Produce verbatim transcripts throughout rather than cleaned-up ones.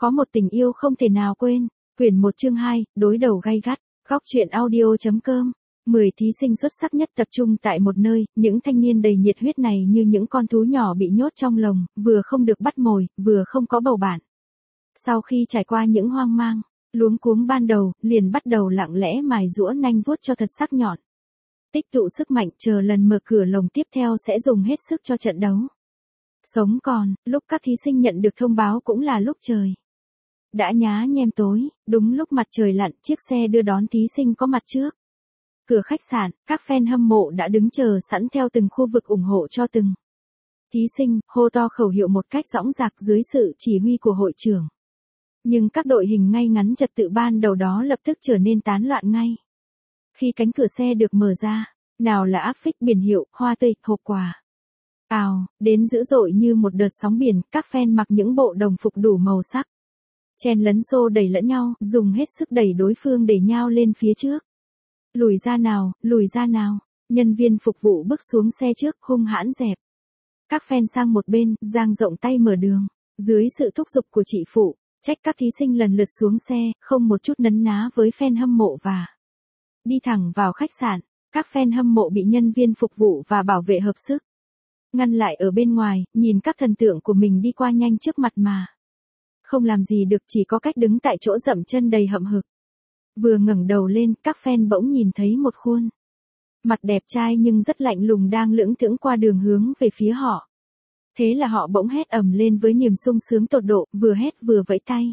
Có một tình yêu không thể nào quên. Quyển một chương hai, đối đầu gay gắt. Góc truyện audio.com. mười thí sinh xuất sắc nhất tập trung tại một nơi, những thanh niên đầy nhiệt huyết này như những con thú nhỏ bị nhốt trong lồng, vừa không được bắt mồi, vừa không có bầu bạn. Sau khi trải qua những hoang mang, luống cuống ban đầu, liền bắt đầu lặng lẽ mài giũa nanh vuốt cho thật sắc nhọn. Tích tụ sức mạnh, chờ lần mở cửa lồng tiếp theo sẽ dùng hết sức cho trận đấu. Sống còn, lúc các thí sinh nhận được thông báo cũng là lúc trời đã nhá nhem tối, đúng lúc mặt trời lặn, chiếc xe đưa đón thí sinh có mặt trước cửa khách sạn, các fan hâm mộ đã đứng chờ sẵn theo từng khu vực ủng hộ cho từng thí sinh, hô to khẩu hiệu một cách dõng dạc dưới sự chỉ huy của hội trưởng. Nhưng các đội hình ngay ngắn trật tự ban đầu đó lập tức trở nên tán loạn ngay. Khi cánh cửa xe được mở ra, nào là áp phích, biển hiệu, hoa tươi, hộp quà. Ào, đến dữ dội như một đợt sóng biển, các fan mặc những bộ đồng phục đủ màu sắc. Chen lấn xô đẩy lẫn nhau, dùng hết sức đẩy đối phương để nhao lên phía trước. Lùi ra nào, lùi ra nào, nhân viên phục vụ bước xuống xe trước, hung hãn dẹp các fan sang một bên, dang rộng tay mở đường. Dưới sự thúc giục của chị phụ, trách các thí sinh lần lượt xuống xe, không một chút nấn ná với fan hâm mộ và đi thẳng vào khách sạn. Các fan hâm mộ bị nhân viên phục vụ và bảo vệ hợp sức ngăn lại ở bên ngoài, nhìn các thần tượng của mình đi qua nhanh trước mặt mà không làm gì được, chỉ có cách đứng tại chỗ dậm chân đầy hậm hực. Vừa ngẩng đầu lên, các fan bỗng nhìn thấy một khuôn mặt đẹp trai nhưng rất lạnh lùng đang lững thững qua đường hướng về phía họ. Thế là họ bỗng hét ầm lên với niềm sung sướng tột độ, vừa hét vừa vẫy tay.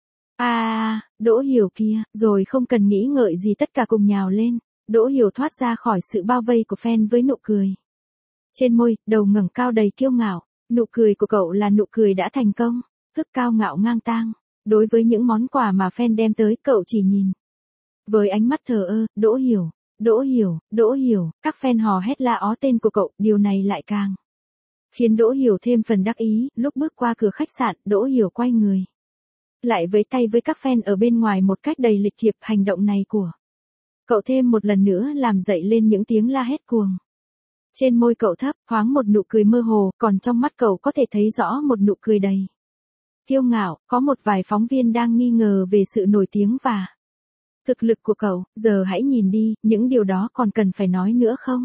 A à, Đỗ Hiểu kia, rồi không cần nghĩ ngợi gì tất cả cùng nhào lên. Đỗ Hiểu thoát ra khỏi sự bao vây của fan với nụ cười trên môi, đầu ngẩng cao đầy kiêu ngạo. Nụ cười của cậu là nụ cười đã thành công, thức cao ngạo ngang tang. Đối với những món quà mà fan đem tới, cậu chỉ nhìn với ánh mắt thờ ơ. Đỗ Hiểu, Đỗ Hiểu, Đỗ Hiểu, các fan hò hét la ó tên của cậu, điều này lại càng khiến Đỗ Hiểu thêm phần đắc ý. Lúc bước qua cửa khách sạn, Đỗ Hiểu quay người lại với tay với các fan ở bên ngoài một cách đầy lịch thiệp. Hành động này của cậu thêm một lần nữa làm dậy lên những tiếng la hét cuồng. Trên môi cậu thấp thoáng một nụ cười mơ hồ, còn trong mắt cậu có thể thấy rõ một nụ cười đầy kiêu ngạo. Có một vài phóng viên đang nghi ngờ về sự nổi tiếng và thực lực của cậu. Giờ hãy nhìn đi, những điều đó còn cần phải nói nữa không?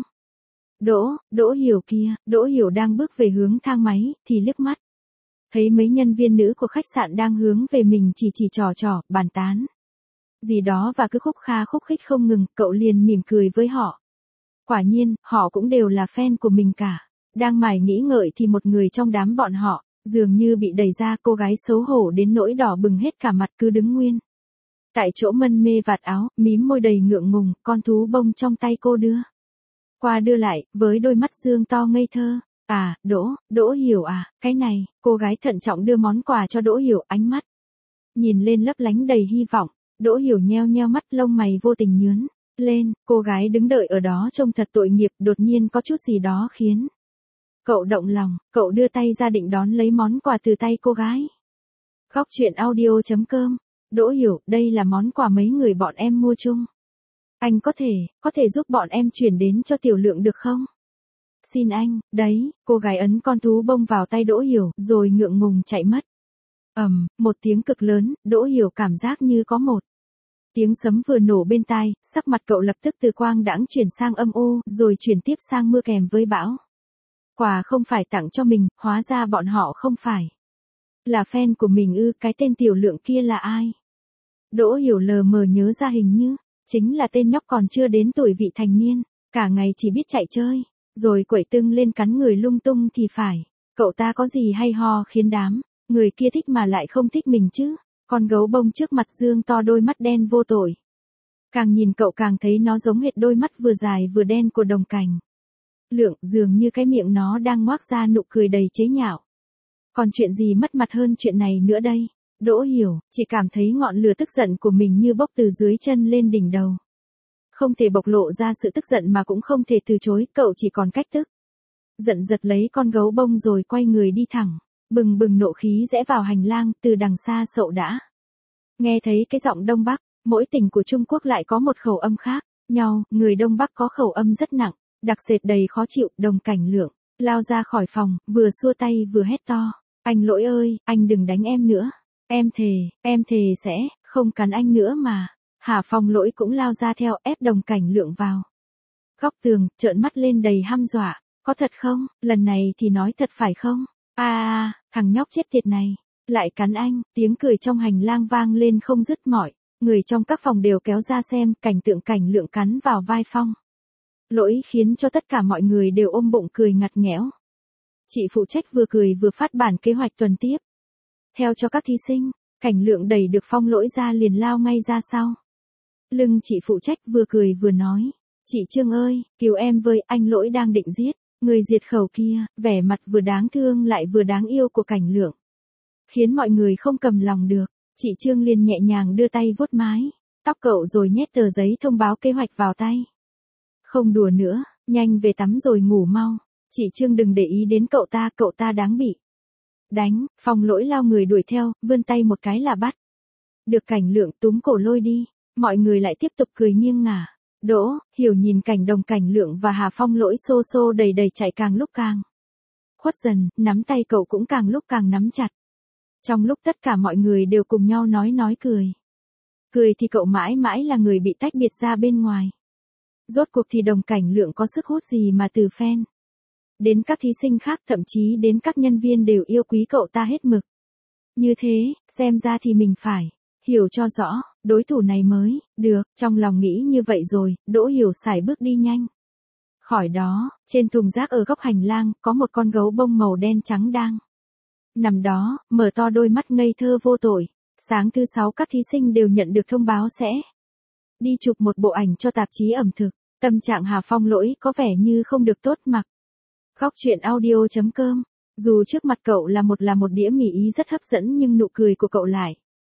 Đỗ, Đỗ Hiểu kia, Đỗ Hiểu đang bước về hướng thang máy, thì liếc mắt thấy mấy nhân viên nữ của khách sạn đang hướng về mình chỉ chỉ trò trò, bàn tán gì đó và cứ khúc kha khúc khích không ngừng. Cậu liền mỉm cười với họ. Quả nhiên, họ cũng đều là fan của mình cả. Đang mải nghĩ ngợi thì một người trong đám bọn họ dường như bị đẩy ra. Cô gái xấu hổ đến nỗi đỏ bừng hết cả mặt, cứ đứng nguyên tại chỗ mân mê vạt áo, mím môi đầy ngượng ngùng. Con thú bông trong tay cô đưa qua đưa lại, với đôi mắt dương to ngây thơ. À, Đỗ, Đỗ Hiểu à, cái này. Cô gái thận trọng đưa món quà cho Đỗ Hiểu, ánh mắt nhìn lên lấp lánh đầy hy vọng. Đỗ Hiểu nheo nheo mắt, lông mày vô tình nhướng lên. Cô gái đứng đợi ở đó trông thật tội nghiệp. Đột nhiên có chút gì đó khiến cậu động lòng. Cậu đưa tay ra định đón lấy món quà từ tay cô gái. Góc truyện audio.com. Đỗ Hiểu, đây là món quà mấy người bọn em mua chung. Anh có thể, có thể giúp bọn em chuyển đến cho Tiểu Lượng được không? Xin anh, đấy. Cô gái ấn con thú bông vào tay Đỗ Hiểu, rồi ngượng ngùng chạy mất. Ầm, um, một tiếng cực lớn. Đỗ Hiểu cảm giác như có một tiếng sấm vừa nổ bên tai. Sắc mặt cậu lập tức từ quang đãng chuyển sang âm u, rồi chuyển tiếp sang mưa kèm với bão. Quà không phải tặng cho mình, hóa ra bọn họ không phải là fan của mình ư? Cái tên Tiểu Lượng kia là ai? Đỗ Hiểu lờ mờ nhớ ra hình như chính là tên nhóc còn chưa đến tuổi vị thành niên, cả ngày chỉ biết chạy chơi, rồi quẩy tưng lên cắn người lung tung thì phải. Cậu ta có gì hay ho khiến đám người kia thích mà lại không thích mình chứ? Con gấu bông trước mặt dương to đôi mắt đen vô tội. Càng nhìn cậu càng thấy nó giống hệt đôi mắt vừa dài vừa đen của Đồng Cảnh Lượng, dường như cái miệng nó đang ngoác ra nụ cười đầy chế nhạo. Còn chuyện gì mất mặt hơn chuyện này nữa đây? Đỗ Hiểu chỉ cảm thấy ngọn lửa tức giận của mình như bốc từ dưới chân lên đỉnh đầu. Không thể bộc lộ ra sự tức giận mà cũng không thể từ chối, cậu chỉ còn cách tức giận giật lấy con gấu bông rồi quay người đi thẳng. Bừng bừng nộ khí rẽ vào hành lang. Từ đằng xa cậu đã nghe thấy cái giọng Đông Bắc. Mỗi tỉnh của Trung Quốc lại có một khẩu âm khác nhau. Người Đông Bắc có khẩu âm rất nặng, đặc sệt đầy khó chịu. Đồng Cảnh Lượng lao ra khỏi phòng, vừa xua tay vừa hét to. Anh Lỗi ơi, anh đừng đánh em nữa. Em thề, em thề sẽ, không cắn anh nữa mà. Hà Phong Lỗi cũng lao ra theo ép Đồng Cảnh Lượng vào. Góc tường, trợn mắt lên đầy hăm dọa. Có thật không, lần này thì nói thật phải không? À à, thằng nhóc chết tiệt này. Lại cắn anh, tiếng cười trong hành lang vang lên không dứt mỏi. Người trong các phòng đều kéo ra xem cảnh tượng Cảnh Lượng cắn vào vai Phong Lỗi khiến cho tất cả mọi người đều ôm bụng cười ngặt nghẽo. Chị phụ trách vừa cười vừa phát bản kế hoạch tuần tiếp. Theo cho các thí sinh, Cảnh Lượng đẩy được Phong Lỗi ra liền lao ngay ra sau. Lưng chị phụ trách vừa cười vừa nói. Chị Trương ơi, cứu em với, anh Lỗi đang định giết. Người diệt khẩu kia, vẻ mặt vừa đáng thương lại vừa đáng yêu của Cảnh Lượng. Khiến mọi người không cầm lòng được. Chị Trương liền nhẹ nhàng đưa tay vuốt mái tóc cậu rồi nhét tờ giấy thông báo kế hoạch vào tay. Không đùa nữa, nhanh về tắm rồi ngủ mau. Chị Trương đừng để ý đến cậu ta, cậu ta đáng bị đánh. Phong Lỗi lao người đuổi theo, vươn tay một cái là bắt. Được Cảnh Lượng túm cổ lôi đi. Mọi người lại tiếp tục cười nghiêng ngả. Đỗ, Hiểu nhìn cảnh Đồng Cảnh Lượng và Hà Phong Lỗi xô xô đầy đầy chạy càng lúc càng khuất dần, nắm tay cậu cũng càng lúc càng nắm chặt. Trong lúc tất cả mọi người đều cùng nhau nói nói cười. Cười thì cậu mãi mãi là người bị tách biệt ra bên ngoài. Rốt cuộc thì Đồng Cảnh Lượng có sức hút gì mà từ fan đến các thí sinh khác, thậm chí đến các nhân viên đều yêu quý cậu ta hết mực. Như thế, xem ra thì mình phải hiểu cho rõ, đối thủ này mới được. Trong lòng nghĩ như vậy rồi, Đỗ Hiểu sải bước đi nhanh khỏi đó. Trên thùng rác ở góc hành lang, có một con gấu bông màu đen trắng đang nằm đó, mở to đôi mắt ngây thơ vô tội. Sáng thứ sáu các thí sinh đều nhận được thông báo sẽ đi chụp một bộ ảnh cho tạp chí ẩm thực. Tâm trạng Hà Phong Lỗi có vẻ như không được tốt mặc. Góc truyện audio chấm com. Dù trước mặt cậu là một là một đĩa mì Ý rất hấp dẫn nhưng nụ cười của cậu lại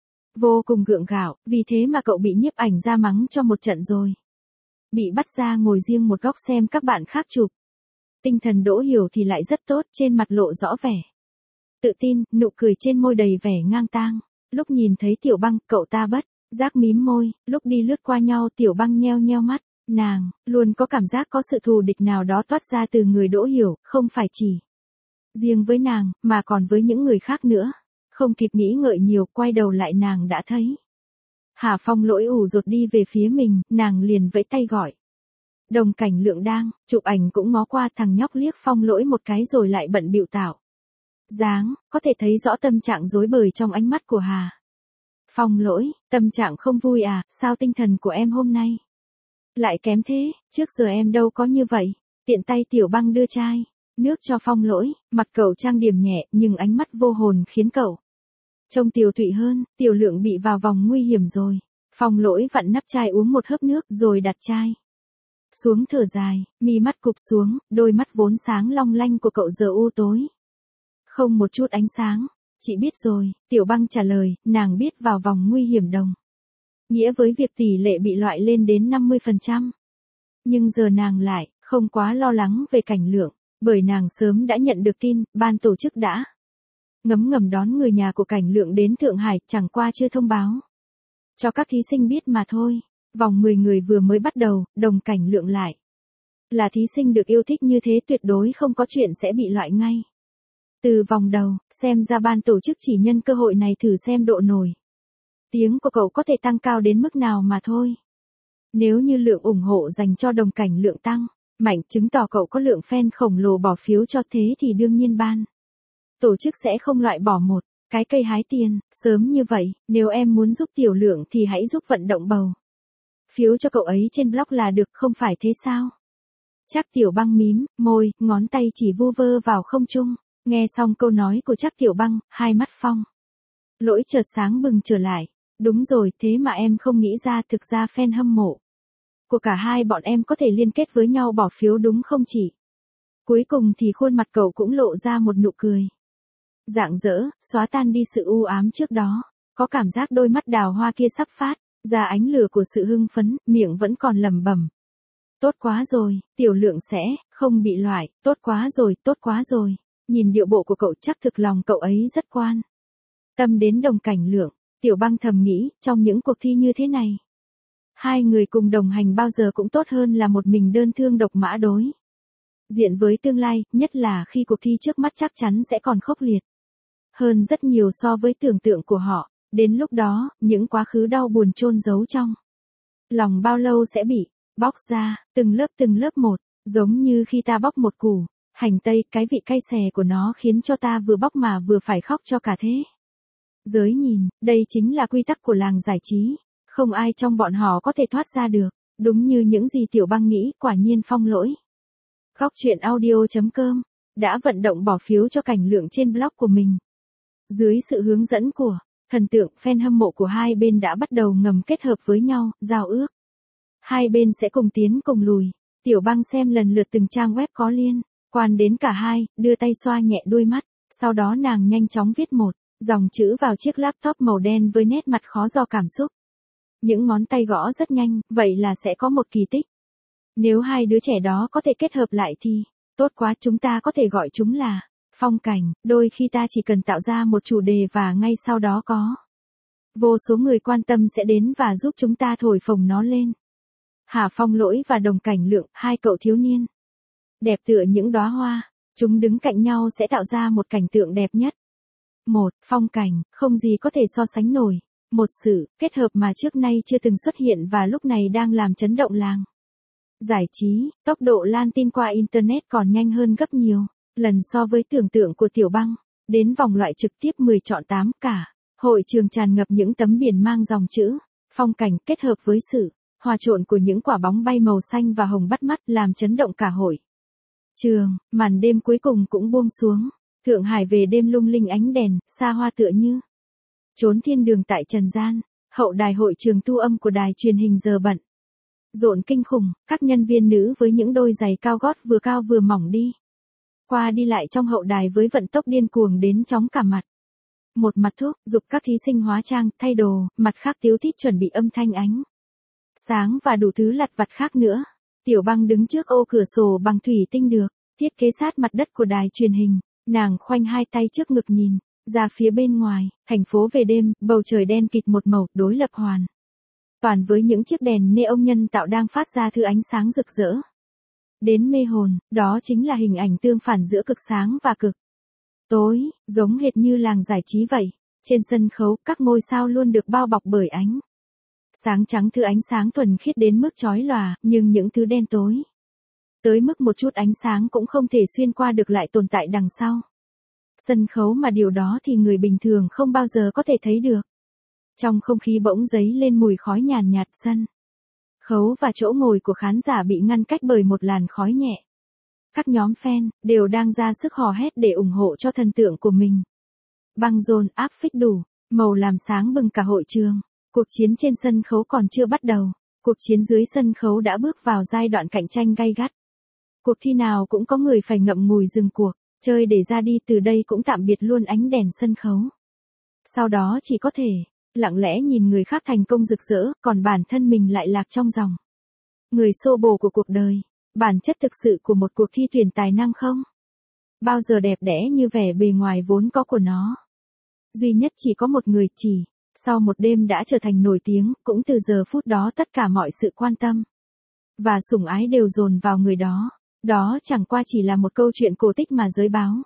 vô cùng gượng gạo, vì thế mà cậu bị nhiếp ảnh ra mắng cho một trận rồi. Bị bắt ra ngồi riêng một góc xem các bạn khác chụp. Tinh thần Đỗ Hiểu thì lại rất tốt, trên mặt lộ rõ vẻ tự tin, nụ cười trên môi đầy vẻ ngang tang. Lúc nhìn thấy Tiểu Băng, cậu ta bất giác mím môi, lúc đi lướt qua nhau Tiểu Băng nheo nheo mắt. Nàng luôn có cảm giác có sự thù địch nào đó toát ra từ người Đỗ Hiểu, không phải chỉ riêng với nàng, mà còn với những người khác nữa. Không kịp nghĩ ngợi nhiều, quay đầu lại nàng đã thấy Hà Phong Lỗi ủ rột đi về phía mình, nàng liền vẫy tay gọi. Đồng Cảnh Lượng đang chụp ảnh cũng ngó qua, thằng nhóc liếc Phong Lỗi một cái rồi lại bận bịu tạo dáng, có thể thấy rõ tâm trạng rối bời trong ánh mắt của Hà Phong Lỗi. Tâm trạng không vui à, sao tinh thần của em hôm nay lại kém thế, trước giờ em đâu có như vậy. Tiện tay Tiểu Băng đưa chai nước cho Phong Lỗi, mặt cậu trang điểm nhẹ nhưng ánh mắt vô hồn khiến cậu trông tiều tụy hơn. Tiểu Lượng bị vào vòng nguy hiểm rồi. Phong Lỗi vặn nắp chai uống một hớp nước rồi đặt chai xuống thở dài, mi mắt cụp xuống, đôi mắt vốn sáng long lanh của cậu giờ u tối, không một chút ánh sáng. Chị biết rồi, Tiểu Băng trả lời, nàng biết vào vòng nguy hiểm đồng nghĩa với việc tỷ lệ bị loại lên đến năm mươi phần trăm. Nhưng giờ nàng lại không quá lo lắng về Cảnh Lượng, bởi nàng sớm đã nhận được tin, ban tổ chức đã ngấm ngầm đón người nhà của Cảnh Lượng đến Thượng Hải, chẳng qua chưa thông báo cho các thí sinh biết mà thôi. Vòng mười người vừa mới bắt đầu, Đồng Cảnh Lượng lại là thí sinh được yêu thích như thế, tuyệt đối không có chuyện sẽ bị loại ngay từ vòng đầu. Xem ra ban tổ chức chỉ nhân cơ hội này thử xem độ nổi tiếng của cậu có thể tăng cao đến mức nào mà thôi. Nếu như lượng ủng hộ dành cho Đồng Cảnh Lượng tăng mạnh, chứng tỏ cậu có lượng fan khổng lồ bỏ phiếu cho, thế thì đương nhiên ban tổ chức sẽ không loại bỏ một cái cây hái tiền sớm như vậy. Nếu em muốn giúp Tiểu Lượng thì hãy giúp vận động bầu phiếu cho cậu ấy trên blog là được, không phải thế sao? Trác Tiểu Băng mím môi, ngón tay chỉ vu vơ vào không trung. Nghe xong câu nói của Trác Tiểu Băng, hai mắt Phong Lỗi chợt sáng bừng trở lại. Đúng rồi, thế mà em không nghĩ ra, thực ra fan hâm mộ của cả hai bọn em có thể liên kết với nhau bỏ phiếu đúng không chị? Cuối cùng thì khuôn mặt cậu cũng lộ ra một nụ cười rạng rỡ, xóa tan đi sự u ám trước đó. Có cảm giác đôi mắt đào hoa kia sắp phát ra ánh lửa của sự hưng phấn, miệng vẫn còn lẩm bẩm. Tốt quá rồi, Tiểu Lượng sẽ không bị loại, tốt quá rồi, tốt quá rồi. Nhìn điệu bộ của cậu chắc thực lòng cậu ấy rất quan tâm đến Đồng Cảnh Lượng. Tiểu Băng thầm nghĩ, trong những cuộc thi như thế này, hai người cùng đồng hành bao giờ cũng tốt hơn là một mình đơn thương độc mã đối diện với tương lai, nhất là khi cuộc thi trước mắt chắc chắn sẽ còn khốc liệt hơn rất nhiều so với tưởng tượng của họ. Đến lúc đó, những quá khứ đau buồn chôn giấu trong lòng bao lâu sẽ bị bóc ra, từng lớp từng lớp một, giống như khi ta bóc một củ hành tây, cái vị cay xè của nó khiến cho ta vừa bóc mà vừa phải khóc cho cả thế giới nhìn. Đây chính là quy tắc của làng giải trí, không ai trong bọn họ có thể thoát ra được. Đúng như những gì Tiểu Băng nghĩ, quả nhiên Phong Lỗi. Góc truyện audio.com đã vận động bỏ phiếu cho Cảnh Lượng trên blog của mình. Dưới sự hướng dẫn của thần tượng, fan hâm mộ của hai bên đã bắt đầu ngầm kết hợp với nhau, giao ước. Hai bên sẽ cùng tiến cùng lùi. Tiểu Băng xem lần lượt từng trang web có liên quan đến cả hai, đưa tay xoa nhẹ đôi mắt, sau đó nàng nhanh chóng viết một dòng chữ vào chiếc laptop màu đen với nét mặt khó do cảm xúc. Những ngón tay gõ rất nhanh, vậy là sẽ có một kỳ tích. Nếu hai đứa trẻ đó có thể kết hợp lại thì tốt quá, chúng ta có thể gọi chúng là phong cảnh. Đôi khi ta chỉ cần tạo ra một chủ đề và ngay sau đó có vô số người quan tâm sẽ đến và giúp chúng ta thổi phồng nó lên. Hà Phong Lỗi và Đồng Cảnh Lượng, hai cậu thiếu niên đẹp tựa những đóa hoa, chúng đứng cạnh nhau sẽ tạo ra một cảnh tượng đẹp nhất. Một phong cảnh, không gì có thể so sánh nổi. Một sự kết hợp mà trước nay chưa từng xuất hiện và lúc này đang làm chấn động làng giải trí. Tốc độ lan tin qua Internet còn nhanh hơn gấp nhiều lần so với tưởng tượng của Tiểu Băng. Đến vòng loại trực tiếp mười chọn tám, cả hội trường tràn ngập những tấm biển mang dòng chữ phong cảnh kết hợp với sự hòa trộn của những quả bóng bay màu xanh và hồng bắt mắt, làm chấn động cả hội trường. Màn đêm cuối cùng cũng buông xuống. Thượng Hải về đêm lung linh ánh đèn, xa hoa tựa như chốn thiên đường tại trần gian. Hậu đài hội trường thu âm của đài truyền hình giờ bận rộn kinh khủng, các nhân viên nữ với những đôi giày cao gót vừa cao vừa mỏng đi qua đi lại trong hậu đài với vận tốc điên cuồng đến chóng cả mặt. Một mặt thúc giục các thí sinh hóa trang, thay đồ, mặt khác tiếu thít chuẩn bị âm thanh, ánh sáng và đủ thứ lặt vặt khác nữa. Tiểu Băng đứng trước ô cửa sổ bằng thủy tinh được thiết kế sát mặt đất của đài truyền hình, nàng khoanh hai tay trước ngực nhìn ra phía bên ngoài. Thành phố về đêm, bầu trời đen kịt một màu, đối lập hoàn toàn với những chiếc đèn neon nhân tạo đang phát ra thứ ánh sáng rực rỡ đến mê hồn. Đó chính là hình ảnh tương phản giữa cực sáng và cực tối, giống hệt như làng giải trí vậy. Trên sân khấu, các ngôi sao luôn được bao bọc bởi ánh sáng trắng, thứ ánh sáng thuần khiết đến mức chói lòa, nhưng những thứ đen tối tới mức một chút ánh sáng cũng không thể xuyên qua được lại tồn tại đằng sau sân khấu, mà điều đó thì người bình thường không bao giờ có thể thấy được. Trong không khí bỗng dấy lên mùi khói nhàn nhạt, sân khấu và chỗ ngồi của khán giả bị ngăn cách bởi một làn khói nhẹ. Các nhóm fan đều đang ra sức hò hét để ủng hộ cho thần tượng của mình. Băng rôn áp phích đủ màu làm sáng bừng cả hội trường. Cuộc chiến trên sân khấu còn chưa bắt đầu, cuộc chiến dưới sân khấu đã bước vào giai đoạn cạnh tranh gay gắt. Cuộc thi nào cũng có người phải ngậm ngùi dừng cuộc chơi để ra đi, từ đây cũng tạm biệt luôn ánh đèn sân khấu. Sau đó chỉ có thể lặng lẽ nhìn người khác thành công rực rỡ, còn bản thân mình lại lạc trong dòng người xô bồ của cuộc đời. Bản chất thực sự của một cuộc thi tuyển tài năng không bao giờ đẹp đẽ như vẻ bề ngoài vốn có của nó. Duy nhất chỉ có một người, chỉ sau một đêm đã trở thành nổi tiếng, cũng từ giờ phút đó tất cả mọi sự quan tâm và sủng ái đều dồn vào người đó. Đó chẳng qua chỉ là một câu chuyện cổ tích mà giới báo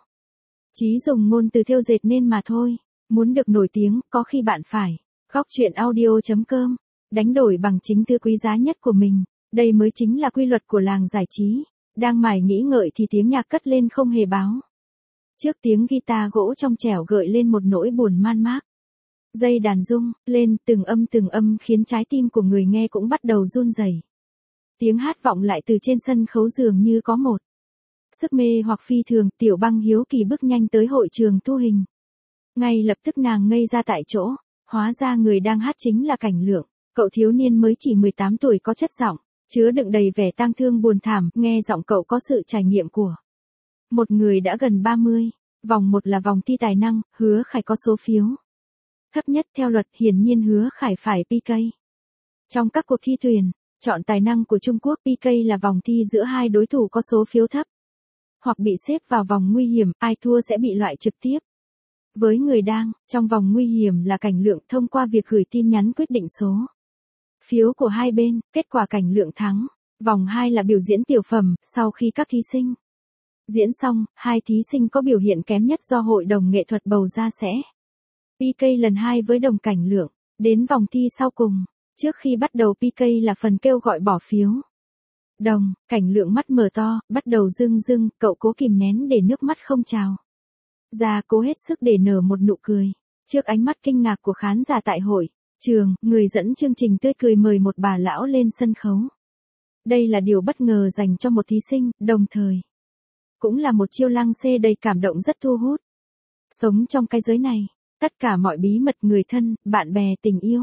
chí dùng ngôn từ thêu dệt nên mà thôi. Muốn được nổi tiếng, có khi bạn phải góc truyện audio.com đánh đổi bằng chính thứ quý giá nhất của mình. Đây mới chính là quy luật của làng giải trí. Đang mải nghĩ ngợi thì tiếng nhạc cất lên không hề báo trước, tiếng guitar gỗ trong trẻo gợi lên một nỗi buồn man mác. Dây đàn rung lên từng âm từng âm khiến trái tim của người nghe cũng bắt đầu run rẩy. Tiếng hát vọng lại từ trên sân khấu, dường như có một sức mê hoặc phi thường. Tiểu Băng hiếu kỳ bước nhanh tới hội trường thu hình. Ngay lập tức nàng ngây ra tại chỗ, hóa ra người đang hát chính là Cảnh Lượng, cậu thiếu niên mới chỉ mười tám tuổi có chất giọng chứa đựng đầy vẻ tang thương buồn thảm. Nghe giọng cậu có sự trải nghiệm của một người đã gần ba mươi. Vòng một là vòng thi tài năng, Hứa Khải có số phiếu thấp nhất theo luật, hiển nhiên Hứa Khải phải pê ca. Trong các cuộc thi tuyển chọn tài năng của Trung Quốc, pê ca là vòng thi giữa hai đối thủ có số phiếu thấp hoặc bị xếp vào vòng nguy hiểm, ai thua sẽ bị loại trực tiếp. Với người đang trong vòng nguy hiểm là Cảnh Lượng, thông qua việc gửi tin nhắn quyết định số phiếu của hai bên, kết quả Cảnh Lượng thắng. Vòng hai là biểu diễn tiểu phẩm, sau khi các thí sinh Diễn xong, hai thí sinh có biểu hiện kém nhất do hội đồng nghệ thuật bầu ra sẽ pê ca lần hai với Đồng Cảnh Lượng. Đến vòng thi sau cùng, trước khi bắt đầu pê ca là phần kêu gọi bỏ phiếu. Đồng Cảnh Lượng mắt mở to, bắt đầu rưng rưng, cậu cố kìm nén để nước mắt không trào ra, cố hết sức để nở một nụ cười. Trước ánh mắt kinh ngạc của khán giả tại hội trường, người dẫn chương trình tươi cười mời một bà lão lên sân khấu. Đây là điều bất ngờ dành cho một thí sinh, đồng thời cũng là một chiêu lăng xê đầy cảm động rất thu hút. Sống trong cái giới này, tất cả mọi bí mật người thân, bạn bè, tình yêu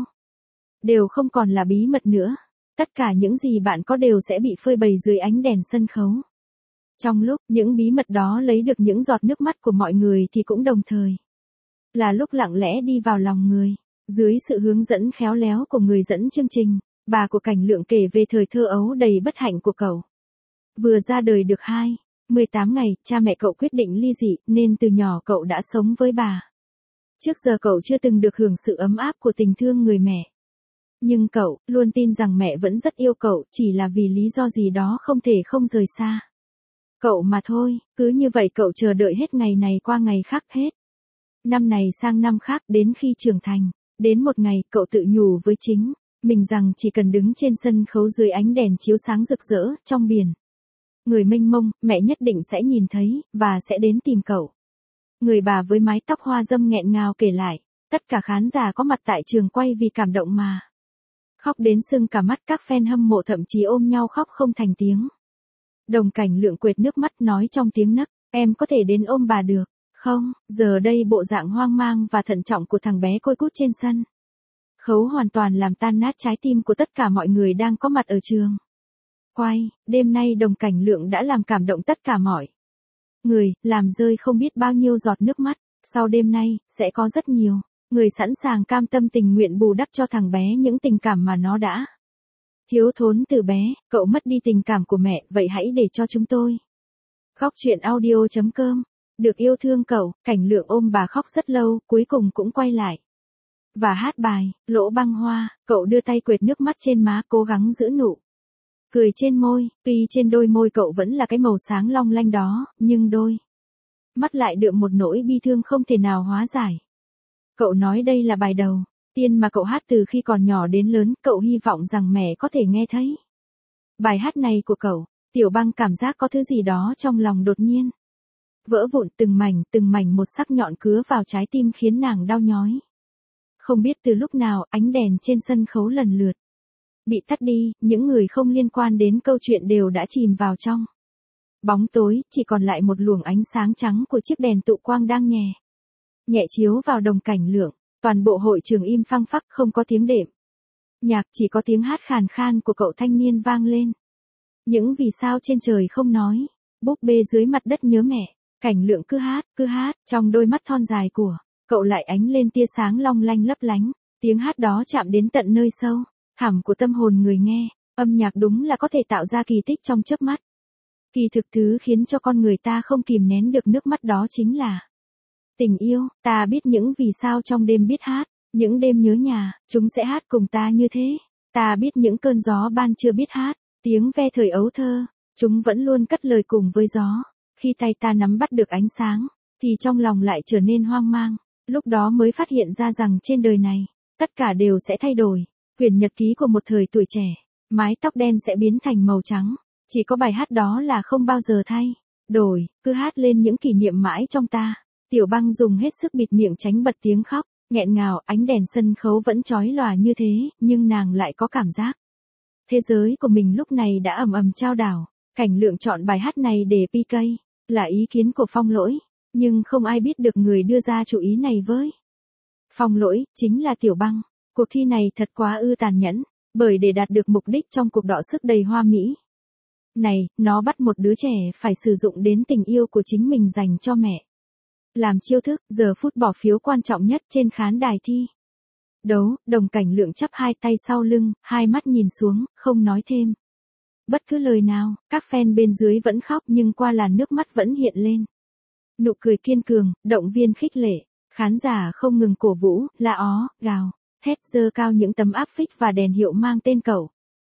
đều không còn là bí mật nữa. Tất cả những gì bạn có đều sẽ bị phơi bày dưới ánh đèn sân khấu. Trong lúc những bí mật đó lấy được những giọt nước mắt của mọi người thì cũng đồng thời là lúc lặng lẽ đi vào lòng người. Dưới sự hướng dẫn khéo léo của người dẫn chương trình, bà của Cảnh Lượng kể về thời thơ ấu đầy bất hạnh của cậu. Vừa ra đời được hai mươi tám ngày, cha mẹ cậu quyết định ly dị, nên từ nhỏ cậu đã sống với bà. Trước giờ cậu chưa từng được hưởng sự ấm áp của tình thương người mẹ. Nhưng cậu luôn tin rằng mẹ vẫn rất yêu cậu, chỉ là vì lý do gì đó không thể không rời xa cậu mà thôi. Cứ như vậy cậu chờ đợi hết ngày này qua ngày khác, hết năm này sang năm khác, đến khi trưởng thành. Đến một ngày, cậu tự nhủ với chính mình rằng chỉ cần đứng trên sân khấu dưới ánh đèn chiếu sáng rực rỡ, trong biển người mênh mông, mẹ nhất định sẽ nhìn thấy, và sẽ đến tìm cậu. Người bà với mái tóc hoa râm nghẹn ngào kể lại. Tất cả khán giả có mặt tại trường quay vì cảm động mà khóc đến sưng cả mắt, các fan hâm mộ thậm chí ôm nhau khóc không thành tiếng. Đồng Cảnh Lượng quệt nước mắt nói trong tiếng nấc, em có thể đến ôm bà được không? Giờ đây bộ dạng hoang mang và thận trọng của thằng bé côi cút trên sân khấu hoàn toàn làm tan nát trái tim của tất cả mọi người đang có mặt ở trường quay. Đêm nay Đồng Cảnh Lượng đã làm cảm động tất cả mọi người, làm rơi không biết bao nhiêu giọt nước mắt. Sau đêm nay, sẽ có rất nhiều người sẵn sàng cam tâm tình nguyện bù đắp cho thằng bé những tình cảm mà nó đã thiếu thốn từ bé. Cậu mất đi tình cảm của mẹ, vậy hãy để cho chúng tôi. Góc truyện audio chấm com. Được yêu thương cậu, Cảnh Lượng ôm bà khóc rất lâu, cuối cùng cũng quay lại và hát bài Lỗ Băng Hoa. Cậu đưa tay quệt nước mắt trên má, cố gắng giữ nụ cười trên môi. Tuy trên đôi môi cậu vẫn là cái màu sáng long lanh đó, nhưng đôi mắt lại đượm một nỗi bi thương không thể nào hóa giải. Cậu nói đây là bài đầu tiên mà cậu hát từ khi còn nhỏ đến lớn. Cậu hy vọng rằng mẹ có thể nghe thấy bài hát này của cậu. Tiểu Băng cảm giác có thứ gì đó trong lòng đột nhiên vỡ vụn, từng mảnh từng mảnh một sắc nhọn cứa vào trái tim khiến nàng đau nhói. Không biết từ lúc nào, ánh đèn trên sân khấu lần lượt bị tắt đi, những người không liên quan đến câu chuyện đều đã chìm vào trong bóng tối, chỉ còn lại một luồng ánh sáng trắng của chiếc đèn tụ quang đang nhẹ nhẹ chiếu vào Đồng Cảnh Lượng. Toàn bộ hội trường im phăng phắc, không có tiếng đệm nhạc, chỉ có tiếng hát khàn khan của cậu thanh niên vang lên. Những vì sao trên trời không nói, búp bê dưới mặt đất nhớ mẹ. Cảnh Lượng cứ hát, cứ hát, trong đôi mắt thon dài của cậu lại ánh lên tia sáng long lanh lấp lánh. Tiếng hát đó chạm đến tận nơi sâu thẳm của tâm hồn người nghe. Âm nhạc đúng là có thể tạo ra kỳ tích trong chớp mắt. Kỳ thực thứ khiến cho con người ta không kìm nén được nước mắt đó chính là tình yêu. Ta biết những vì sao trong đêm biết hát, những đêm nhớ nhà, chúng sẽ hát cùng ta như thế. Ta biết những cơn gió ban chưa biết hát, tiếng ve thời ấu thơ, chúng vẫn luôn cất lời cùng với gió. Khi tay ta nắm bắt được ánh sáng, thì trong lòng lại trở nên hoang mang. Lúc đó mới phát hiện ra rằng trên đời này, tất cả đều sẽ thay đổi. Quyển nhật ký của một thời tuổi trẻ, mái tóc đen sẽ biến thành màu trắng. Chỉ có bài hát đó là không bao giờ thay đổi, cứ hát lên những kỷ niệm mãi trong ta. Tiểu Băng dùng hết sức bịt miệng tránh bật tiếng khóc, nghẹn ngào. Ánh đèn sân khấu vẫn chói lòa như thế, nhưng nàng lại có cảm giác thế giới của mình lúc này đã ầm ầm chao đảo. Cảnh Lượng chọn bài hát này để pê ca, là ý kiến của Phong Lỗi, nhưng không ai biết được người đưa ra chủ ý này với Phong Lỗi chính là Tiểu Băng. Cuộc thi này thật quá ư tàn nhẫn, bởi để đạt được mục đích trong cuộc đọ sức đầy hoa mỹ này, nó bắt một đứa trẻ phải sử dụng đến tình yêu của chính mình dành cho mẹ làm chiêu thức. Giờ phút bỏ phiếu quan trọng nhất trên khán đài thi đấu, Đồng Cảnh Lượng chắp hai tay sau lưng, hai mắt nhìn xuống, không nói thêm bất cứ lời nào. Các fan bên dưới vẫn khóc, nhưng qua làn nước mắt vẫn hiện lên nụ cười kiên cường, động viên khích lệ. Khán giả không ngừng cổ vũ, la ó, gào, hét, giơ cao những tấm áp phích và đèn hiệu mang tên cậu.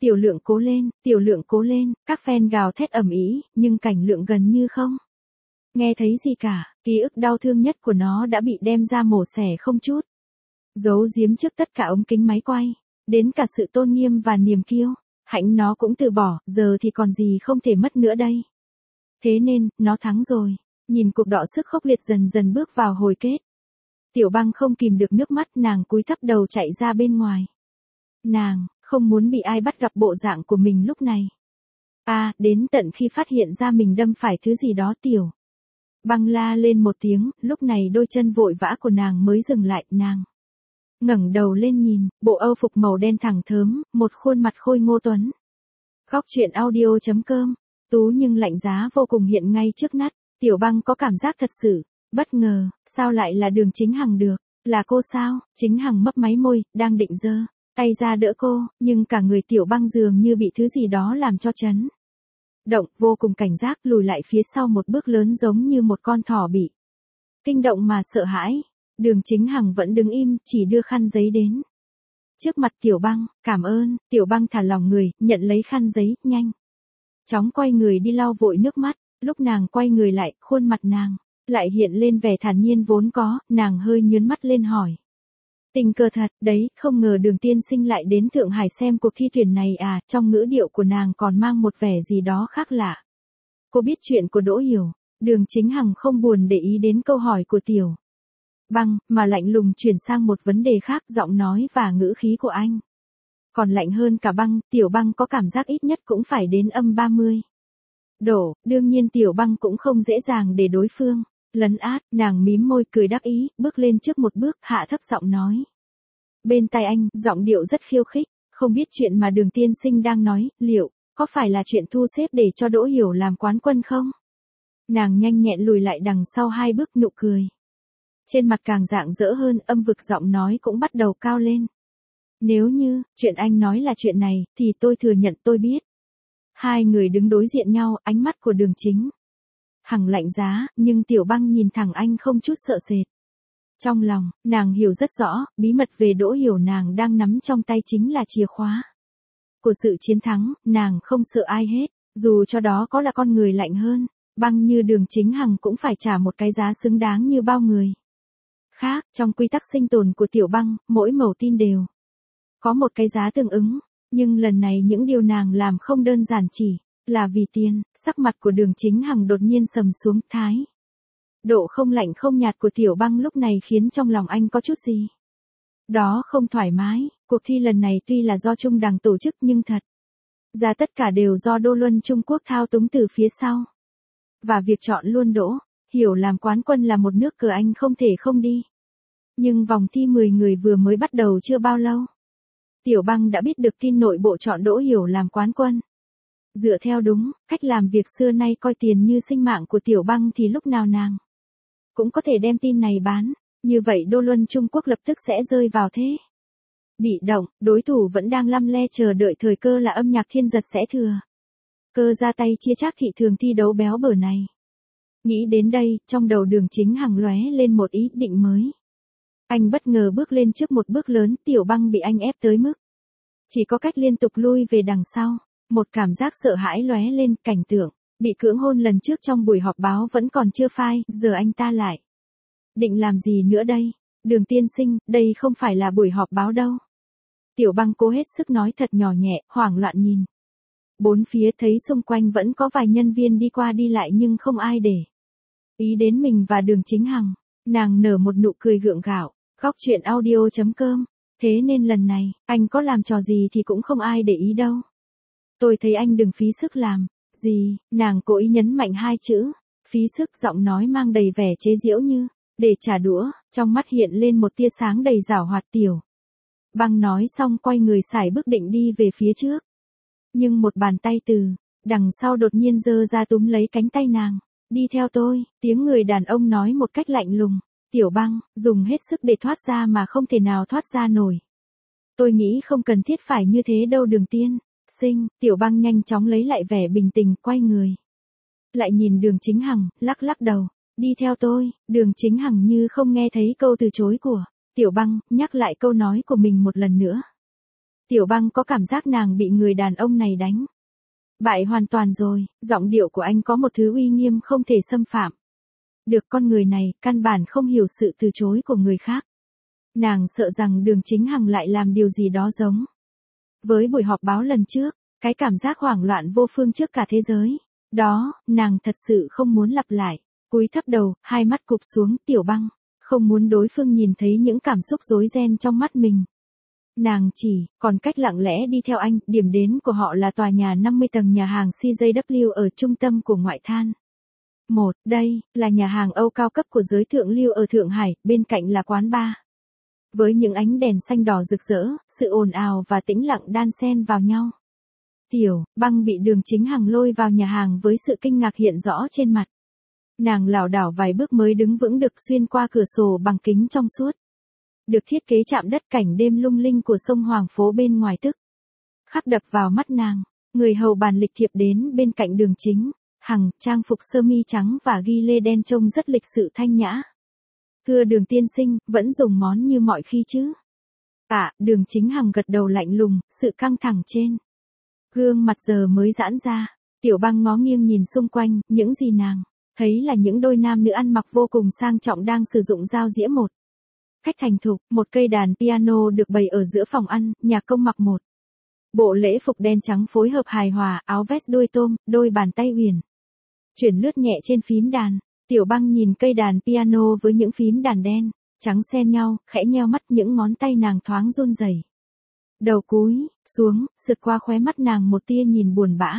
Tiểu Lượng cố lên, Tiểu Lượng cố lên, các fan gào thét ầm ĩ, nhưng Cảnh Lượng gần như không nghe thấy gì cả, ký ức đau thương nhất của nó đã bị đem ra mổ xẻ không chút giấu giếm trước tất cả ống kính máy quay, đến cả sự tôn nghiêm và niềm kiêu hãnh nó cũng từ bỏ, giờ thì còn gì không thể mất nữa đây. Thế nên, nó thắng rồi. Nhìn cuộc đọ sức khốc liệt dần dần bước vào hồi kết. Tiểu Băng không kìm được nước mắt, nàng cúi thấp đầu chạy ra bên ngoài. Nàng không muốn bị ai bắt gặp bộ dạng của mình lúc này. À, đến tận khi phát hiện ra mình đâm phải thứ gì đó. Tiểu Băng la lên một tiếng, lúc này đôi chân vội vã của nàng mới dừng lại, nàng ngẩng đầu lên nhìn, bộ âu phục màu đen thẳng thớm, một khuôn mặt khôi ngô tuấn. Góc truyện audio chấm com, tú nhưng lạnh giá vô cùng hiện ngay trước mắt. Tiểu Băng có cảm giác thật sự bất ngờ, sao lại là Đường Chính Hằng được, là cô sao? Chính Hằng mấp máy môi, đang định giơ tay ra đỡ cô, nhưng cả người Tiểu Băng dường như bị thứ gì đó làm cho chấn động, vô cùng cảnh giác lùi lại phía sau một bước lớn, giống như một con thỏ bị kinh động mà sợ hãi. Đường Chính Hằng vẫn đứng im, chỉ đưa khăn giấy đến trước mặt Tiểu Băng. Cảm ơn. Tiểu Băng thả lỏng người, nhận lấy khăn giấy, nhanh chóng quay người đi lau vội nước mắt. Lúc nàng quay người lại, khuôn mặt nàng lại hiện lên vẻ thản nhiên vốn có, nàng hơi nhướng mắt lên hỏi. Tình cờ thật, đấy, không ngờ Đường tiên sinh lại đến Thượng Hải xem cuộc thi tuyển này à, trong ngữ điệu của nàng còn mang một vẻ gì đó khác lạ. Cô biết chuyện của Đỗ Hiểu. Đường Chính Hằng không buồn để ý đến câu hỏi của Tiểu Băng, mà lạnh lùng chuyển sang một vấn đề khác, giọng nói và ngữ khí của anh còn lạnh hơn cả băng. Tiểu Băng có cảm giác ít nhất cũng phải đến âm ba mươi độ, đương nhiên Tiểu Băng cũng không dễ dàng để đối phương lấn át, nàng mím môi cười đắc ý, bước lên trước một bước, hạ thấp giọng nói bên tai anh, giọng điệu rất khiêu khích, không biết chuyện mà Đường tiên sinh đang nói, liệu có phải là chuyện thu xếp để cho Đỗ Hiểu làm quán quân không? Nàng nhanh nhẹn lùi lại đằng sau hai bước, nụ cười trên mặt càng rạng rỡ hơn, âm vực giọng nói cũng bắt đầu cao lên. Nếu như chuyện anh nói là chuyện này, thì tôi thừa nhận tôi biết. Hai người đứng đối diện nhau, ánh mắt của Đường Chính Hằng lạnh giá, nhưng Tiểu Băng nhìn thẳng anh không chút sợ sệt. Trong lòng, nàng hiểu rất rõ, bí mật về Đỗ Hiểu nàng đang nắm trong tay chính là chìa khóa của sự chiến thắng. Nàng không sợ ai hết, dù cho đó có là con người lạnh hơn băng như Đường Chính Hằng cũng phải trả một cái giá xứng đáng như bao người khác. Trong quy tắc sinh tồn của Tiểu Băng, mỗi mẩu tin đều có một cái giá tương ứng, nhưng lần này những điều nàng làm không đơn giản chỉ là vì tiền. Sắc mặt của Đường Chính Hằng đột nhiên sầm xuống, thái độ không lạnh không nhạt của Tiểu Băng lúc này khiến trong lòng anh có chút gì đó không thoải mái. Cuộc thi lần này tuy là do Trung Đằng tổ chức, nhưng thật ra tất cả đều do Đô Luân Trung Quốc thao túng từ phía sau. Và việc chọn luôn Đỗ Hiểu làm quán quân là một nước cờ anh không thể không đi. Nhưng vòng thi mười người vừa mới bắt đầu chưa bao lâu, Tiểu Băng đã biết được tin nội bộ chọn Đỗ Hiểu làm quán quân. Dựa theo đúng cách làm việc xưa nay coi tiền như sinh mạng của Tiểu Băng thì lúc nào nàng cũng có thể đem tin này bán. Như vậy Đô Luân Trung Quốc lập tức sẽ rơi vào thế bị động, đối thủ vẫn đang lăm le chờ đợi thời cơ là Âm Nhạc Thiên Giật sẽ thừa cơ ra tay chia chác thị trường thi đấu béo bở này. Nghĩ đến đây, trong đầu Đường Chính Hằng lóe lên một ý định mới. Anh bất ngờ bước lên trước một bước lớn, Tiểu Băng bị anh ép tới mức chỉ có cách liên tục lui về đằng sau. Một cảm giác sợ hãi lóe lên, cảnh tượng bị cưỡng hôn lần trước trong buổi họp báo vẫn còn chưa phai, giờ anh ta lại định làm gì nữa đây? Đường tiên sinh, đây không phải là buổi họp báo đâu. Tiểu Băng cố hết sức nói thật nhỏ nhẹ, hoảng loạn nhìn bốn phía, thấy xung quanh vẫn có vài nhân viên đi qua đi lại nhưng không ai để ý đến mình và Đường Chính Hằng. Nàng nở một nụ cười gượng gạo. Góc truyện audio chấm com. Thế nên lần này, anh có làm trò gì thì cũng không ai để ý đâu. Tôi thấy anh đừng phí sức làm gì. Nàng cố ý nhấn mạnh hai chữ phí sức, giọng nói mang đầy vẻ chế giễu như để trả đũa. Trong mắt hiện lên một tia sáng đầy giảo hoạt. Tiểu Băng nói xong quay người sải bước định đi về phía trước. Nhưng một bàn tay từ đằng sau đột nhiên giơ ra túm lấy cánh tay nàng. Đi theo tôi, tiếng người đàn ông nói một cách lạnh lùng. Tiểu Băng dùng hết sức để thoát ra mà không thể nào thoát ra nổi. Tôi nghĩ không cần thiết phải như thế đâu Đường tiên sinh. Tiểu Băng nhanh chóng lấy lại vẻ bình tĩnh, quay người lại nhìn Đường Chính Hằng, lắc lắc đầu. Đi theo tôi. Đường Chính Hằng như không nghe thấy câu từ chối của Tiểu Băng, nhắc lại câu nói của mình một lần nữa. Tiểu Băng có cảm giác nàng bị người đàn ông này đánh bại hoàn toàn rồi, giọng điệu của anh có một thứ uy nghiêm không thể xâm phạm. Được, con người này, căn bản không hiểu sự từ chối của người khác. Nàng sợ rằng Đường Chính Hằng lại làm điều gì đó giống với buổi họp báo lần trước, cái cảm giác hoảng loạn vô phương trước cả thế giới. Đó, nàng thật sự không muốn lặp lại. Cúi thấp đầu, hai mắt cụp xuống, Tiểu Băng không muốn đối phương nhìn thấy những cảm xúc rối ren trong mắt mình. Nàng chỉ còn cách lặng lẽ đi theo anh, điểm đến của họ là tòa nhà năm mươi tầng nhà hàng xê gi vê ở trung tâm của ngoại than. Một, đây là nhà hàng Âu cao cấp của giới thượng lưu ở Thượng Hải, bên cạnh là quán bar. Với những ánh đèn xanh đỏ rực rỡ, sự ồn ào và tĩnh lặng đan xen vào nhau. Tiểu Băng bị Đường Chính Hằng lôi vào nhà hàng với sự kinh ngạc hiện rõ trên mặt. Nàng lảo đảo vài bước mới đứng vững được xuyên qua cửa sổ bằng kính trong suốt. Được thiết kế chạm đất, cảnh đêm lung linh của sông Hoàng phố bên ngoài tức khắc đập vào mắt nàng. Người hầu bàn lịch thiệp đến bên cạnh Đường Chính Hằng, trang phục sơ mi trắng và ghi lê đen trông rất lịch sự thanh nhã. Thưa Đường tiên sinh, vẫn dùng món như mọi khi chứ? À, Đường Chính Hằng gật đầu lạnh lùng, sự căng thẳng trên gương mặt giờ mới giãn ra. Tiểu Băng ngó nghiêng nhìn xung quanh, những gì nàng thấy là những đôi nam nữ ăn mặc vô cùng sang trọng đang sử dụng dao dĩa một cách thành thục. Một cây đàn piano được bày ở giữa phòng ăn, nhạc công mặc một bộ lễ phục đen trắng phối hợp hài hòa, áo vest đuôi tôm, đôi bàn tay uyển chuyển lướt nhẹ trên phím đàn. Tiểu Băng nhìn cây đàn piano với những phím đàn đen trắng xen nhau, khẽ nheo mắt, những ngón tay nàng thoáng run rẩy. Đầu cúi xuống, sượt qua khóe mắt nàng một tia nhìn buồn bã.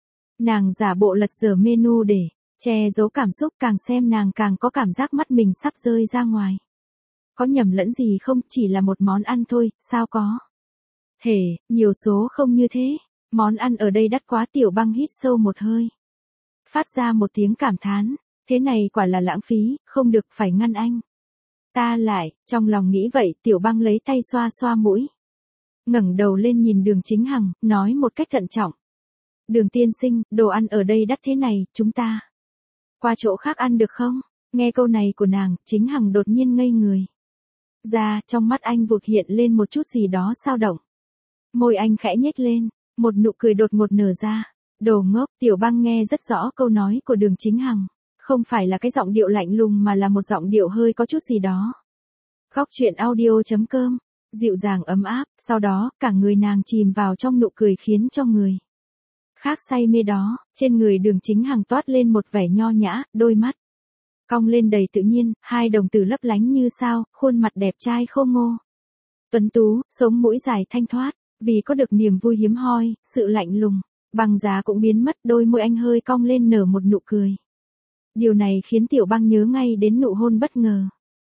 Nàng giả bộ lật dở menu để che giấu cảm xúc, càng xem nàng càng có cảm giác mắt mình sắp rơi ra ngoài. Có nhầm lẫn gì không, chỉ là một món ăn thôi, sao có thể nhiều số không như thế. Món ăn ở đây đắt quá. Tiểu Băng hít sâu một hơi, phát ra một tiếng cảm thán. Thế này quả là lãng phí, không được, phải ngăn anh ta lại. Trong lòng nghĩ vậy, Tiểu Băng lấy tay xoa xoa mũi, ngẩng đầu lên nhìn Đường Chính Hằng, nói một cách thận trọng. Đường tiên sinh, đồ ăn ở đây đắt thế này, chúng ta qua chỗ khác ăn được không? Nghe câu này của nàng, Chính Hằng đột nhiên ngây người ra, trong mắt anh vụt hiện lên một chút gì đó xao động. Môi anh khẽ nhếch lên, một nụ cười đột ngột nở ra. Đồ ngốc. Tiểu Băng nghe rất rõ câu nói của Đường Chính Hằng. Không phải là cái giọng điệu lạnh lùng mà là một giọng điệu hơi có chút gì đó. Góc truyện audio chấm com, dịu dàng ấm áp, sau đó, cả người nàng chìm vào trong nụ cười khiến cho người khác say mê đó. Trên người Đường Chính Hằng toát lên một vẻ nho nhã, đôi mắt cong lên đầy tự nhiên, hai đồng tử lấp lánh như sao, khuôn mặt đẹp trai khôn ngô tuấn tú, sống mũi dài thanh thoát. Vì có được niềm vui hiếm hoi, sự lạnh lùng băng giá cũng biến mất, đôi môi anh hơi cong lên nở một nụ cười. Điều này khiến Tiểu Băng nhớ ngay đến nụ hôn bất ngờ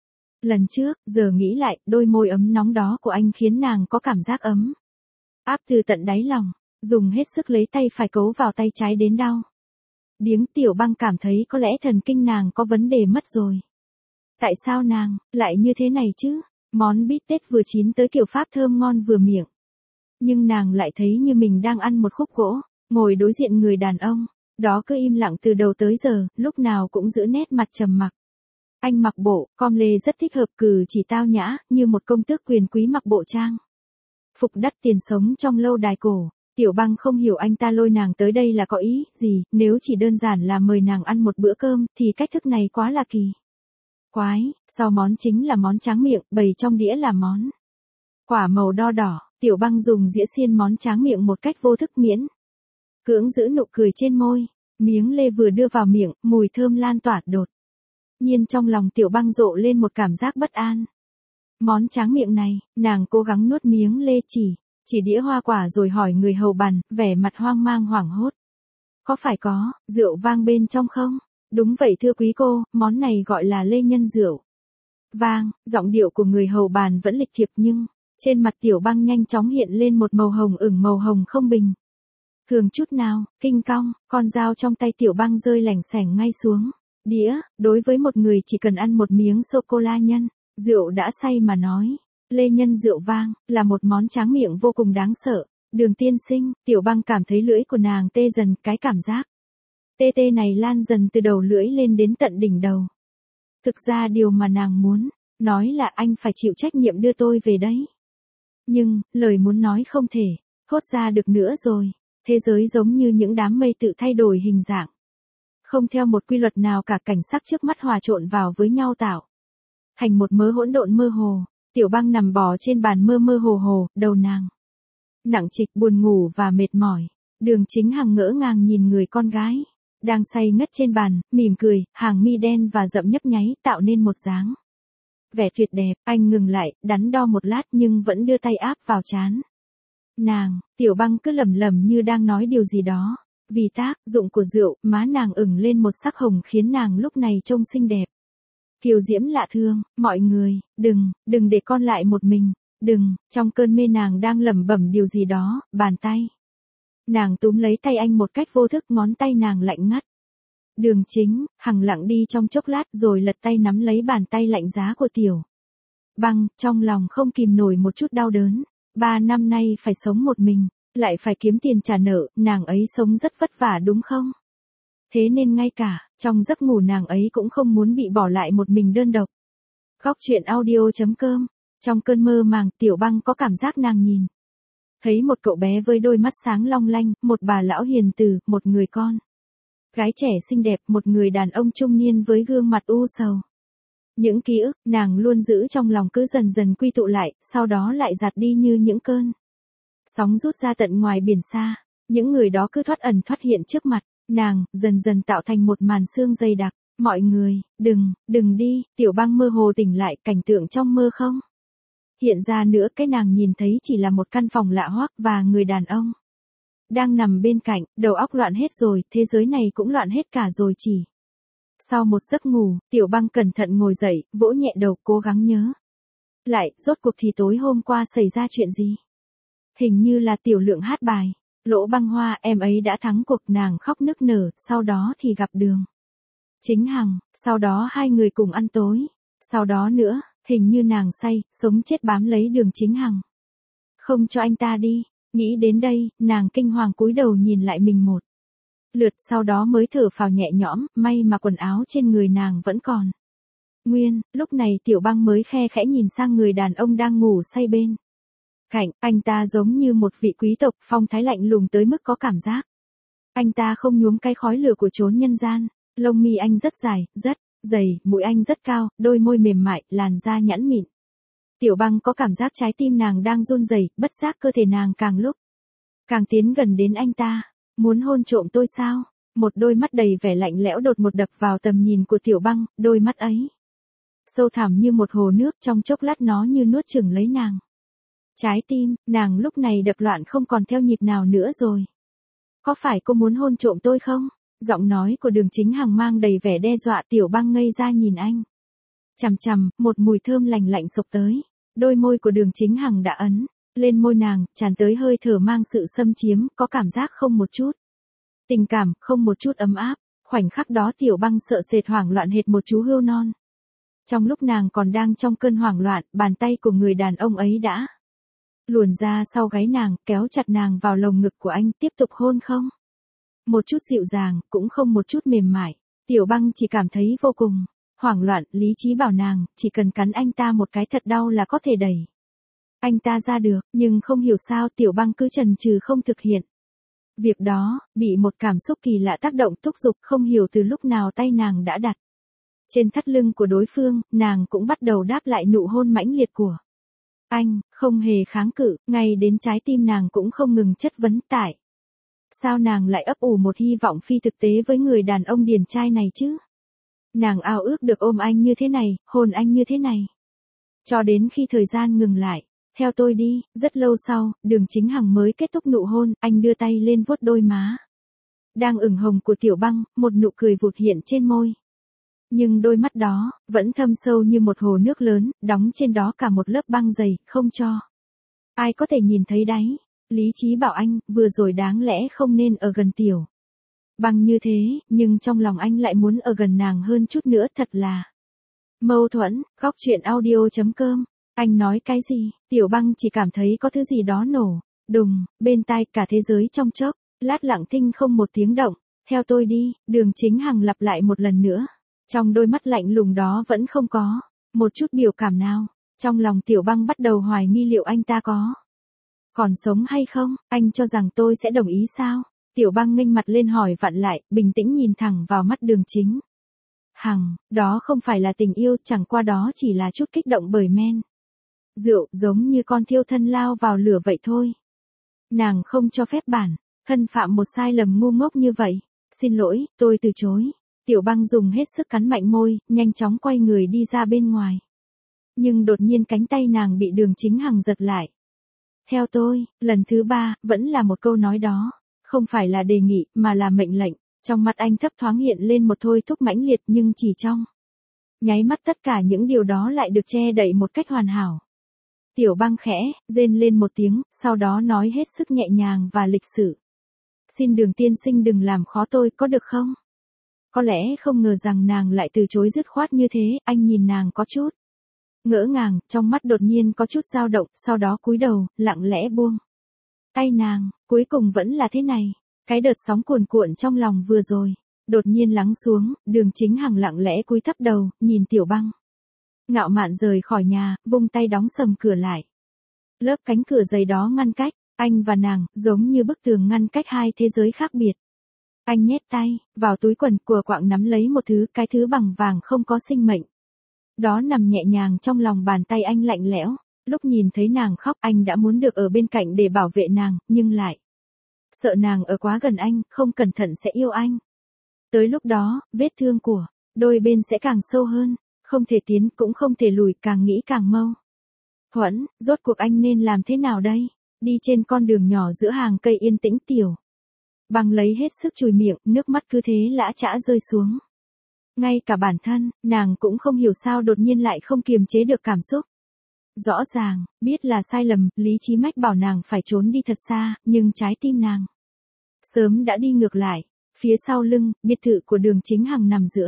lần trước. Giờ nghĩ lại, đôi môi ấm nóng đó của anh khiến nàng có cảm giác ấm áp từ tận đáy lòng. Dùng hết sức lấy tay phải cấu vào tay trái đến đau điếng. Tiểu Băng cảm thấy có lẽ thần kinh nàng có vấn đề mất rồi. Tại sao nàng lại như thế này chứ? Món bít tết vừa chín tới kiểu Pháp thơm ngon vừa miệng, nhưng nàng lại thấy như mình đang ăn một khúc gỗ. Ngồi đối diện người đàn ông đó cứ im lặng từ đầu tới giờ, lúc nào cũng giữ nét mặt trầm mặc. Anh mặc bộ com lê rất thích hợp, cử chỉ tao nhã, như một công tước quyền quý mặc bộ trang phục đắt tiền sống trong lâu đài cổ. Tiểu Băng không hiểu anh ta lôi nàng tới đây là có ý gì, nếu chỉ đơn giản là mời nàng ăn một bữa cơm, thì cách thức này quá là kỳ quái. Sau món chính là món tráng miệng, bày trong đĩa là món quả màu đo đỏ. Tiểu Băng dùng dĩa xiên món tráng miệng một cách vô thức, miễn cưỡng giữ nụ cười trên môi. Miếng lê vừa đưa vào miệng, mùi thơm lan tỏa, đột nhiên trong lòng Tiểu Băng rộ lên một cảm giác bất an. Món tráng miệng này, nàng cố gắng nuốt miếng lê, chỉ chỉ đĩa hoa quả rồi hỏi người hầu bàn, vẻ mặt hoang mang hoảng hốt. Có phải có rượu vang bên trong không? Đúng vậy thưa quý cô, món này gọi là lê nhân rượu vang. Giọng điệu của người hầu bàn vẫn lịch thiệp, nhưng trên mặt Tiểu Băng nhanh chóng hiện lên một màu hồng ửng, màu hồng không bình thường chút nào. Kinh cong, con dao trong tay Tiểu Băng rơi lảnh xẻng ngay xuống đĩa. Đối với một người chỉ cần ăn một miếng sô cô la nhân rượu đã say mà nói, lê nhân rượu vang là một món tráng miệng vô cùng đáng sợ. Đường tiên sinh, Tiểu Băng cảm thấy lưỡi của nàng tê dần, cái cảm giác tê tê này lan dần từ đầu lưỡi lên đến tận đỉnh đầu. Thực ra điều mà nàng muốn nói là anh phải chịu trách nhiệm đưa tôi về đấy. Nhưng, lời muốn nói không thể, thốt ra được nữa rồi. Thế giới giống như những đám mây tự thay đổi hình dạng. Không theo một quy luật nào cả, cảnh sắc trước mắt hòa trộn vào với nhau tạo thành một mớ hỗn độn mơ hồ. Tiểu Băng nằm bò trên bàn mơ mơ hồ hồ, đầu nàng nặng trịch, buồn ngủ và mệt mỏi. Đường Chính Hằng ngỡ ngàng nhìn người con gái đang say ngất trên bàn, mỉm cười, hàng mi đen và rậm nhấp nháy tạo nên một dáng vẻ tuyệt đẹp. Anh ngừng lại, đắn đo một lát nhưng vẫn đưa tay áp vào trán nàng. Tiểu Băng cứ lẩm lẩm như đang nói điều gì đó. Vì tác dụng của rượu, má nàng ửng lên một sắc hồng khiến nàng lúc này trông xinh đẹp, kiều diễm lạ thương. Mọi người, đừng, đừng để con lại một mình, đừng. Trong cơn mê nàng đang lẩm bẩm điều gì đó, bàn tay nàng túm lấy tay anh một cách vô thức, ngón tay nàng lạnh ngắt. Đường Chính Hằng lặng đi trong chốc lát rồi lật tay nắm lấy bàn tay lạnh giá của Tiểu Băng, trong lòng không kìm nổi một chút đau đớn. Ba năm nay phải sống một mình, lại phải kiếm tiền trả nợ, nàng ấy sống rất vất vả đúng không? Thế nên ngay cả trong giấc ngủ nàng ấy cũng không muốn bị bỏ lại một mình đơn độc. Góc truyện audio chấm com. Trong cơn mơ màng, Tiểu Băng có cảm giác nàng nhìn thấy một cậu bé với đôi mắt sáng long lanh, một bà lão hiền từ, một người con gái trẻ xinh đẹp, một người đàn ông trung niên với gương mặt u sầu. Những ký ức nàng luôn giữ trong lòng cứ dần dần quy tụ lại, sau đó lại giạt đi như những cơn sóng rút ra tận ngoài biển xa. Những người đó cứ thoát ẩn thoát hiện trước mặt nàng, dần dần tạo thành một màn sương dày đặc. Mọi người, đừng, đừng đi. Tiểu Băng mơ hồ tỉnh lại, cảnh tượng trong mơ không hiện ra nữa. Cái nàng nhìn thấy chỉ là một căn phòng lạ hoắc và người đàn ông đang nằm bên cạnh. Đầu óc loạn hết rồi, thế giới này cũng loạn hết cả rồi. Chỉ sau một giấc ngủ, Tiểu Băng cẩn thận ngồi dậy, vỗ nhẹ đầu, cố gắng nhớ lại, rốt cuộc thì tối hôm qua xảy ra chuyện gì. Hình như là Tiểu Lượng hát bài Lỗ Băng Hoa, em ấy đã thắng cuộc. Nàng khóc nức nở. Sau đó thì gặp Đường Chính Hằng, sau đó hai người cùng ăn tối. Sau đó nữa, hình như nàng say, sống chết bám lấy Đường Chính Hằng, không cho anh ta đi. Nghĩ đến đây, nàng kinh hoàng cúi đầu nhìn lại mình một lượt, sau đó mới thở phào nhẹ nhõm. May mà quần áo trên người nàng vẫn còn nguyên. Lúc này Tiểu Băng mới khe khẽ nhìn sang người đàn ông đang ngủ say bên cạnh. Anh ta giống như một vị quý tộc, phong thái lạnh lùng tới mức có cảm giác anh ta không nhuốm cái khói lửa của chốn nhân gian. Lông mi anh rất dài, rất dày, mũi anh rất cao, đôi môi mềm mại, làn da nhẵn mịn. Tiểu Băng có cảm giác trái tim nàng đang run rẩy, bất giác cơ thể nàng càng lúc càng tiến gần đến anh ta. Muốn hôn trộm tôi sao? Một đôi mắt đầy vẻ lạnh lẽo đột ngột đập vào tầm nhìn của Tiểu Băng. Đôi mắt ấy sâu thẳm như một hồ nước, trong chốc lát nó như nuốt chửng lấy nàng. Trái tim nàng lúc này đập loạn không còn theo nhịp nào nữa rồi. Có phải cô muốn hôn trộm tôi không? Giọng nói của Đường Chính Hằng mang đầy vẻ đe dọa. Tiểu Băng ngây ra nhìn anh chằm chằm, một mùi thơm lành lạnh xộc tới. Đôi môi của Đường Chính Hằng đã ấn lên môi nàng, tràn tới hơi thở mang sự xâm chiếm, có cảm giác không một chút tình cảm, không một chút ấm áp. Khoảnh khắc đó Tiểu Băng sợ sệt hoảng loạn hệt một chú hươu non. Trong lúc nàng còn đang trong cơn hoảng loạn, bàn tay của người đàn ông ấy đã luồn ra sau gáy nàng, kéo chặt nàng vào lồng ngực của anh, tiếp tục hôn không một chút dịu dàng, cũng không một chút mềm mại. Tiểu Băng chỉ cảm thấy vô cùng hoảng loạn. Lý trí bảo nàng, chỉ cần cắn anh ta một cái thật đau là có thể đẩy anh ta ra được, nhưng không hiểu sao Tiểu Băng cứ chần chừ không thực hiện việc đó. Bị một cảm xúc kỳ lạ tác động thúc giục, không hiểu từ lúc nào tay nàng đã đặt trên thắt lưng của đối phương, nàng cũng bắt đầu đáp lại nụ hôn mãnh liệt của anh, không hề kháng cự. Ngay đến trái tim nàng cũng không ngừng chất vấn, tại sao nàng lại ấp ủ một hy vọng phi thực tế với người đàn ông điển trai này chứ. Nàng ao ước được ôm anh như thế này, hôn anh như thế này, cho đến khi thời gian ngừng lại. Theo tôi đi. Rất lâu sau, Đường Chính Hằng mới kết thúc nụ hôn. Anh đưa tay lên vuốt đôi má đang ửng hồng của Tiểu Băng, một nụ cười vụt hiện trên môi. Nhưng đôi mắt đó vẫn thâm sâu như một hồ nước lớn, đóng trên đó cả một lớp băng dày, không cho ai có thể nhìn thấy đáy. Lý trí bảo anh, vừa rồi đáng lẽ không nên ở gần Tiểu Băng như thế, nhưng trong lòng anh lại muốn ở gần nàng hơn chút nữa. Thật là mâu thuẫn. Góc truyện audio chấm com. Anh nói cái gì? Tiểu Băng chỉ cảm thấy có thứ gì đó nổ đùng bên tai, cả thế giới trong chốc lát lặng thinh không một tiếng động. Theo tôi đi. Đường Chính Hằng lặp lại một lần nữa. Trong đôi mắt lạnh lùng đó vẫn không có một chút biểu cảm nào. Trong lòng Tiểu Băng bắt đầu hoài nghi liệu anh ta có còn sống hay không, anh cho rằng tôi sẽ đồng ý sao? Tiểu Băng nghênh mặt lên hỏi vặn lại, bình tĩnh nhìn thẳng vào mắt Đường Chính Hằng, đó không phải là tình yêu, chẳng qua đó chỉ là chút kích động bởi men rượu, giống như con thiêu thân lao vào lửa vậy thôi. Nàng không cho phép bản thân phạm một sai lầm ngu ngốc như vậy. Xin lỗi, tôi từ chối. Tiểu Băng dùng hết sức cắn mạnh môi, nhanh chóng quay người đi ra bên ngoài. Nhưng đột nhiên cánh tay nàng bị Đường Chính Hằng giật lại. Theo tôi, lần thứ ba, vẫn là một câu nói đó. Không phải là đề nghị, mà là mệnh lệnh. Trong mắt anh thấp thoáng hiện lên một thôi thúc mãnh liệt, nhưng chỉ trong nháy mắt tất cả những điều đó lại được che đậy một cách hoàn hảo. Tiểu Băng khẽ rên lên một tiếng, sau đó nói hết sức nhẹ nhàng và lịch sự. Xin Đường tiên sinh đừng làm khó tôi, có được không? Có lẽ không ngờ rằng nàng lại từ chối dứt khoát như thế, anh nhìn nàng có chút ngỡ ngàng, trong mắt đột nhiên có chút dao động, sau đó cúi đầu, lặng lẽ buông tay nàng, cuối cùng vẫn là thế này. Cái đợt sóng cuồn cuộn trong lòng vừa rồi, đột nhiên lắng xuống, Đường Chính Hằng lặng lẽ cúi thấp đầu, nhìn Tiểu Băng ngạo mạn rời khỏi nhà, vung tay đóng sầm cửa lại. Lớp cánh cửa dày đó ngăn cách anh và nàng, giống như bức tường ngăn cách hai thế giới khác biệt. Anh nhét tay vào túi quần, của quạng nắm lấy một thứ, cái thứ bằng vàng không có sinh mệnh. Đó nằm nhẹ nhàng trong lòng bàn tay anh lạnh lẽo. Lúc nhìn thấy nàng khóc, anh đã muốn được ở bên cạnh để bảo vệ nàng, nhưng lại sợ nàng ở quá gần anh, không cẩn thận sẽ yêu anh. Tới lúc đó, vết thương của đôi bên sẽ càng sâu hơn, không thể tiến cũng không thể lùi, càng nghĩ càng mâu thuẫn. Rốt cuộc anh nên làm thế nào đây? Đi trên con đường nhỏ giữa hàng cây yên tĩnh, Tiểu Băng lấy hết sức chùi miệng, nước mắt cứ thế lã chã rơi xuống. Ngay cả bản thân, nàng cũng không hiểu sao đột nhiên lại không kiềm chế được cảm xúc. Rõ ràng, biết là sai lầm, lý trí mách bảo nàng phải trốn đi thật xa, nhưng trái tim nàng sớm đã đi ngược lại. Phía sau lưng, biệt thự của Đường Chính Hằng nằm giữa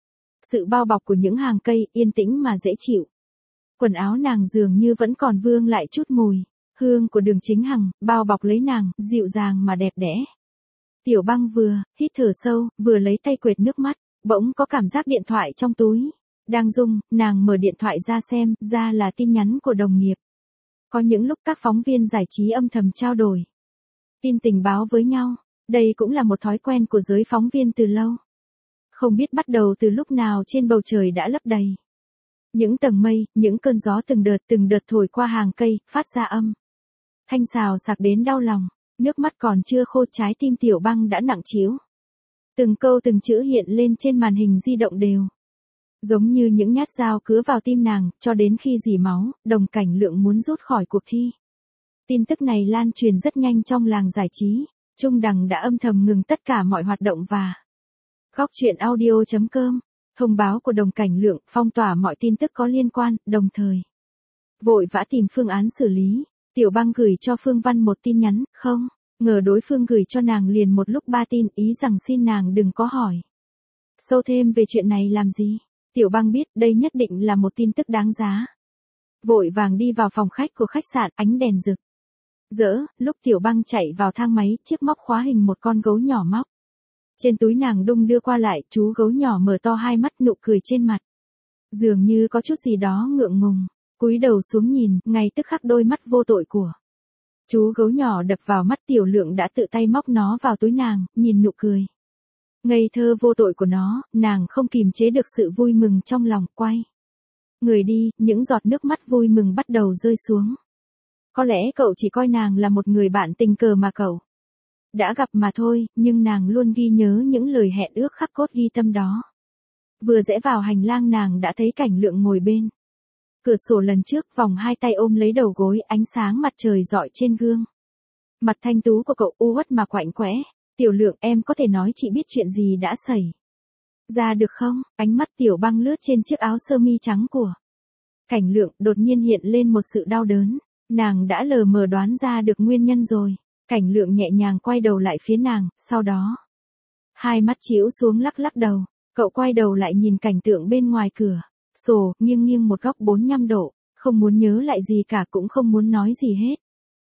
sự bao bọc của những hàng cây, yên tĩnh mà dễ chịu. Quần áo nàng dường như vẫn còn vương lại chút mùi hương của Đường Chính Hằng, bao bọc lấy nàng, dịu dàng mà đẹp đẽ. Tiểu Băng vừa hít thở sâu, vừa lấy tay quệt nước mắt, bỗng có cảm giác điện thoại trong túi đang rung, nàng mở điện thoại ra xem, ra là tin nhắn của đồng nghiệp. Có những lúc các phóng viên giải trí âm thầm trao đổi tin tình báo với nhau, đây cũng là một thói quen của giới phóng viên từ lâu. Không biết bắt đầu từ lúc nào trên bầu trời đã lấp đầy những tầng mây, những cơn gió từng đợt từng đợt thổi qua hàng cây, phát ra âm thanh xào xạc đến đau lòng. Nước mắt còn chưa khô, trái tim Tiểu Băng đã nặng trĩu. Từng câu từng chữ hiện lên trên màn hình di động đều giống như những nhát dao cứa vào tim nàng, cho đến khi rỉ máu, Đồng Cảnh Lượng muốn rút khỏi cuộc thi. Tin tức này lan truyền rất nhanh trong làng giải trí. Trung Đằng đã âm thầm ngừng tất cả mọi hoạt động và Góc truyện audio chấm com. Thông báo của Đồng Cảnh Lượng phong tỏa mọi tin tức có liên quan, đồng thời vội vã tìm phương án xử lý. Tiểu Băng gửi cho Phương Văn một tin nhắn, không ngờ đối phương gửi cho nàng liền một lúc ba tin, ý rằng xin nàng đừng có hỏi sâu thêm về chuyện này làm gì. Tiểu Băng biết đây nhất định là một tin tức đáng giá. Vội vàng đi vào phòng khách của khách sạn, ánh đèn rực rỡ, lúc Tiểu Băng chạy vào thang máy, chiếc móc khóa hình một con gấu nhỏ móc trên túi nàng đung đưa qua lại, chú gấu nhỏ mở to hai mắt, nụ cười trên mặt dường như có chút gì đó ngượng ngùng. Cúi đầu xuống nhìn, ngay tức khắc đôi mắt vô tội của chú gấu nhỏ đập vào mắt Tiểu Lượng đã tự tay móc nó vào túi nàng, nhìn nụ cười ngây thơ vô tội của nó, nàng không kìm chế được sự vui mừng trong lòng, quay người đi, những giọt nước mắt vui mừng bắt đầu rơi xuống. Có lẽ cậu chỉ coi nàng là một người bạn tình cờ mà cậu đã gặp mà thôi, nhưng nàng luôn ghi nhớ những lời hẹn ước khắc cốt ghi tâm đó. Vừa rẽ vào hành lang nàng đã thấy Cảnh Lượng ngồi bên cửa sổ lần trước, vòng hai tay ôm lấy đầu gối, ánh sáng mặt trời rọi trên gương mặt thanh tú của cậu u uất mà quạnh quẽ. Tiểu Lượng, em có thể nói chị biết chuyện gì đã xảy ra được không? Ánh mắt Tiểu Băng lướt trên chiếc áo sơ mi trắng của Cảnh Lượng, đột nhiên hiện lên một sự đau đớn. Nàng đã lờ mờ đoán ra được nguyên nhân rồi. Cảnh Lượng nhẹ nhàng quay đầu lại phía nàng, sau đó hai mắt chĩu xuống lắc lắc đầu. Cậu quay đầu lại nhìn cảnh tượng bên ngoài cửa sổ, nghiêng nghiêng một góc bốn mươi lăm độ, không muốn nhớ lại gì cả, cũng không muốn nói gì hết.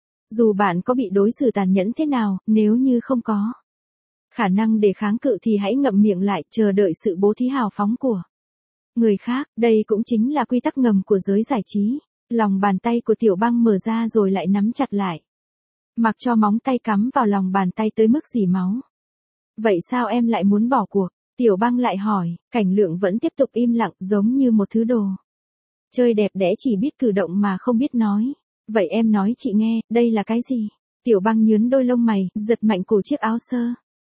Dù bạn có bị đối xử tàn nhẫn thế nào, nếu như không có khả năng để kháng cự thì hãy ngậm miệng lại, chờ đợi sự bố thí hào phóng của người khác. Đây cũng chính là quy tắc ngầm của giới giải trí. Lòng bàn tay của Tiểu Băng mở ra rồi lại nắm chặt lại. Mặc cho móng tay cắm vào lòng bàn tay tới mức rỉ máu. Vậy sao em lại muốn bỏ cuộc? Tiểu Băng lại hỏi, Cảnh Lượng vẫn tiếp tục im lặng giống như một thứ đồ chơi đẹp đẽ chỉ biết cử động mà không biết nói. Vậy em nói chị nghe, đây là cái gì? Tiểu Băng nhướn đôi lông mày, giật mạnh cổ chiếc áo sơ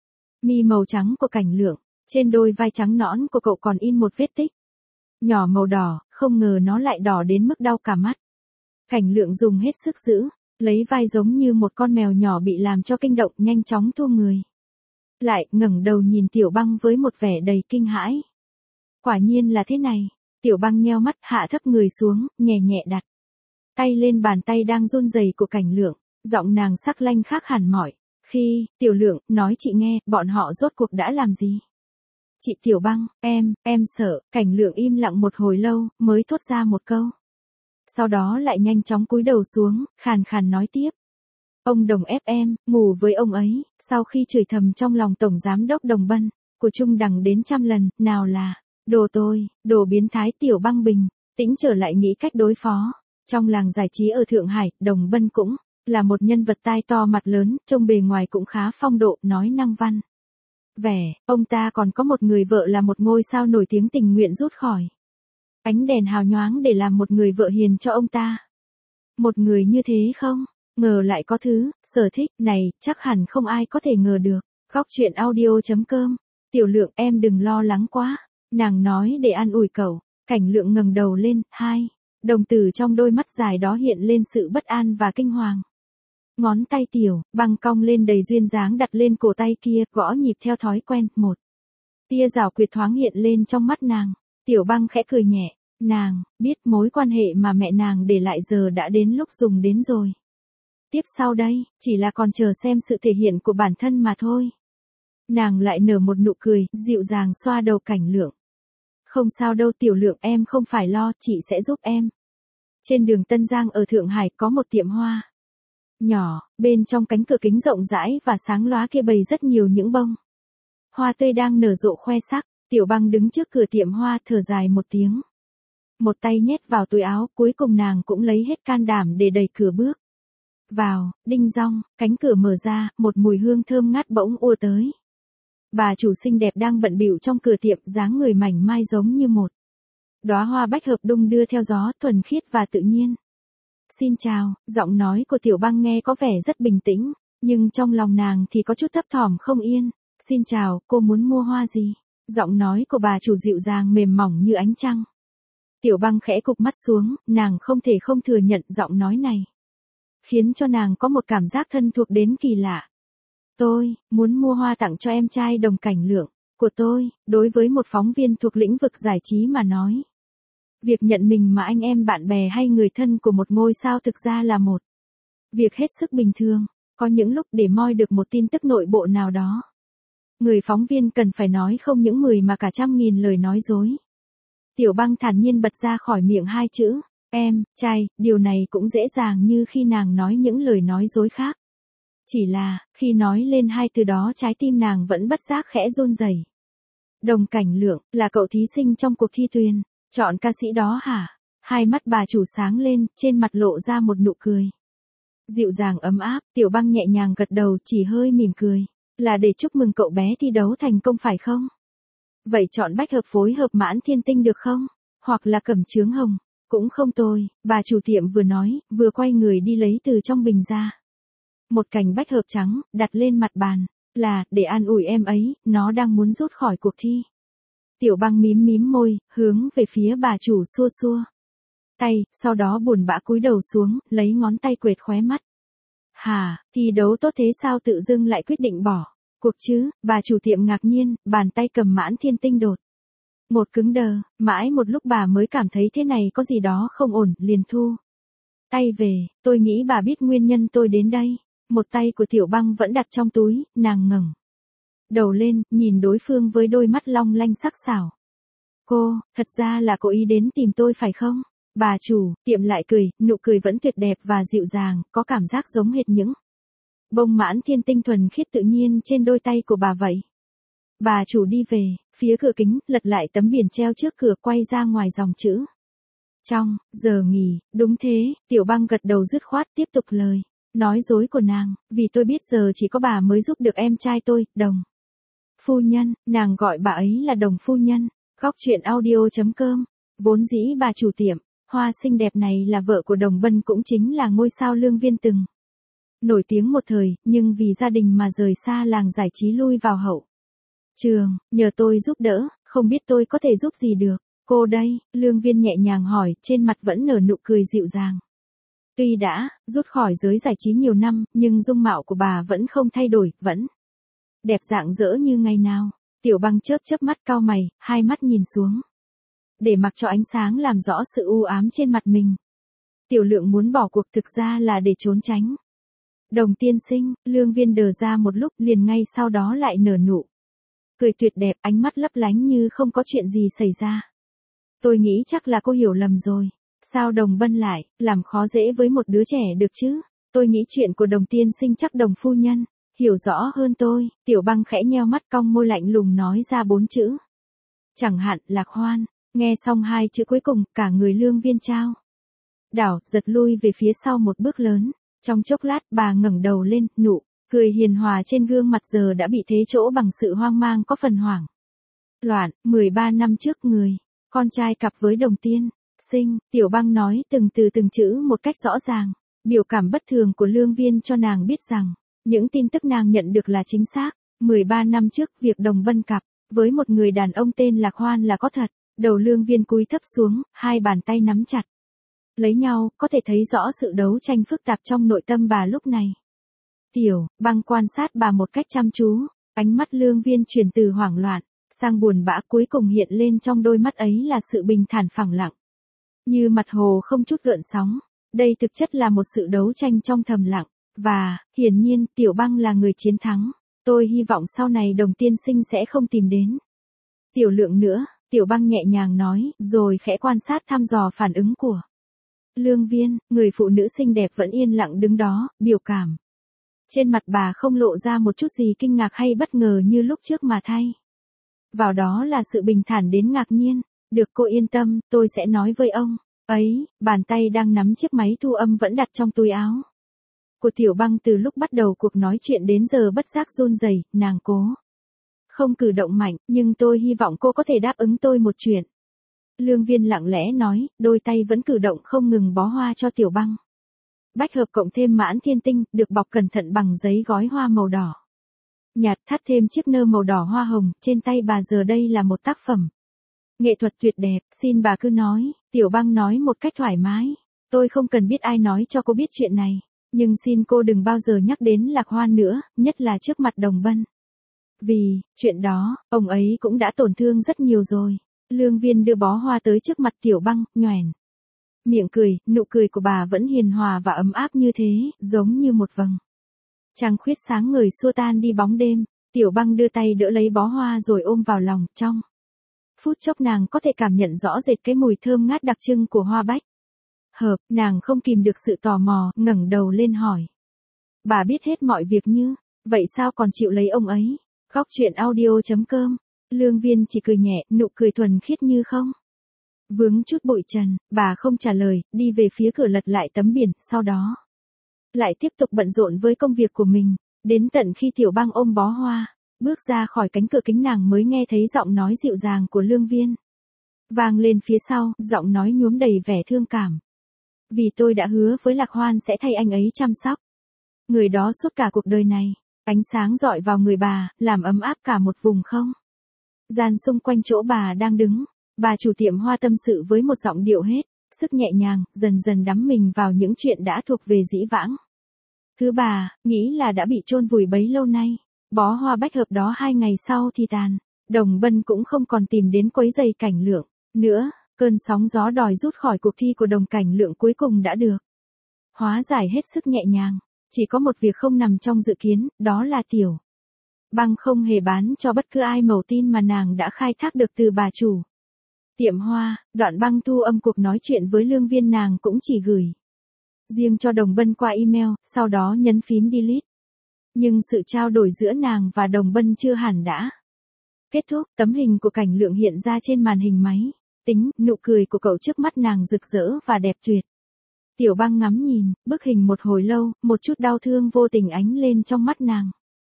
mi màu trắng của Cảnh Lượng. Trên đôi vai trắng nõn của cậu còn in một vết tích nhỏ màu đỏ, không ngờ nó lại đỏ đến mức đau cả mắt. Cảnh Lượng dùng hết sức giữ, lấy vai giống như một con mèo nhỏ bị làm cho kinh động, nhanh chóng thua người lại, ngẩng đầu nhìn Tiểu Băng với một vẻ đầy kinh hãi. Quả nhiên là thế này. Tiểu Băng nheo mắt, hạ thấp người xuống, nhẹ nhẹ đặt tay lên bàn tay đang run rẩy của Cảnh Lượng, giọng nàng sắc lanh khác hẳn mọi khi. Tiểu Lượng, nói chị nghe, bọn họ rốt cuộc đã làm gì? Chị Tiểu Băng, em, em sợ. Cảnh Lượng im lặng một hồi lâu, mới thốt ra một câu. Sau đó lại nhanh chóng cúi đầu xuống, khàn khàn nói tiếp. Ông Đồng ép em, ngủ với ông ấy, sau khi chửi thầm trong lòng Tổng Giám đốc Đồng Bân, của Trung Đằng đến trăm lần, nào là, đồ tôi, đồ biến thái. Tiểu Băng bình tĩnh trở lại nghĩ cách đối phó. Trong làng giải trí ở Thượng Hải, Đồng Bân cũng là một nhân vật tai to mặt lớn, trông bề ngoài cũng khá phong độ, nói năng văn vẻ. Ông ta còn có một người vợ là một ngôi sao nổi tiếng tình nguyện rút khỏi ánh đèn hào nhoáng để làm một người vợ hiền cho ông ta. Một người như thế không ngờ lại có thứ sở thích này, chắc hẳn không ai có thể ngờ được. Góc truyện audio chấm com. Tiểu Lượng, em đừng lo lắng quá, nàng nói để an ủi cậu. Cảnh Lượng ngẩng đầu lên, hai đồng tử trong đôi mắt dài đó hiện lên sự bất an và kinh hoàng. Ngón tay Tiểu Băng cong lên đầy duyên dáng đặt lên cổ tay kia, gõ nhịp theo thói quen. Một tia giảo quyệt thoáng hiện lên trong mắt nàng. Tiểu Băng khẽ cười nhẹ, nàng biết mối quan hệ mà mẹ nàng để lại giờ đã đến lúc dùng đến rồi. Tiếp sau đây, chỉ là còn chờ xem sự thể hiện của bản thân mà thôi. Nàng lại nở một nụ cười, dịu dàng xoa đầu Cảnh Lượng. Không sao đâu Tiểu Lượng, em không phải lo, chị sẽ giúp em. Trên đường Tân Giang ở Thượng Hải có một tiệm hoa nhỏ, bên trong cánh cửa kính rộng rãi và sáng lóa kia bày rất nhiều những bông hoa tươi đang nở rộ khoe sắc. Tiểu Băng đứng trước cửa tiệm hoa, thở dài một tiếng. Một tay nhét vào túi áo, cuối cùng nàng cũng lấy hết can đảm để đẩy cửa bước vào. Đinh dong, cánh cửa mở ra, một mùi hương thơm ngát bỗng ùa tới. Bà chủ xinh đẹp đang bận bịu trong cửa tiệm, dáng người mảnh mai giống như một đóa hoa bách hợp đung đưa theo gió, thuần khiết và tự nhiên. Xin chào, giọng nói của Tiểu Băng nghe có vẻ rất bình tĩnh, nhưng trong lòng nàng thì có chút thấp thỏm không yên. Xin chào, cô muốn mua hoa gì? Giọng nói của bà chủ dịu dàng mềm mỏng như ánh trăng. Tiểu Băng khẽ cụp mắt xuống, nàng không thể không thừa nhận giọng nói này khiến cho nàng có một cảm giác thân thuộc đến kỳ lạ. Tôi muốn mua hoa tặng cho em trai Đồng Cảnh Lượng của tôi. Đối với một phóng viên thuộc lĩnh vực giải trí mà nói, việc nhận mình mà anh em bạn bè hay người thân của một ngôi sao thực ra là một việc hết sức bình thường. Có những lúc để moi được một tin tức nội bộ nào đó, người phóng viên cần phải nói không những mười mà cả trăm nghìn lời nói dối. Tiểu Băng thản nhiên bật ra khỏi miệng hai chữ, em trai, điều này cũng dễ dàng như khi nàng nói những lời nói dối khác. Chỉ là, khi nói lên hai từ đó trái tim nàng vẫn bất giác khẽ run rẩy. Đồng Cảnh Lượng, là cậu thí sinh trong cuộc thi tuyển chọn ca sĩ đó hả? Hai mắt bà chủ sáng lên, trên mặt lộ ra một nụ cười dịu dàng ấm áp. Tiểu Băng nhẹ nhàng gật đầu, chỉ hơi mỉm cười. Là để chúc mừng cậu bé thi đấu thành công phải không? Vậy chọn bách hợp phối hợp Mãn Thiên Tinh được không? Hoặc là Cẩm Chướng Hồng? Cũng không tồi. Bà chủ tiệm vừa nói, vừa quay người đi lấy từ trong bình ra một cành bách hợp trắng, đặt lên mặt bàn. Là, để an ủi em ấy, nó đang muốn rút khỏi cuộc thi. Tiểu Băng mím mím môi, hướng về phía bà chủ xua xua tay, sau đó buồn bã cúi đầu xuống, lấy ngón tay quệt khóe mắt. Hà, thi đấu tốt thế sao tự dưng lại quyết định bỏ cuộc chứ? Bà chủ tiệm ngạc nhiên, bàn tay cầm Mãn Thiên Tinh đột một cứng đờ, mãi một lúc bà mới cảm thấy thế này có gì đó không ổn, liền thu tay về. Tôi nghĩ bà biết nguyên nhân tôi đến đây. Một tay của Tiểu Băng vẫn đặt trong túi, nàng ngẩng đầu lên, nhìn đối phương với đôi mắt long lanh sắc sảo. Cô, thật ra là cô ý đến tìm tôi phải không? Bà chủ tiệm lại cười, nụ cười vẫn tuyệt đẹp và dịu dàng, có cảm giác giống hệt những bông Mãn Thiên Tinh thuần khiết tự nhiên trên đôi tay của bà vậy. Bà chủ đi về phía cửa kính, lật lại tấm biển treo trước cửa, quay ra ngoài dòng chữ Trong giờ nghỉ, đúng thế, Tiểu Băng gật đầu dứt khoát tiếp tục lời nói dối của nàng, vì tôi biết giờ chỉ có bà mới giúp được em trai tôi, Đồng phu nhân, nàng gọi bà ấy là Đồng phu nhân. Góc truyện audio.com, vốn dĩ bà chủ tiệm hoa xinh đẹp này là vợ của Đồng Bân, cũng chính là ngôi sao Lương Viên từng nổi tiếng một thời, nhưng vì gia đình mà rời xa làng giải trí lui vào hậu trường, nhờ tôi giúp đỡ, không biết tôi có thể giúp gì được. Cô đây, Lương Viên nhẹ nhàng hỏi, trên mặt vẫn nở nụ cười dịu dàng. Tuy đã rút khỏi giới giải trí nhiều năm, nhưng dung mạo của bà vẫn không thay đổi, vẫn đẹp rạng rỡ như ngày nào. Tiểu Băng chớp chớp mắt cau mày, hai mắt nhìn xuống, để mặc cho ánh sáng làm rõ sự u ám trên mặt mình. Tiểu Lượng muốn bỏ cuộc thực ra là để trốn tránh Đồng tiên sinh. Lương Viên đờ ra một lúc, liền ngay sau đó lại nở nụ cười tuyệt đẹp, ánh mắt lấp lánh như không có chuyện gì xảy ra. Tôi nghĩ chắc là cô hiểu lầm rồi. Sao Đồng Bân lại làm khó dễ với một đứa trẻ được chứ? Tôi nghĩ chuyện của Đồng tiên sinh chắc Đồng phu nhân hiểu rõ hơn tôi. Tiểu Băng khẽ nheo mắt, cong môi lạnh lùng nói ra bốn chữ. Chẳng hạn, Lạc Hoan. Nghe xong hai chữ cuối cùng, cả người Lương Viên trao đảo, giật lui về phía sau một bước lớn. Trong chốc lát, bà ngẩng đầu lên, nụ cười hiền hòa trên gương mặt giờ đã bị thế chỗ bằng sự hoang mang có phần hoảng loạn. mười ba năm trước, người con trai cặp với Đồng tiên sinh. Tiểu Băng nói từng từ từng chữ một cách rõ ràng. Biểu cảm bất thường của Lương Viên cho nàng biết rằng những tin tức nàng nhận được là chính xác. mười ba năm trước, việc Đồng Bân cặp với một người đàn ông tên Lạc Hoan là có thật. Đầu Lương Viên cúi thấp xuống, hai bàn tay nắm chặt lấy nhau, có thể thấy rõ sự đấu tranh phức tạp trong nội tâm bà lúc này. Tiểu Băng quan sát bà một cách chăm chú, ánh mắt Lương Viên chuyển từ hoảng loạn sang buồn bã, cuối cùng hiện lên trong đôi mắt ấy là sự bình thản phẳng lặng, như mặt hồ không chút gợn sóng. Đây thực chất là một sự đấu tranh trong thầm lặng, và, hiển nhiên, Tiểu Băng là người chiến thắng. Tôi hy vọng sau này Đồng tiên sinh sẽ không tìm đến Tiểu Lượng nữa. Tiểu Băng nhẹ nhàng nói, rồi khẽ quan sát thăm dò phản ứng của Lương Viên. Người phụ nữ xinh đẹp vẫn yên lặng đứng đó, biểu cảm trên mặt bà không lộ ra một chút gì kinh ngạc hay bất ngờ như lúc trước mà thay vào đó là sự bình thản đến ngạc nhiên. Được, cô yên tâm, tôi sẽ nói với ông ấy. Bàn tay đang nắm chiếc máy thu âm vẫn đặt trong túi áo của Tiểu Băng từ lúc bắt đầu cuộc nói chuyện đến giờ bất giác run rẩy. Nàng cố không cử động mạnh, nhưng tôi hy vọng cô có thể đáp ứng tôi một chuyện. Lương Viên lặng lẽ nói, đôi tay vẫn cử động không ngừng bó hoa cho Tiểu Băng. Bách hợp cộng thêm mãn thiên tinh, được bọc cẩn thận bằng giấy gói hoa màu đỏ nhạt, thắt thêm chiếc nơ màu đỏ hoa hồng. Trên tay bà giờ đây là một tác phẩm nghệ thuật tuyệt đẹp. Xin bà cứ nói. Tiểu Băng nói một cách thoải mái. Tôi không cần biết ai nói cho cô biết chuyện này, nhưng xin cô đừng bao giờ nhắc đến Lạc Hoan nữa, nhất là trước mặt Đồng Bân. Vì chuyện đó, ông ấy cũng đã tổn thương rất nhiều rồi. Lương Viên đưa bó hoa tới trước mặt Tiểu Băng, nhoẻn miệng cười. Nụ cười của bà vẫn hiền hòa và ấm áp như thế, giống như một vầng trăng khuyết sáng ngời xua tan đi bóng đêm. Tiểu Băng đưa tay đỡ lấy bó hoa rồi ôm vào lòng. Trong phút chốc nàng có thể cảm nhận rõ rệt cái mùi thơm ngát đặc trưng của hoa bách hợp. Nàng không kìm được sự tò mò, ngẩng đầu lên hỏi. Bà biết hết mọi việc như vậy sao còn chịu lấy ông ấy? Góc truyện audio.com. Lương Viên chỉ cười nhẹ, nụ cười thuần khiết như không vướng chút bụi trần. Bà không trả lời, đi về phía cửa lật lại tấm biển, sau đó lại tiếp tục bận rộn với công việc của mình. Đến tận khi Tiểu Băng ôm bó hoa bước ra khỏi cánh cửa kính, nàng mới nghe thấy giọng nói dịu dàng của Lương Viên vang lên phía sau, giọng nói nhuốm đầy vẻ thương cảm. Vì tôi đã hứa với Lạc Hoan sẽ thay anh ấy chăm sóc người đó suốt cả cuộc đời này. Ánh sáng rọi vào người bà, làm ấm áp cả một vùng không gian xung quanh chỗ bà đang đứng. Bà chủ tiệm hoa tâm sự với một giọng điệu hết sức nhẹ nhàng, dần dần đắm mình vào những chuyện đã thuộc về dĩ vãng. Thứ bà nghĩ là đã bị chôn vùi bấy lâu nay. Bó hoa bách hợp đó hai ngày sau thì tàn. Đồng Bân cũng không còn tìm đến quấy rầy Cảnh Lượng nữa. Cơn sóng gió đòi rút khỏi cuộc thi của Đồng Cảnh Lượng cuối cùng đã được hóa giải hết sức nhẹ nhàng. Chỉ có một việc không nằm trong dự kiến, đó là Tiểu Băng không hề bán cho bất cứ ai mẩu tin mà nàng đã khai thác được từ bà chủ tiệm hoa. Đoạn Băng thu âm cuộc nói chuyện với Lương Viên, nàng cũng chỉ gửi riêng cho Đồng Bân qua email, sau đó nhấn phím delete. Nhưng sự trao đổi giữa nàng và Đồng Bân chưa hẳn đã kết thúc. Tấm hình của Cảnh Lượng hiện ra trên màn hình máy. Tính, nụ cười của cậu trước mắt nàng rực rỡ và đẹp tuyệt. Tiểu Băng ngắm nhìn, bức hình một hồi lâu, một chút đau thương vô tình ánh lên trong mắt nàng.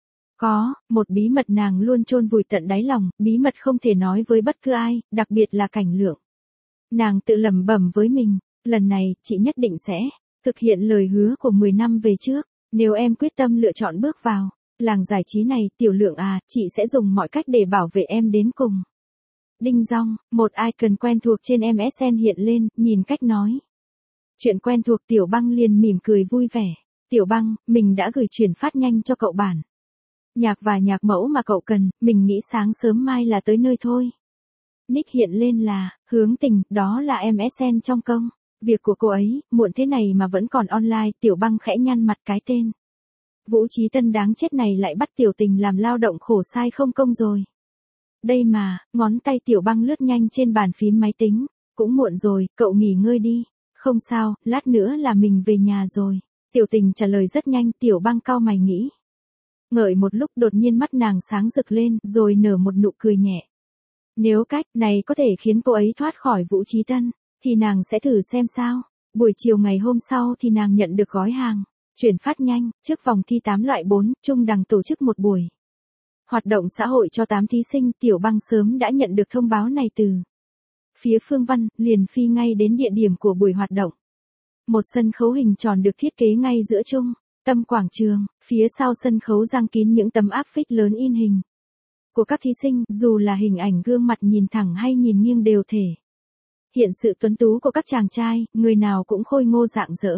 Có, một bí mật nàng luôn chôn vùi tận đáy lòng, bí mật không thể nói với bất cứ ai, đặc biệt là Cảnh Lượng. Nàng tự lẩm bẩm với mình, lần này, chị nhất định sẽ thực hiện lời hứa của mười năm về trước, nếu em quyết tâm lựa chọn bước vào làng giải trí này, Tiểu Lượng à, chị sẽ dùng mọi cách để bảo vệ em đến cùng. Đinh dong, một icon quen thuộc trên em ét en hiện lên, nhìn cách nói chuyện quen thuộc. Tiểu Băng liền mỉm cười vui vẻ. Tiểu Băng, mình đã gửi chuyển phát nhanh cho cậu bản nhạc và nhạc mẫu mà cậu cần, mình nghĩ sáng sớm mai là tới nơi thôi. Nick hiện lên là, Hướng Tình, đó là em ét en trong công. Việc của cô ấy, muộn thế này mà vẫn còn online. Tiểu Băng khẽ nhăn mặt, cái tên Vũ Chí Tân đáng chết này lại bắt Tiểu Tình làm lao động khổ sai không công rồi. Đây mà, ngón tay Tiểu Băng lướt nhanh trên bàn phím máy tính. Cũng muộn rồi, cậu nghỉ ngơi đi. Không sao, lát nữa là mình về nhà rồi. Tiểu Tình trả lời rất nhanh. Tiểu Băng cau mày nghĩ ngợi một lúc, đột nhiên mắt nàng sáng rực lên, rồi nở một nụ cười nhẹ. Nếu cách này có thể khiến cô ấy thoát khỏi Vũ Chí Tân, thì nàng sẽ thử xem sao. Buổi chiều ngày hôm sau thì nàng nhận được gói hàng chuyển phát nhanh. Trước vòng thi tám loại bốn, Trung Đằng tổ chức một buổi hoạt động xã hội cho tám thí sinh. Tiểu Băng sớm đã nhận được thông báo này từ phía Phương Văn, liền phi ngay đến địa điểm của buổi hoạt động. Một sân khấu hình tròn được thiết kế ngay giữa trung tâm quảng trường, phía sau sân khấu dang kín những tấm áp phích lớn in hình của các thí sinh, dù là hình ảnh gương mặt nhìn thẳng hay nhìn nghiêng đều thể hiện sự tuấn tú của các chàng trai, người nào cũng khôi ngô rạng rỡ.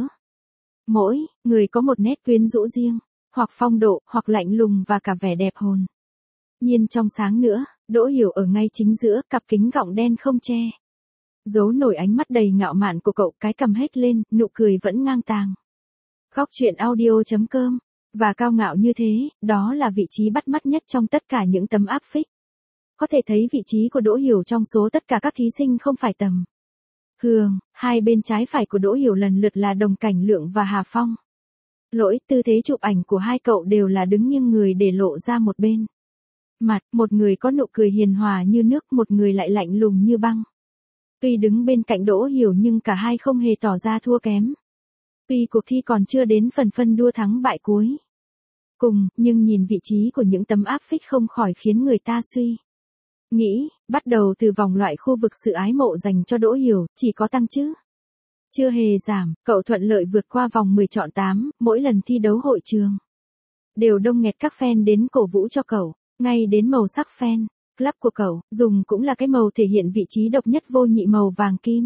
Mỗi người có một nét quyến rũ riêng, hoặc phong độ, hoặc lạnh lùng và cả vẻ đẹp hồn nhiên trong sáng nữa. Đỗ Hiểu ở ngay chính giữa, cặp kính gọng đen không che giấu nổi ánh mắt đầy ngạo mạn của cậu, cái cằm hết lên, nụ cười vẫn ngang tàng. Góc truyện audio chấm com. Và cao ngạo như thế, đó là vị trí bắt mắt nhất trong tất cả những tấm áp phích. Có thể thấy vị trí của Đỗ Hiểu trong số tất cả các thí sinh không phải tầm thường. Hai bên trái phải của Đỗ Hiểu lần lượt là Đồng Cảnh Lượng và Hà Phong. Lỗi, tư thế chụp ảnh của hai cậu đều là đứng nghiêng người để lộ ra một bên mặt, một người có nụ cười hiền hòa như nước, một người lại lạnh lùng như băng. Tuy đứng bên cạnh Đỗ Hiểu nhưng cả hai không hề tỏ ra thua kém. Tuy cuộc thi còn chưa đến phần phân đua thắng bại cuối cùng, nhưng nhìn vị trí của những tấm áp phích không khỏi khiến người ta suy nghĩ, bắt đầu từ vòng loại khu vực sự ái mộ dành cho Đỗ Hiểu, chỉ có tăng chứ chưa hề giảm. Cậu thuận lợi vượt qua vòng mười chọn tám, mỗi lần thi đấu hội trường đều đông nghẹt các fan đến cổ vũ cho cậu, ngay đến màu sắc fan club của cậu, dùng cũng là cái màu thể hiện vị trí độc nhất vô nhị, màu vàng kim.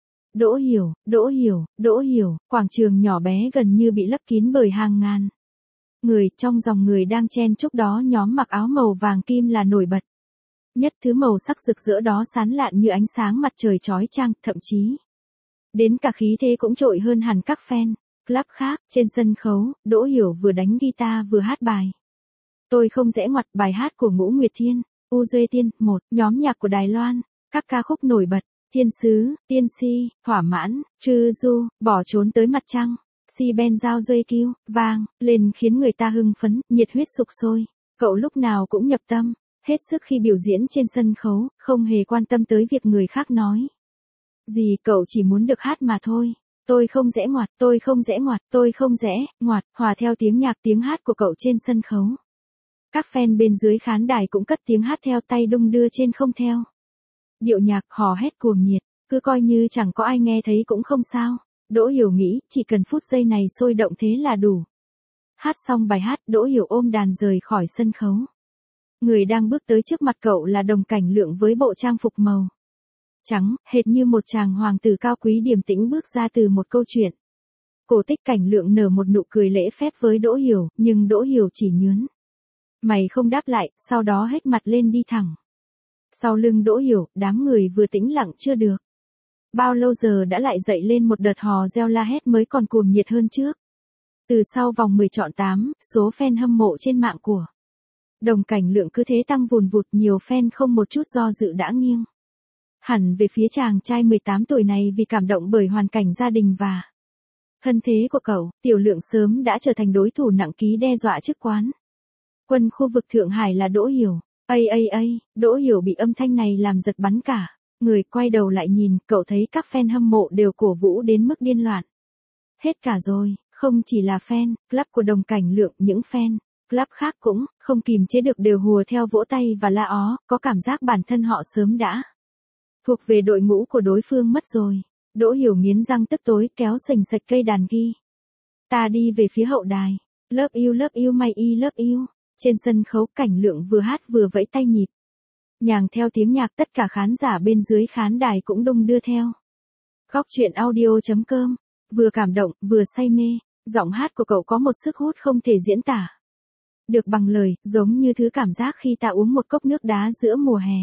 Đỗ Hiểu, Đỗ Hiểu, Đỗ Hiểu, quảng trường nhỏ bé gần như bị lấp kín bởi hàng ngàn người. Trong dòng người đang chen chúc đó, nhóm mặc áo màu vàng kim là nổi bật nhất, thứ màu sắc rực rỡ đó sáng lạn như ánh sáng mặt trời chói chang, thậm chí đến cả khí thế cũng trội hơn hẳn các fan club khác. Trên sân khấu, Đỗ Hiểu vừa đánh guitar vừa hát bài Tôi Không Dễ Ngoặt, bài hát của Ngũ Nguyệt Thiên, U Duy Tiên, một nhóm nhạc của Đài Loan. Các ca khúc nổi bật: Thiên Sứ, Tiên Si, Thỏa Mãn, Trư Du, Bỏ Trốn Tới Mặt Trăng, Si Ben Giao Duy Kiêu, vang lên khiến người ta hưng phấn, nhiệt huyết sục sôi. Cậu lúc nào cũng nhập tâm hết sức khi biểu diễn trên sân khấu, không hề quan tâm tới việc người khác nói gì, cậu chỉ muốn được hát mà thôi. Tôi không dễ ngoặt, tôi không dễ ngoặt, tôi không dễ ngoặt, hòa theo tiếng nhạc tiếng hát của cậu trên sân khấu. Các fan bên dưới khán đài cũng cất tiếng hát theo, tay đung đưa trên không theo điệu nhạc, hò hét cuồng nhiệt, cứ coi như chẳng có ai nghe thấy cũng không sao. Đỗ Hiểu nghĩ, chỉ cần phút giây này sôi động thế là đủ. Hát xong bài hát, Đỗ Hiểu ôm đàn rời khỏi sân khấu. Người đang bước tới trước mặt cậu là Đồng Cảnh Lượng với bộ trang phục màu trắng, hệt như một chàng hoàng tử cao quý điềm tĩnh bước ra từ một câu chuyện cổ tích. Cảnh Lượng nở một nụ cười lễ phép với Đỗ Hiểu, nhưng Đỗ Hiểu chỉ nhướng mày không đáp lại, sau đó hết mặt lên đi thẳng. Sau lưng Đỗ Hiểu, đám người vừa tĩnh lặng chưa được bao lâu giờ đã lại dậy lên một đợt hò reo la hét mới còn cuồng nhiệt hơn trước. Từ sau vòng mười chọn tám, số fan hâm mộ trên mạng của Đồng Cảnh Lượng cứ thế tăng vùn vụt, nhiều fan không một chút do dự đã nghiêng hẳn về phía chàng trai mười tám tuổi này vì cảm động bởi hoàn cảnh gia đình và thân thế của cậu. Tiểu Lượng sớm đã trở thành đối thủ nặng ký đe dọa chức quán quân khu vực Thượng Hải là Đỗ Hiểu. Ây ây ây, Đỗ Hiểu bị âm thanh này làm giật bắn cả Người quay đầu lại nhìn, cậu thấy các fan hâm mộ đều cổ vũ đến mức điên loạn. Hết cả rồi, không chỉ là fan, club của Đồng Cảnh Lượng, những fan, club khác cũng, không kìm chế được đều hùa theo vỗ tay và la ó, có cảm giác bản thân họ sớm đã thuộc về đội ngũ của đối phương mất rồi. Đỗ Hiểu nghiến răng tức tối kéo sành sạch cây đàn ghi. Ta đi về phía hậu đài. Love you love you my I love you. Trên sân khấu Cảnh Lượng vừa hát vừa vẫy tay nhịp nhàng theo tiếng nhạc, tất cả khán giả bên dưới khán đài cũng đung đưa theo. Góc truyện audio chấm com. Vừa cảm động, vừa say mê, giọng hát của cậu có một sức hút không thể diễn tả được bằng lời, giống như thứ cảm giác khi ta uống một cốc nước đá giữa mùa hè.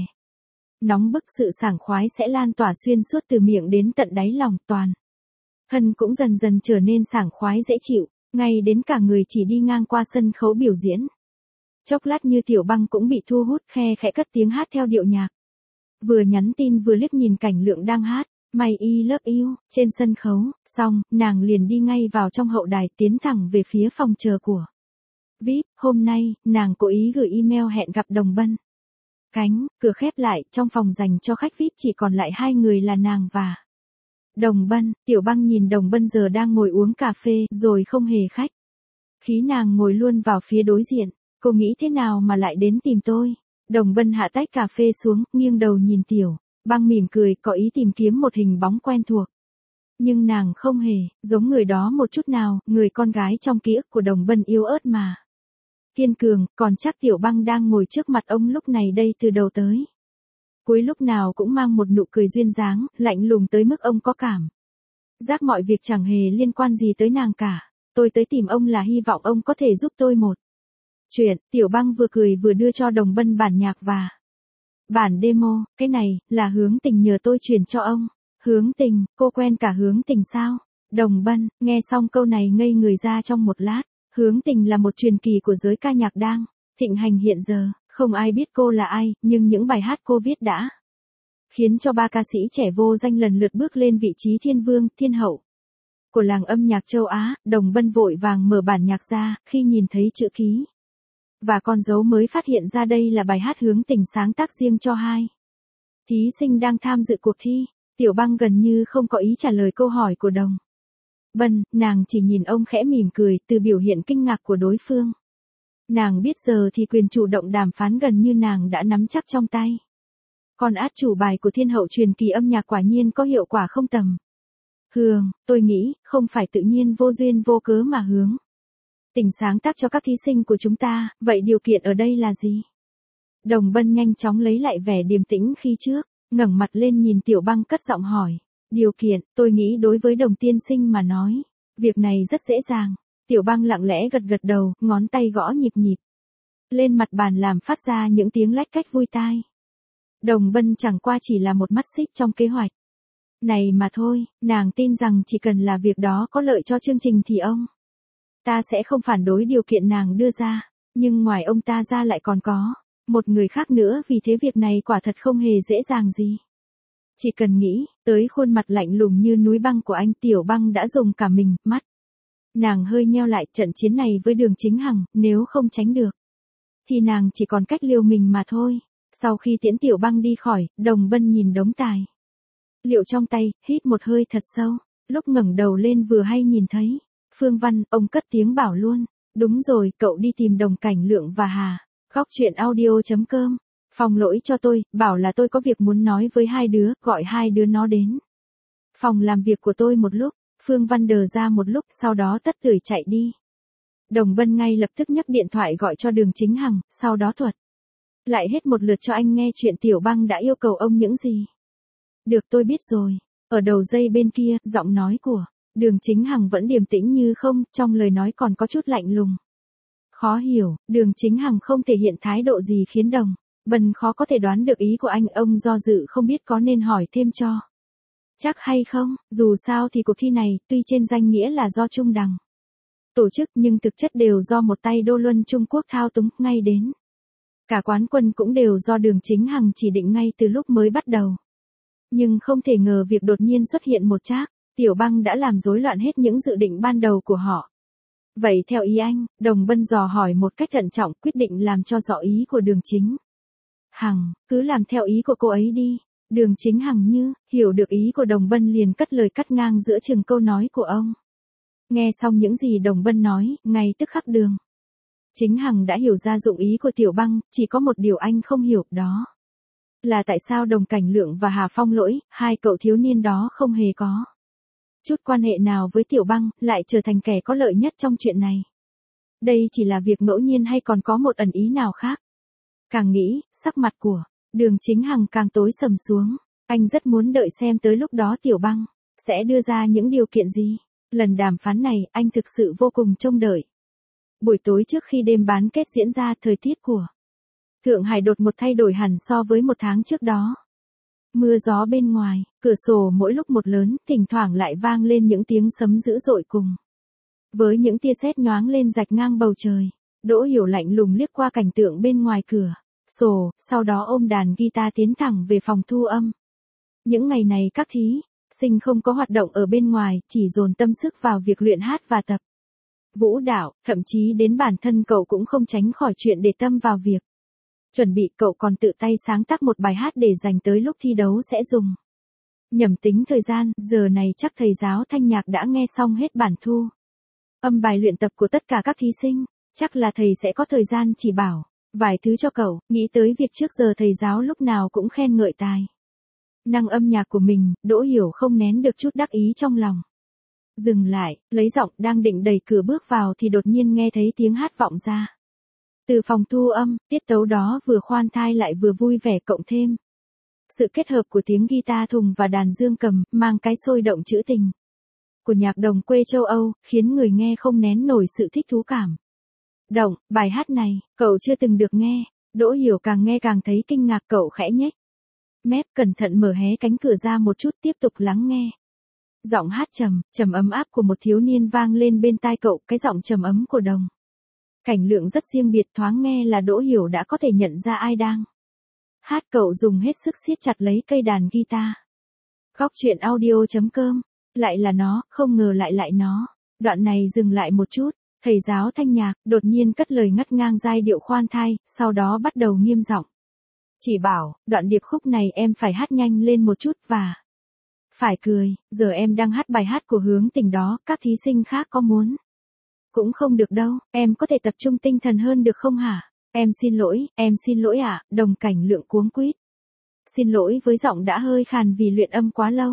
Nóng bức, sự sảng khoái sẽ lan tỏa xuyên suốt từ miệng đến tận đáy lòng. Toàn thân cũng dần dần trở nên sảng khoái dễ chịu, ngay đến cả người chỉ đi ngang qua sân khấu biểu diễn. Chốc lát như Tiểu Băng cũng bị thu hút, khe khẽ cất tiếng hát theo điệu nhạc. Vừa nhắn tin vừa liếc nhìn Cảnh Lượng đang hát My I love you trên sân khấu, xong, nàng liền đi ngay vào trong hậu đài, tiến thẳng về phía phòng chờ của vi ai pi. Hôm nay, nàng cố ý gửi email hẹn gặp Đồng Bân. Cánh cửa khép lại, trong phòng dành cho khách vi ai pi chỉ còn lại hai người là nàng và Đồng Bân. Tiểu Băng nhìn Đồng Bân giờ đang ngồi uống cà phê, rồi không hề khách khí nàng ngồi luôn vào phía đối diện. Cô nghĩ thế nào mà lại đến tìm tôi? Đồng Bân hạ tách cà phê xuống, nghiêng đầu nhìn Tiểu Băng mỉm cười, có ý tìm kiếm một hình bóng quen thuộc. Nhưng nàng không hề giống người đó một chút nào, người con gái trong ký ức của Đồng Bân yếu ớt mà kiên cường, còn chắc Tiểu Băng đang ngồi trước mặt ông lúc này đây từ đầu tới cuối lúc nào cũng mang một nụ cười duyên dáng, lạnh lùng tới mức ông có cảm giác mọi việc chẳng hề liên quan gì tới nàng cả. Tôi tới tìm ông là hy vọng ông có thể giúp tôi một chuyện. Tiểu Băng vừa cười vừa đưa cho Đồng Bân bản nhạc và bản demo. Cái này là Hướng Tình nhờ tôi truyền cho ông. Hướng Tình? Cô quen cả Hướng Tình sao? Đồng Bân nghe xong câu này ngây người ra trong một lát. Hướng Tình là một truyền kỳ của giới ca nhạc đang thịnh hành hiện giờ. Không ai biết cô là ai, nhưng những bài hát cô viết đã khiến cho ba ca sĩ trẻ vô danh lần lượt bước lên vị trí thiên vương, thiên hậu của làng âm nhạc châu Á. Đồng Bân vội vàng mở bản nhạc ra, khi nhìn thấy chữ ký và con dấu mới phát hiện ra đây là bài hát Hướng Tình sáng tác riêng cho hai thí sinh đang tham dự cuộc thi. Tiểu Băng gần như không có ý trả lời câu hỏi của Đồng Bân, nàng chỉ nhìn ông khẽ mỉm cười. Từ biểu hiện kinh ngạc của đối phương, nàng biết giờ thì quyền chủ động đàm phán gần như nàng đã nắm chắc trong tay. Còn át chủ bài của thiên hậu truyền kỳ âm nhạc quả nhiên có hiệu quả không tầm thường. Tôi nghĩ, không phải tự nhiên vô duyên vô cớ mà Hướng Tình sáng tác cho các thí sinh của chúng ta, vậy điều kiện ở đây là gì? Đồng Bân nhanh chóng lấy lại vẻ điềm tĩnh khi trước, ngẩng mặt lên nhìn Tiểu Băng cất giọng hỏi. Điều kiện, tôi nghĩ đối với Đồng tiên sinh mà nói, việc này rất dễ dàng. Tiểu Băng lặng lẽ gật gật đầu, ngón tay gõ nhịp nhịp lên mặt bàn làm phát ra những tiếng lách cách vui tai. Đồng Bân chẳng qua chỉ là một mắt xích trong kế hoạch này mà thôi. Nàng tin rằng chỉ cần là việc đó có lợi cho chương trình thì ông ta sẽ không phản đối điều kiện nàng đưa ra. Nhưng ngoài ông ta ra lại còn có một người khác nữa, vì thế việc này quả thật không hề dễ dàng gì. Chỉ cần nghĩ tới khuôn mặt lạnh lùng như núi băng của anh, Tiểu Băng đã dùng cả mình. Mắt nàng hơi nheo lại. Trận chiến này với Đường Chính Hằng, nếu không tránh được thì nàng chỉ còn cách liều mình mà thôi. Sau khi tiễn Tiểu Băng đi khỏi, Đồng Bân nhìn đống tài liệu trong tay, hít một hơi thật sâu. Lúc ngẩng đầu lên vừa hay nhìn thấy Phương Văn, ông cất tiếng bảo luôn. Đúng rồi, cậu đi tìm Đồng Cảnh Lượng và Hà. Góc truyện audio chấm com. Phòng lỗi cho tôi, bảo là tôi có việc muốn nói với hai đứa, gọi hai đứa nó đến phòng làm việc của tôi một lúc. Phương Văn đờ ra một lúc, sau đó tất tưởi chạy đi. Đồng Bân ngay lập tức nhấc điện thoại gọi cho Đường Chính Hằng, sau đó thuật lại hết một lượt cho anh nghe chuyện Tiểu Băng đã yêu cầu ông những gì. Được, tôi biết rồi. Ở đầu dây bên kia, giọng nói của Đường Chính Hằng vẫn điềm tĩnh như không, trong lời nói còn có chút lạnh lùng. Khó hiểu, Đường Chính Hằng không thể hiện thái độ gì khiến Đồng Bân khó có thể đoán được ý của anh. Ông do dự không biết có nên hỏi thêm cho chắc hay không. Dù sao thì cuộc thi này, tuy trên danh nghĩa là do Trung Đằng tổ chức, nhưng thực chất đều do một tay Đô Luân Trung Quốc thao túng, ngay đến cả quán quân cũng đều do Đường Chính Hằng chỉ định ngay từ lúc mới bắt đầu. Nhưng không thể ngờ việc đột nhiên xuất hiện một Trác Tiểu Băng đã làm rối loạn hết những dự định ban đầu của họ. Vậy theo ý anh? Đồng Bân dò hỏi một cách thận trọng, quyết định làm cho rõ ý của Đường Chính Hằng. Cứ làm theo ý của cô ấy đi. Đường Chính Hằng như, hiểu được ý của Đồng Bân liền cất lời cắt ngang giữa chừng câu nói của ông. Nghe xong những gì Đồng Bân nói, ngay tức khắc Đường Chính Hằng đã hiểu ra dụng ý của Tiểu Băng, chỉ có một điều anh không hiểu, đó là tại sao Đồng Cảnh Lượng và Hà Phong Lỗi, hai cậu thiếu niên đó không hề có chút quan hệ nào với Tiểu Băng, lại trở thành kẻ có lợi nhất trong chuyện này. Đây chỉ là việc ngẫu nhiên hay còn có một ẩn ý nào khác? Càng nghĩ, sắc mặt của Đường Chính Hằng càng tối sầm xuống. Anh rất muốn đợi xem tới lúc đó Tiểu Băng sẽ đưa ra những điều kiện gì. Lần đàm phán này, anh thực sự vô cùng trông đợi. Buổi tối trước khi đêm bán kết diễn ra, thời tiết của Thượng Hải đột một thay đổi hẳn so với một tháng trước đó. Mưa gió bên ngoài, cửa sổ mỗi lúc một lớn, thỉnh thoảng lại vang lên những tiếng sấm dữ dội cùng với những tia sét nhoáng lên rạch ngang bầu trời. Đỗ Hiểu lạnh lùng liếc qua cảnh tượng bên ngoài cửa sổ, sau đó ôm đàn guitar tiến thẳng về phòng thu âm. Những ngày này các thí sinh không có hoạt động ở bên ngoài, chỉ dồn tâm sức vào việc luyện hát và tập vũ đạo, thậm chí đến bản thân cậu cũng không tránh khỏi chuyện để tâm vào việc chuẩn bị. Cậu còn tự tay sáng tác một bài hát để dành tới lúc thi đấu sẽ dùng. Nhẩm tính thời gian, giờ này chắc thầy giáo thanh nhạc đã nghe xong hết bản thu âm bài luyện tập của tất cả các thí sinh, chắc là thầy sẽ có thời gian chỉ bảo vài thứ cho cậu. Nghĩ tới việc trước giờ thầy giáo lúc nào cũng khen ngợi tài năng âm nhạc của mình, Đỗ Hiểu không nén được chút đắc ý trong lòng. Dừng lại, lấy giọng đang định đẩy cửa bước vào thì đột nhiên nghe thấy tiếng hát vọng ra từ phòng thu âm. Tiết tấu đó vừa khoan thai lại vừa vui vẻ, cộng thêm sự kết hợp của tiếng guitar thùng và đàn dương cầm, mang cái sôi động trữ tình của nhạc đồng quê châu Âu, khiến người nghe không nén nổi sự thích thú cảm động. Bài hát này, cậu chưa từng được nghe. Đỗ Hiểu càng nghe càng thấy kinh ngạc, cậu khẽ nhếch mép, cẩn thận mở hé cánh cửa ra một chút, tiếp tục lắng nghe. Giọng hát trầm, trầm ấm áp của một thiếu niên vang lên bên tai cậu, cái giọng trầm ấm của Đồng Cảnh Lượng rất riêng biệt, thoáng nghe là Đỗ Hiểu đã có thể nhận ra ai đang hát. Cậu dùng hết sức siết chặt lấy cây đàn guitar. Góc truyện audio chấm com, lại là nó, không ngờ lại lại nó. Đoạn này dừng lại một chút, thầy giáo thanh nhạc đột nhiên cất lời ngắt ngang giai điệu khoan thai, sau đó bắt đầu nghiêm giọng chỉ bảo, đoạn điệp khúc này em phải hát nhanh lên một chút và phải cười. Giờ em đang hát bài hát của Hướng Tình đó, các thí sinh khác có muốn cũng không được đâu, em có thể tập trung tinh thần hơn được không hả? Em xin lỗi, em xin lỗi ạ. Đồng Cảnh Lượng cuống quýt xin lỗi với giọng đã hơi khàn vì luyện âm quá lâu.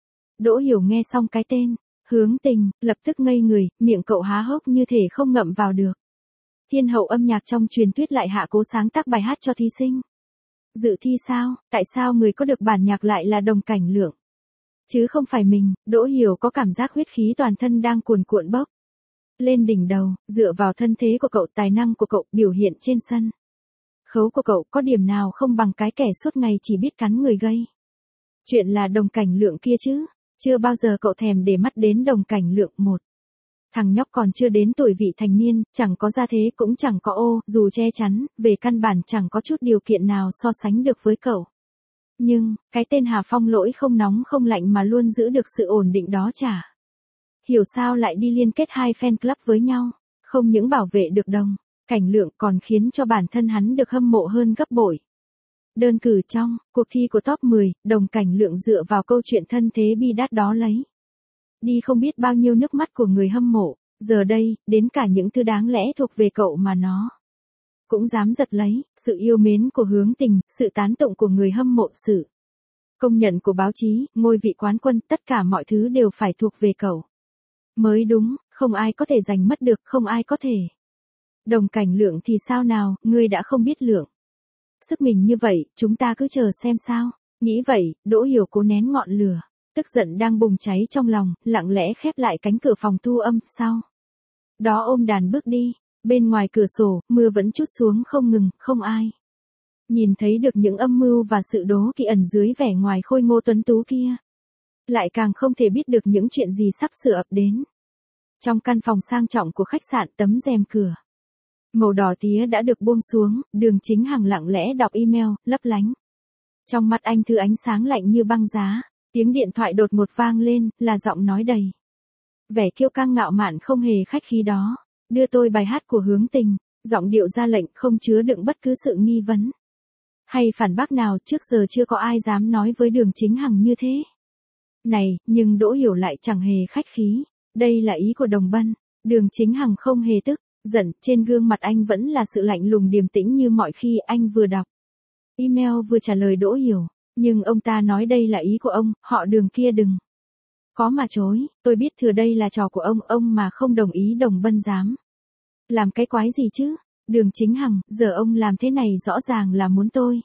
Đỗ Hiểu nghe xong cái tên Hướng Tình, lập tức ngây người, miệng cậu há hốc như thể không ngậm vào được. Thiên hậu âm nhạc trong truyền thuyết lại hạ cố sáng tác bài hát cho thí sinh dự thi sao? Tại sao người có được bản nhạc lại là Đồng Cảnh Lượng, chứ không phải mình? Đỗ Hiểu có cảm giác huyết khí toàn thân đang cuồn cuộn bốc lên đỉnh đầu. Dựa vào thân thế của cậu, tài năng của cậu, biểu hiện trên sân khấu của cậu, có điểm nào không bằng cái kẻ suốt ngày chỉ biết cắn người gây chuyện là Đồng Cảnh Lượng kia chứ? Chưa bao giờ cậu thèm để mắt đến Đồng Cảnh Lượng, một thằng nhóc còn chưa đến tuổi vị thành niên, chẳng có gia thế cũng chẳng có ô, dù che chắn, về căn bản chẳng có chút điều kiện nào so sánh được với cậu. Nhưng, cái tên Hà Phong Lỗi không nóng không lạnh mà luôn giữ được sự ổn định đó chả hiểu sao lại đi liên kết hai fan club với nhau, không những bảo vệ được Đồng Cảnh Lượng còn khiến cho bản thân hắn được hâm mộ hơn gấp bội. Đơn cử trong cuộc thi của top mười, Đồng Cảnh Lượng dựa vào câu chuyện thân thế bi đát đó lấy đi không biết bao nhiêu nước mắt của người hâm mộ. Giờ đây, đến cả những thứ đáng lẽ thuộc về cậu mà nó cũng dám giật lấy. Sự yêu mến của Hướng Tình, sự tán tụng của người hâm mộ, sự công nhận của báo chí, ngôi vị quán quân, tất cả mọi thứ đều phải thuộc về cậu mới đúng, không ai có thể giành mất được, không ai có thể. Đồng Cảnh Lượng thì sao nào, ngươi đã không biết lượng sức mình như vậy, chúng ta cứ chờ xem sao. Nghĩ vậy, Đỗ Hiểu cố nén ngọn lửa tức giận đang bùng cháy trong lòng, lặng lẽ khép lại cánh cửa phòng thu âm, sau đó ôm đàn bước đi. Bên ngoài cửa sổ, mưa vẫn trút xuống không ngừng, không ai nhìn thấy được những âm mưu và sự đố kỵ ẩn dưới vẻ ngoài khôi ngô tuấn tú kia. Lại càng không thể biết được những chuyện gì sắp sửa ập đến. Trong căn phòng sang trọng của khách sạn, tấm rèm cửa màu đỏ tía đã được buông xuống, Đường Chính Hằng lặng lẽ đọc email, lấp lánh. Trong mắt anh thứ ánh sáng lạnh như băng giá. Tiếng điện thoại đột ngột vang lên, là giọng nói đầy vẻ kiêu căng ngạo mạn không hề khách khí đó. Đưa tôi bài hát của Hướng Tình. Giọng điệu ra lệnh không chứa đựng bất cứ sự nghi vấn hay phản bác nào, trước giờ chưa có ai dám nói với Đường Chính Hằng như thế. Này, nhưng Đỗ Hiểu lại chẳng hề khách khí. Đây là ý của Đồng Bân. Đường Chính Hằng không hề tức, giận, trên gương mặt anh vẫn là sự lạnh lùng điềm tĩnh như mọi khi anh vừa đọc email vừa trả lời Đỗ Hiểu. Nhưng ông ta nói đây là ý của ông, họ Đường kia đừng có mà chối, tôi biết thừa đây là trò của ông, ông mà không đồng ý Đồng Bân dám làm cái quái gì chứ? Đường Chính Hằng, giờ ông làm thế này rõ ràng là muốn tôi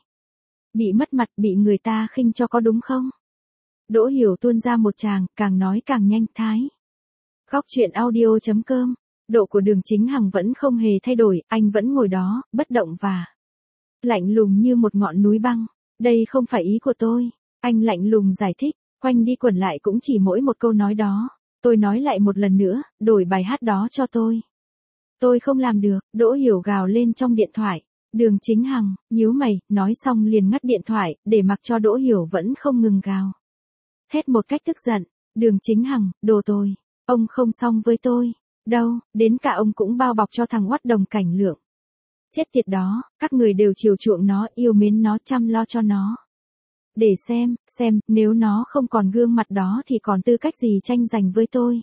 bị mất mặt, bị người ta khinh cho có đúng không? Đỗ Hiểu tuôn ra một tràng, càng nói càng nhanh thái. Góc truyện audio chấm com. Độ của Đường Chính Hằng vẫn không hề thay đổi, anh vẫn ngồi đó, bất động và lạnh lùng như một ngọn núi băng. Đây không phải ý của tôi. Anh lạnh lùng giải thích, quanh đi quẩn lại cũng chỉ mỗi một câu nói đó. Tôi nói lại một lần nữa, đổi bài hát đó cho tôi. Tôi không làm được, Đỗ Hiểu gào lên trong điện thoại. Đường Chính Hằng, nhíu mày, nói xong liền ngắt điện thoại, để mặc cho Đỗ Hiểu vẫn không ngừng gào. Hét một cách tức giận, Đường Chính Hằng, đồ tồi, ông không xong với tôi. Đâu, đến cả ông cũng bao bọc cho thằng oắt Đồng Cảnh Lượng. Chết tiệt đó, các người đều chiều chuộng nó, yêu mến nó, chăm lo cho nó. Để xem, xem, nếu nó không còn gương mặt đó thì còn tư cách gì tranh giành với tôi.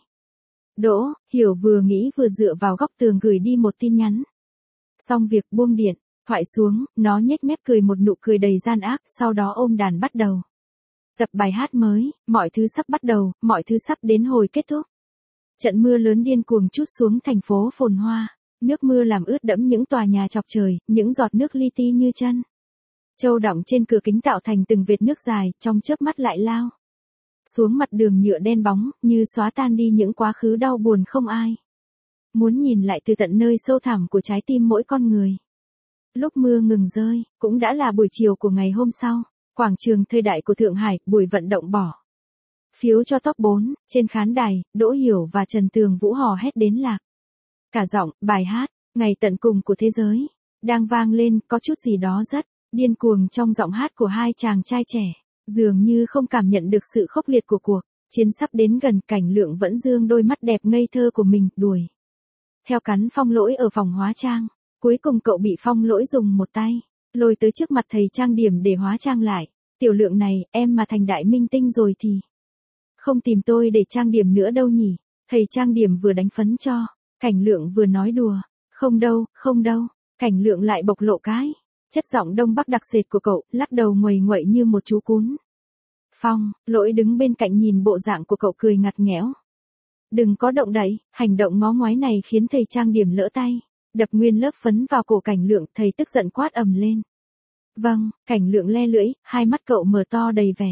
Đỗ Hiểu vừa nghĩ vừa dựa vào góc tường gửi đi một tin nhắn. Xong việc buông điện thoại xuống, nó nhếch mép cười một nụ cười đầy gian ác, sau đó ôm đàn bắt đầu tập bài hát mới, mọi thứ sắp bắt đầu, mọi thứ sắp đến hồi kết thúc. Trận mưa lớn điên cuồng trút xuống thành phố phồn hoa, nước mưa làm ướt đẫm những tòa nhà chọc trời, những giọt nước li ti như chân châu đọng trên cửa kính tạo thành từng vệt nước dài, trong chớp mắt lại lao xuống mặt đường nhựa đen bóng, như xóa tan đi những quá khứ đau buồn không ai muốn nhìn lại từ tận nơi sâu thẳm của trái tim mỗi con người. Lúc mưa ngừng rơi, cũng đã là buổi chiều của ngày hôm sau. Quảng trường thời đại của Thượng Hải, buổi vận động bỏ phiếu cho top bốn, trên khán đài, Đỗ Hiểu và Trần Tường Vũ hò hét đến lạc. Cả giọng, bài hát, Ngày tận cùng của thế giới, đang vang lên, có chút gì đó rất điên cuồng trong giọng hát của hai chàng trai trẻ. Dường như không cảm nhận được sự khốc liệt của cuộc chiến sắp đến gần, Cảnh Lượng vẫn dương đôi mắt đẹp ngây thơ của mình, đuổi theo cắn Phong Lỗi ở phòng hóa trang. Cuối cùng cậu bị Phong Lỗi dùng một tay lôi tới trước mặt thầy trang điểm để hóa trang lại. Tiểu Lượng này, em mà thành đại minh tinh rồi thì không tìm tôi để trang điểm nữa đâu nhỉ? Thầy trang điểm vừa đánh phấn cho Cảnh Lượng vừa nói đùa. Không đâu, không đâu. Cảnh Lượng lại bộc lộ cái chất giọng Đông Bắc đặc sệt của cậu, lắc đầu nguầy nguậy như một chú cún. Phong Lỗi đứng bên cạnh nhìn bộ dạng của cậu cười ngặt nghẽo. Đừng có động đậy, hành động ngó ngoái này khiến thầy trang điểm lỡ tay, đập nguyên lớp phấn vào cổ Cảnh Lượng, thầy tức giận quát ầm lên. Vâng, Cảnh Lượng le lưỡi, hai mắt cậu mở to đầy vẻ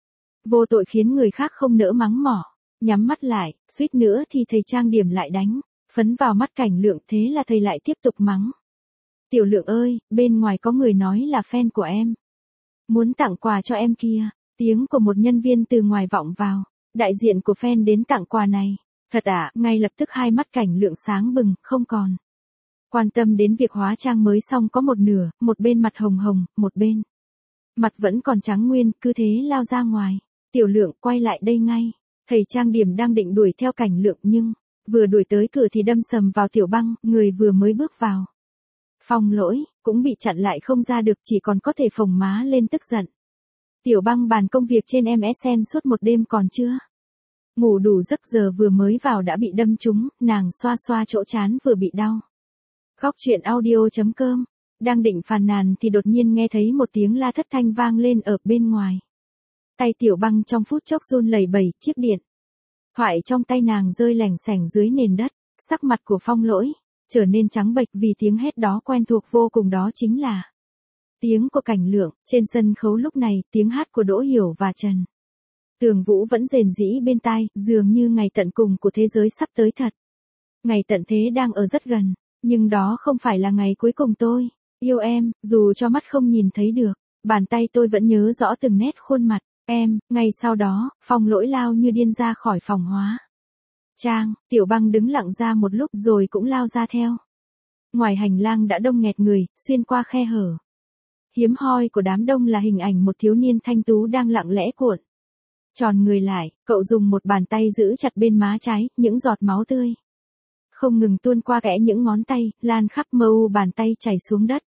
vô tội khiến người khác không nỡ mắng mỏ. Nhắm mắt lại, suýt nữa thì thầy trang điểm lại đánh phấn vào mắt Cảnh Lượng, thế là thầy lại tiếp tục mắng. Tiểu Lượng ơi, bên ngoài có người nói là fan của em, muốn tặng quà cho em kia. Tiếng của một nhân viên từ ngoài vọng vào. Đại diện của fan đến tặng quà này. Thật à? Ngay lập tức hai mắt Cảnh Lượng sáng bừng, không còn quan tâm đến việc hóa trang mới xong có một nửa, một bên mặt hồng hồng, một bên mặt vẫn còn trắng nguyên, cứ thế lao ra ngoài. Tiểu Lượng, quay lại đây ngay. Thầy trang điểm đang định đuổi theo Cảnh Lượng nhưng vừa đuổi tới cửa thì đâm sầm vào Tiểu Băng, người vừa mới bước vào. Phong Lỗi cũng bị chặn lại không ra được, chỉ còn có thể phồng má lên tức giận. Tiểu Băng bàn công việc trên em ét en suốt một đêm còn chưa ngủ đủ giấc, giờ vừa mới vào đã bị đâm trúng, nàng xoa xoa chỗ trán vừa bị đau. Góc truyện audio chấm com. Đang định phàn nàn thì đột nhiên nghe thấy một tiếng la thất thanh vang lên ở bên ngoài. Tay Tiểu Băng trong phút chốc run lẩy bẩy, chiếc điện thoại trong tay nàng rơi lẻng xẻng dưới nền đất. Sắc mặt của Phong Lỗi trở nên trắng bệch vì tiếng hét đó quen thuộc vô cùng, đó chính là tiếng của Cảnh Lượng. Trên sân khấu lúc này, tiếng hát của Đỗ Hiểu và Trần Tường Vũ vẫn rền rĩ bên tai, dường như ngày tận cùng của thế giới sắp tới thật. Ngày tận thế đang ở rất gần, nhưng đó không phải là ngày cuối cùng tôi yêu em, dù cho mắt không nhìn thấy được, bàn tay tôi vẫn nhớ rõ từng nét khuôn mặt em. Ngay sau đó, Phong Lỗi lao như điên ra khỏi phòng hóa trang. Tiểu Băng đứng lặng ra một lúc rồi cũng lao ra theo. Ngoài hành lang đã đông nghẹt người, xuyên qua khe hở hiếm hoi của đám đông là hình ảnh một thiếu niên thanh tú đang lặng lẽ cuộn tròn người lại, cậu dùng một bàn tay giữ chặt bên má trái, những giọt máu tươi không ngừng tuôn qua kẽ những ngón tay, lan khắp mờ u bàn tay chảy xuống đất.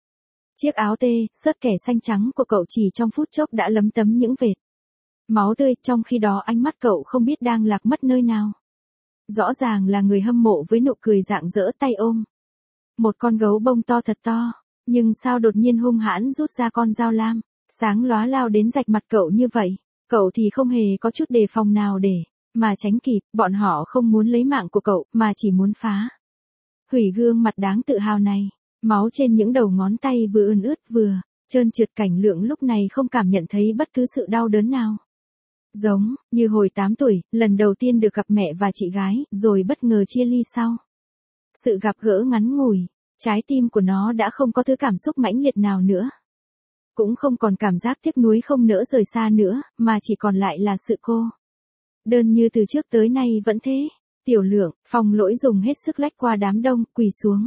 Chiếc áo tê, sớt kẻ xanh trắng của cậu chỉ trong phút chốc đã lấm tấm những vệt máu tươi, trong khi đó ánh mắt cậu không biết đang lạc mất nơi nào. Rõ ràng là người hâm mộ với nụ cười rạng rỡ tay ôm một con gấu bông to thật to, nhưng sao đột nhiên hung hãn rút ra con dao lam, sáng lóa lao đến rạch mặt cậu như vậy. Cậu thì không hề có chút đề phòng nào để mà tránh kịp, bọn họ không muốn lấy mạng của cậu, mà chỉ muốn phá hủy gương mặt đáng tự hào này. Máu trên những đầu ngón tay vừa ươn ướt vừa trơn trượt, Cảnh Lượng lúc này không cảm nhận thấy bất cứ sự đau đớn nào. Giống như hồi tám tuổi, lần đầu tiên được gặp mẹ và chị gái, rồi bất ngờ chia ly sau. Sự gặp gỡ ngắn ngủi, trái tim của nó đã không có thứ cảm xúc mãnh liệt nào nữa. Cũng không còn cảm giác tiếc nuối không nỡ rời xa nữa, mà chỉ còn lại là sự cô đơn như từ trước tới nay vẫn thế. Tiểu Lượng, Phong Lỗi dùng hết sức lách qua đám đông, quỳ xuống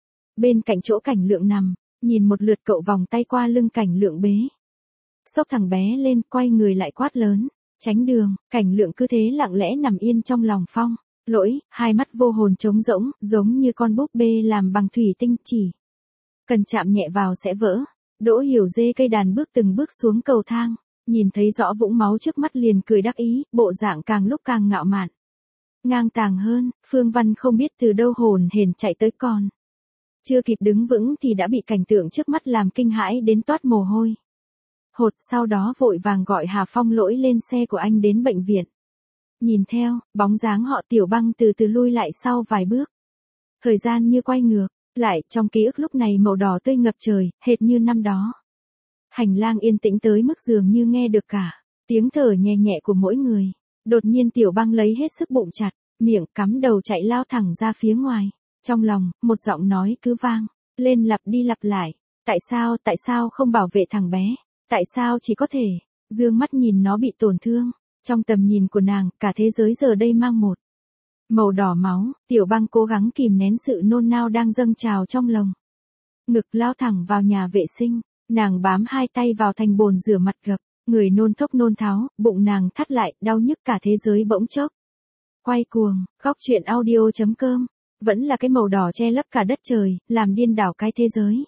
bên cạnh chỗ Cảnh Lượng nằm, nhìn một lượt cậu vòng tay qua lưng Cảnh Lượng bế xốc thằng bé lên, quay người lại quát lớn, tránh đường. Cảnh Lượng cứ thế lặng lẽ nằm yên trong lòng Phong Lỗi, hai mắt vô hồn trống rỗng, giống như con búp bê làm bằng thủy tinh, chỉ cần chạm nhẹ vào sẽ vỡ. Đỗ Hiểu dê cây đàn bước từng bước xuống cầu thang, nhìn thấy rõ vũng máu trước mắt liền cười đắc ý, bộ dạng càng lúc càng ngạo mạn, ngang tàng hơn. Phương Văn không biết từ đâu hồn hển chạy tới, còn chưa kịp đứng vững thì đã bị cảnh tượng trước mắt làm kinh hãi đến toát mồ hôi hột, sau đó vội vàng gọi Hà Phong Lỗi lên xe của anh đến bệnh viện. Nhìn theo, bóng dáng họ Tiểu Băng từ từ lui lại sau vài bước. Thời gian như quay ngược lại, trong ký ức lúc này màu đỏ tươi ngập trời, hệt như năm đó. Hành lang yên tĩnh tới mức dường như nghe được cả tiếng thở nhẹ nhẹ của mỗi người. Đột nhiên Tiểu Băng lấy hết sức bụng chặt, miệng cắm đầu chạy lao thẳng ra phía ngoài. Trong lòng, một giọng nói cứ vang lên lặp đi lặp lại. Tại sao, tại sao không bảo vệ thằng bé? Tại sao chỉ có thể dương mắt nhìn nó bị tổn thương? Trong tầm nhìn của nàng, cả thế giới giờ đây mang một màu đỏ máu. Tiểu Băng cố gắng kìm nén sự nôn nao đang dâng trào trong lồng ngực, lao thẳng vào nhà vệ sinh. Nàng bám hai tay vào thành bồn rửa mặt gập, người nôn thốc nôn tháo, bụng nàng thắt lại, đau nhức cả thế giới bỗng chốc quay cuồng. Góc truyện audio chấm com vẫn là cái màu đỏ che lấp cả đất trời, làm điên đảo cái thế giới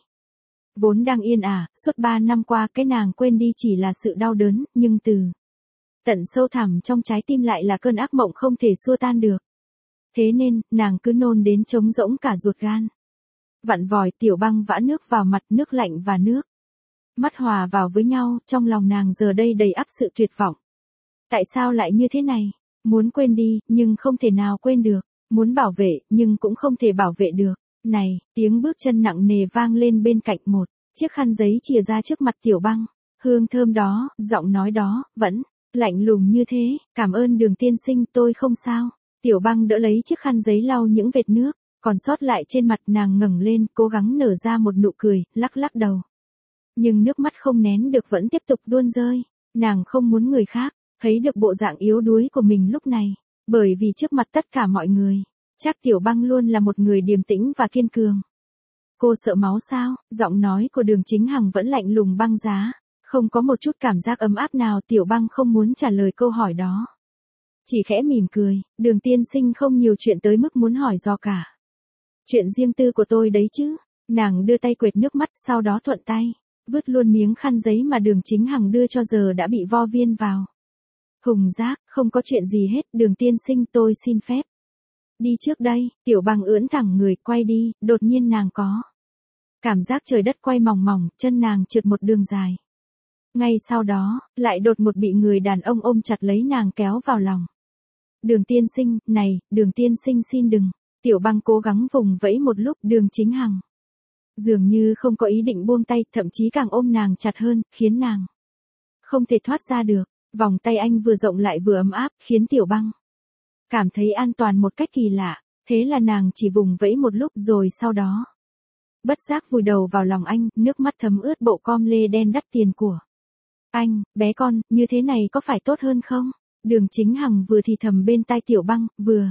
vốn đang yên ả. Suốt ba năm qua, cái nàng quên đi chỉ là sự đau đớn, nhưng từ tận sâu thẳm trong trái tim lại là cơn ác mộng không thể xua tan được. Thế nên, nàng cứ nôn đến trống rỗng cả ruột gan. Vặn vòi. Tiểu Băng vã nước vào mặt, nước lạnh và nước mắt hòa vào với nhau, trong lòng nàng giờ đây đầy ắp sự tuyệt vọng. Tại sao lại như thế này? Muốn quên đi, nhưng không thể nào quên được. Muốn bảo vệ, nhưng cũng không thể bảo vệ được. Này, tiếng bước chân nặng nề vang lên bên cạnh, một chiếc khăn giấy chìa ra trước mặt Tiểu Băng. Hương thơm đó, giọng nói đó, vẫn lạnh lùng như thế. Cảm ơn Đường tiên sinh, tôi không sao. Tiểu Băng đỡ lấy chiếc khăn giấy lau những vệt nước còn sót lại trên mặt, nàng ngẩng lên, cố gắng nở ra một nụ cười, lắc lắc đầu. Nhưng nước mắt không nén được vẫn tiếp tục tuôn rơi. Nàng không muốn người khác thấy được bộ dạng yếu đuối của mình lúc này, bởi vì trước mặt tất cả mọi người, chắc Tiểu Băng luôn là một người điềm tĩnh và kiên cường. Cô sợ máu sao? Giọng nói của Đường Chính Hằng vẫn lạnh lùng băng giá, không có một chút cảm giác ấm áp nào. Tiểu Băng không muốn trả lời câu hỏi đó, chỉ khẽ mỉm cười. Đường tiên sinh không nhiều chuyện tới mức muốn hỏi do cả. Chuyện riêng tư của tôi đấy chứ. Nàng đưa tay quệt nước mắt, sau đó thuận tay vứt luôn miếng khăn giấy mà Đường Chính Hằng đưa cho giờ đã bị vo viên vào thùng rác. Không có chuyện gì hết, Đường tiên sinh, tôi xin phép đi trước đây. Tiểu Băng ưỡn thẳng người, quay đi. Đột nhiên nàng có cảm giác trời đất quay mòng mòng, chân nàng trượt một đường dài. Ngay sau đó, lại đột ngột bị người đàn ông ôm chặt lấy nàng kéo vào lòng. Đường tiên sinh, này, Đường tiên sinh xin đừng. Tiểu Băng cố gắng vùng vẫy một lúc. Đường Chính Hằng dường như không có ý định buông tay, thậm chí càng ôm nàng chặt hơn, khiến nàng không thể thoát ra được. Vòng tay anh vừa rộng lại vừa ấm áp, khiến Tiểu Băng cảm thấy an toàn một cách kỳ lạ. Thế là nàng chỉ vùng vẫy một lúc, rồi sau đó bất giác vùi đầu vào lòng anh, nước mắt thấm ướt bộ com lê đen đắt tiền của anh. Bé con, như thế này có phải tốt hơn không? Đường Chính Hằng vừa thì thầm bên tai Tiểu Băng, vừa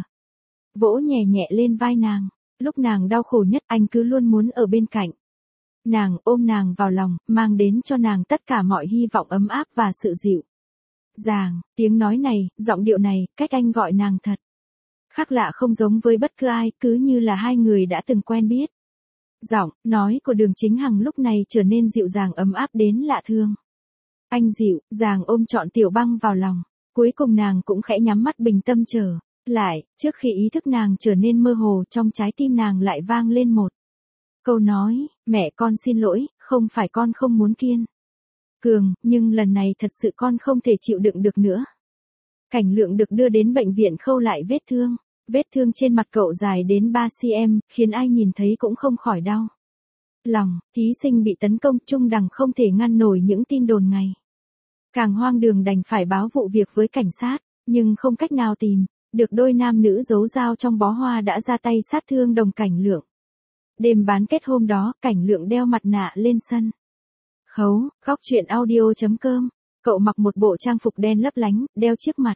vỗ nhẹ nhẹ lên vai nàng. Lúc nàng đau khổ nhất, anh cứ luôn muốn ở bên cạnh nàng, ôm nàng vào lòng, mang đến cho nàng tất cả mọi hy vọng ấm áp và sự dịu dàng. Tiếng nói này, giọng điệu này, cách anh gọi nàng thật khác lạ, không giống với bất cứ ai, cứ như là hai người đã từng quen biết. Giọng, nói của Đường Chính Hằng lúc này trở nên dịu dàng ấm áp đến lạ thương. Anh dịu, dàng ôm trọn Tiểu Băng vào lòng. Cuối cùng nàng cũng khẽ nhắm mắt bình tâm trở lại, trước khi ý thức nàng trở nên mơ hồ trong trái tim nàng lại vang lên một câu nói, mẹ con xin lỗi, không phải con không muốn kiên cường, nhưng lần này thật sự con không thể chịu đựng được nữa. Cảnh Lượng được đưa đến bệnh viện khâu lại vết thương. Vết thương trên mặt cậu dài đến ba xăng-ti-mét, khiến ai nhìn thấy cũng không khỏi đau lòng. Thí sinh bị tấn công, Trung Đằng không thể ngăn nổi những tin đồn ngày càng hoang đường đành phải báo vụ việc với cảnh sát, nhưng không cách nào tìm được đôi nam nữ giấu dao trong bó hoa đã ra tay sát thương đồng Cảnh Lượng. Đêm bán kết hôm đó, Cảnh Lượng đeo mặt nạ lên sân khấu. Góc truyện audio chấm com. Cậu mặc một bộ trang phục đen lấp lánh, đeo chiếc mặt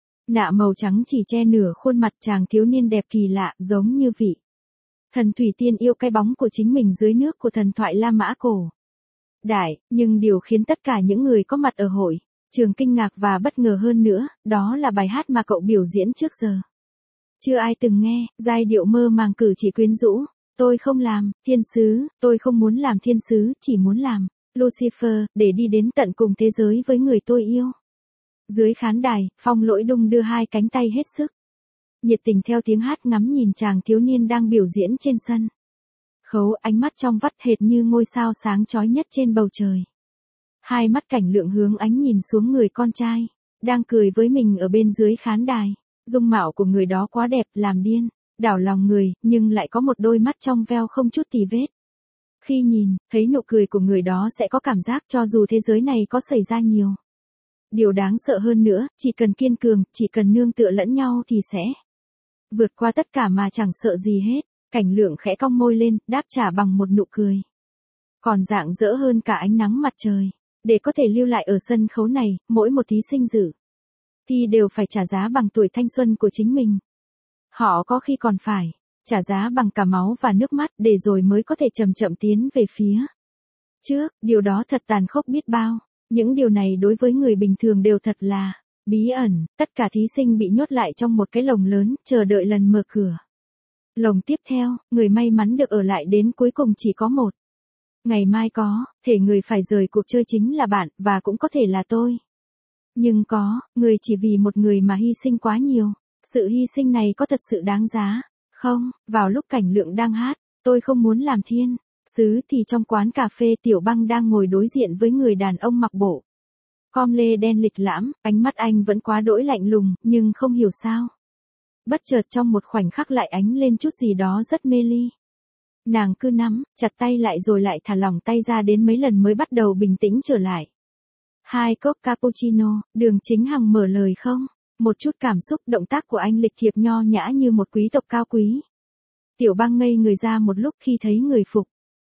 nạ màu trắng chỉ che nửa khuôn mặt, chàng thiếu niên đẹp kỳ lạ, giống như vị thần thủy tiên yêu cái bóng của chính mình dưới nước của thần thoại La Mã cổ đại. Nhưng điều khiến tất cả những người có mặt ở hội trường kinh ngạc và bất ngờ hơn nữa, đó là bài hát mà cậu biểu diễn trước giờ chưa ai từng nghe. Giai điệu mơ màng, cử chỉ quyến rũ. Tôi không làm thiên sứ, tôi không muốn làm thiên sứ, chỉ muốn làm Lucifer, để đi đến tận cùng thế giới với người tôi yêu. Dưới khán đài, Phong Lỗi Đung đưa hai cánh tay hết sức nhiệt tình theo tiếng hát ngắm nhìn chàng thiếu niên đang biểu diễn trên sân khấu, ánh mắt trong vắt hệt như ngôi sao sáng chói nhất trên bầu trời. Hai mắt Cảnh Lượng hướng ánh nhìn xuống người con trai đang cười với mình ở bên dưới khán đài. Dung mạo của người đó quá đẹp, làm điên đảo lòng người, nhưng lại có một đôi mắt trong veo không chút tì vết. Khi nhìn thấy nụ cười của người đó sẽ có cảm giác cho dù thế giới này có xảy ra nhiều điều đáng sợ hơn nữa, chỉ cần kiên cường, chỉ cần nương tựa lẫn nhau thì sẽ vượt qua tất cả mà chẳng sợ gì hết. Cảnh Lượng khẽ cong môi lên, đáp trả bằng một nụ cười còn rạng rỡ hơn cả ánh nắng mặt trời. Để có thể lưu lại ở sân khấu này, mỗi một thí sinh dự thi đều phải trả giá bằng tuổi thanh xuân của chính mình. Họ có khi còn phải trả giá bằng cả máu và nước mắt, để rồi mới có thể chậm chậm tiến về phía trước. Điều đó thật tàn khốc biết bao. Những điều này đối với người bình thường đều thật là bí ẩn. Tất cả thí sinh bị nhốt lại trong một cái lồng lớn, chờ đợi lần mở cửa lồng tiếp theo. Người may mắn được ở lại đến cuối cùng chỉ có một. Ngày mai có thể người phải rời cuộc chơi chính là bạn, và cũng có thể là tôi. Nhưng có người chỉ vì một người mà hy sinh quá nhiều. Sự hy sinh này có thật sự đáng giá không? Vào lúc Cảnh Lượng đang hát Tôi không muốn làm thiên sứ thì trong quán cà phê, Tiểu Băng đang ngồi đối diện với người đàn ông mặc bộ com lê đen lịch lãm. Ánh mắt anh vẫn quá đỗi lạnh lùng, nhưng không hiểu sao bất chợt trong một khoảnh khắc lại ánh lên chút gì đó rất mê ly. Nàng cứ nắm chặt tay lại rồi lại thả lỏng tay ra đến mấy lần mới bắt đầu bình tĩnh trở lại. Hai cốc cappuccino. Đường Chính Hằng mở lời không một chút cảm xúc, động tác của anh lịch thiệp nho nhã như một quý tộc cao quý. Tiểu Băng ngây người ra một lúc khi thấy người phục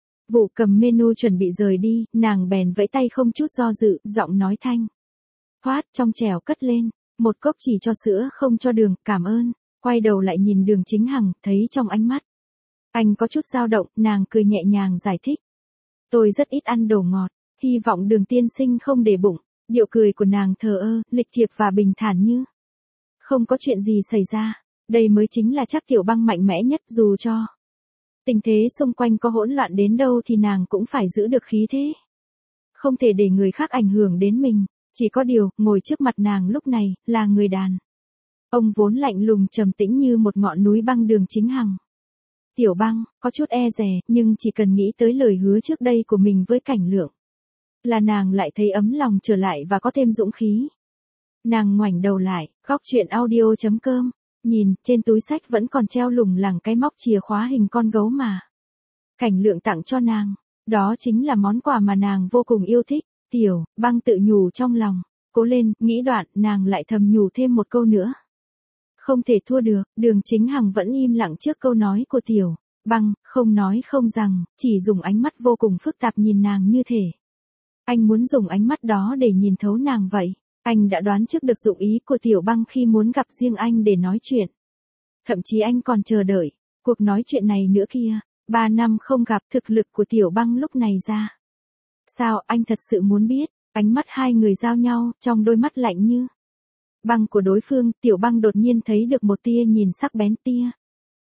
vụ cầm menu chuẩn bị rời đi, nàng bèn vẫy tay không chút do dự, giọng nói thanh thoát trong trẻo cất lên, một cốc chỉ cho sữa không cho đường, cảm ơn. Quay đầu lại nhìn Đường Chính Hằng, thấy trong ánh mắt anh có chút dao động, nàng cười nhẹ nhàng giải thích. Tôi rất ít ăn đồ ngọt, hy vọng Đường tiên sinh không để bụng. Điệu cười của nàng thờ ơ, lịch thiệp và bình thản như không có chuyện gì xảy ra. Đây mới chính là chắc Tiểu Băng mạnh mẽ nhất, dù cho tình thế xung quanh có hỗn loạn đến đâu thì nàng cũng phải giữ được khí thế. Không thể để người khác ảnh hưởng đến mình. Chỉ có điều, ngồi trước mặt nàng lúc này, là người đàn ông vốn lạnh lùng trầm tĩnh như một ngọn núi băng, Đường Chính Hằng. Tiểu Băng có chút e dè, nhưng chỉ cần nghĩ tới lời hứa trước đây của mình với Cảnh Lượng là nàng lại thấy ấm lòng trở lại và có thêm dũng khí. Nàng ngoảnh đầu lại, góc truyện audio chấm com, nhìn, trên túi sách vẫn còn treo lủng lẳng cái móc chìa khóa hình con gấu mà Cảnh Lượng tặng cho nàng. Đó chính là món quà mà nàng vô cùng yêu thích. Tiểu Băng tự nhủ trong lòng. Cố lên, nghĩ đoạn, nàng lại thầm nhủ thêm một câu nữa. Không thể thua được. Đường Chính Hằng vẫn im lặng trước câu nói của Tiểu Băng, không nói không rằng, chỉ dùng ánh mắt vô cùng phức tạp nhìn nàng như thể anh muốn dùng ánh mắt đó để nhìn thấu nàng vậy. Anh đã đoán trước được dụng ý của Tiểu Băng khi muốn gặp riêng anh để nói chuyện. Thậm chí anh còn chờ đợi cuộc nói chuyện này nữa kia. Ba năm không gặp, thực lực của Tiểu Băng lúc này ra sao, anh thật sự muốn biết. Ánh mắt hai người giao nhau, trong đôi mắt lạnh như băng của đối phương, Tiểu Băng đột nhiên thấy được một tia nhìn sắc bén, tia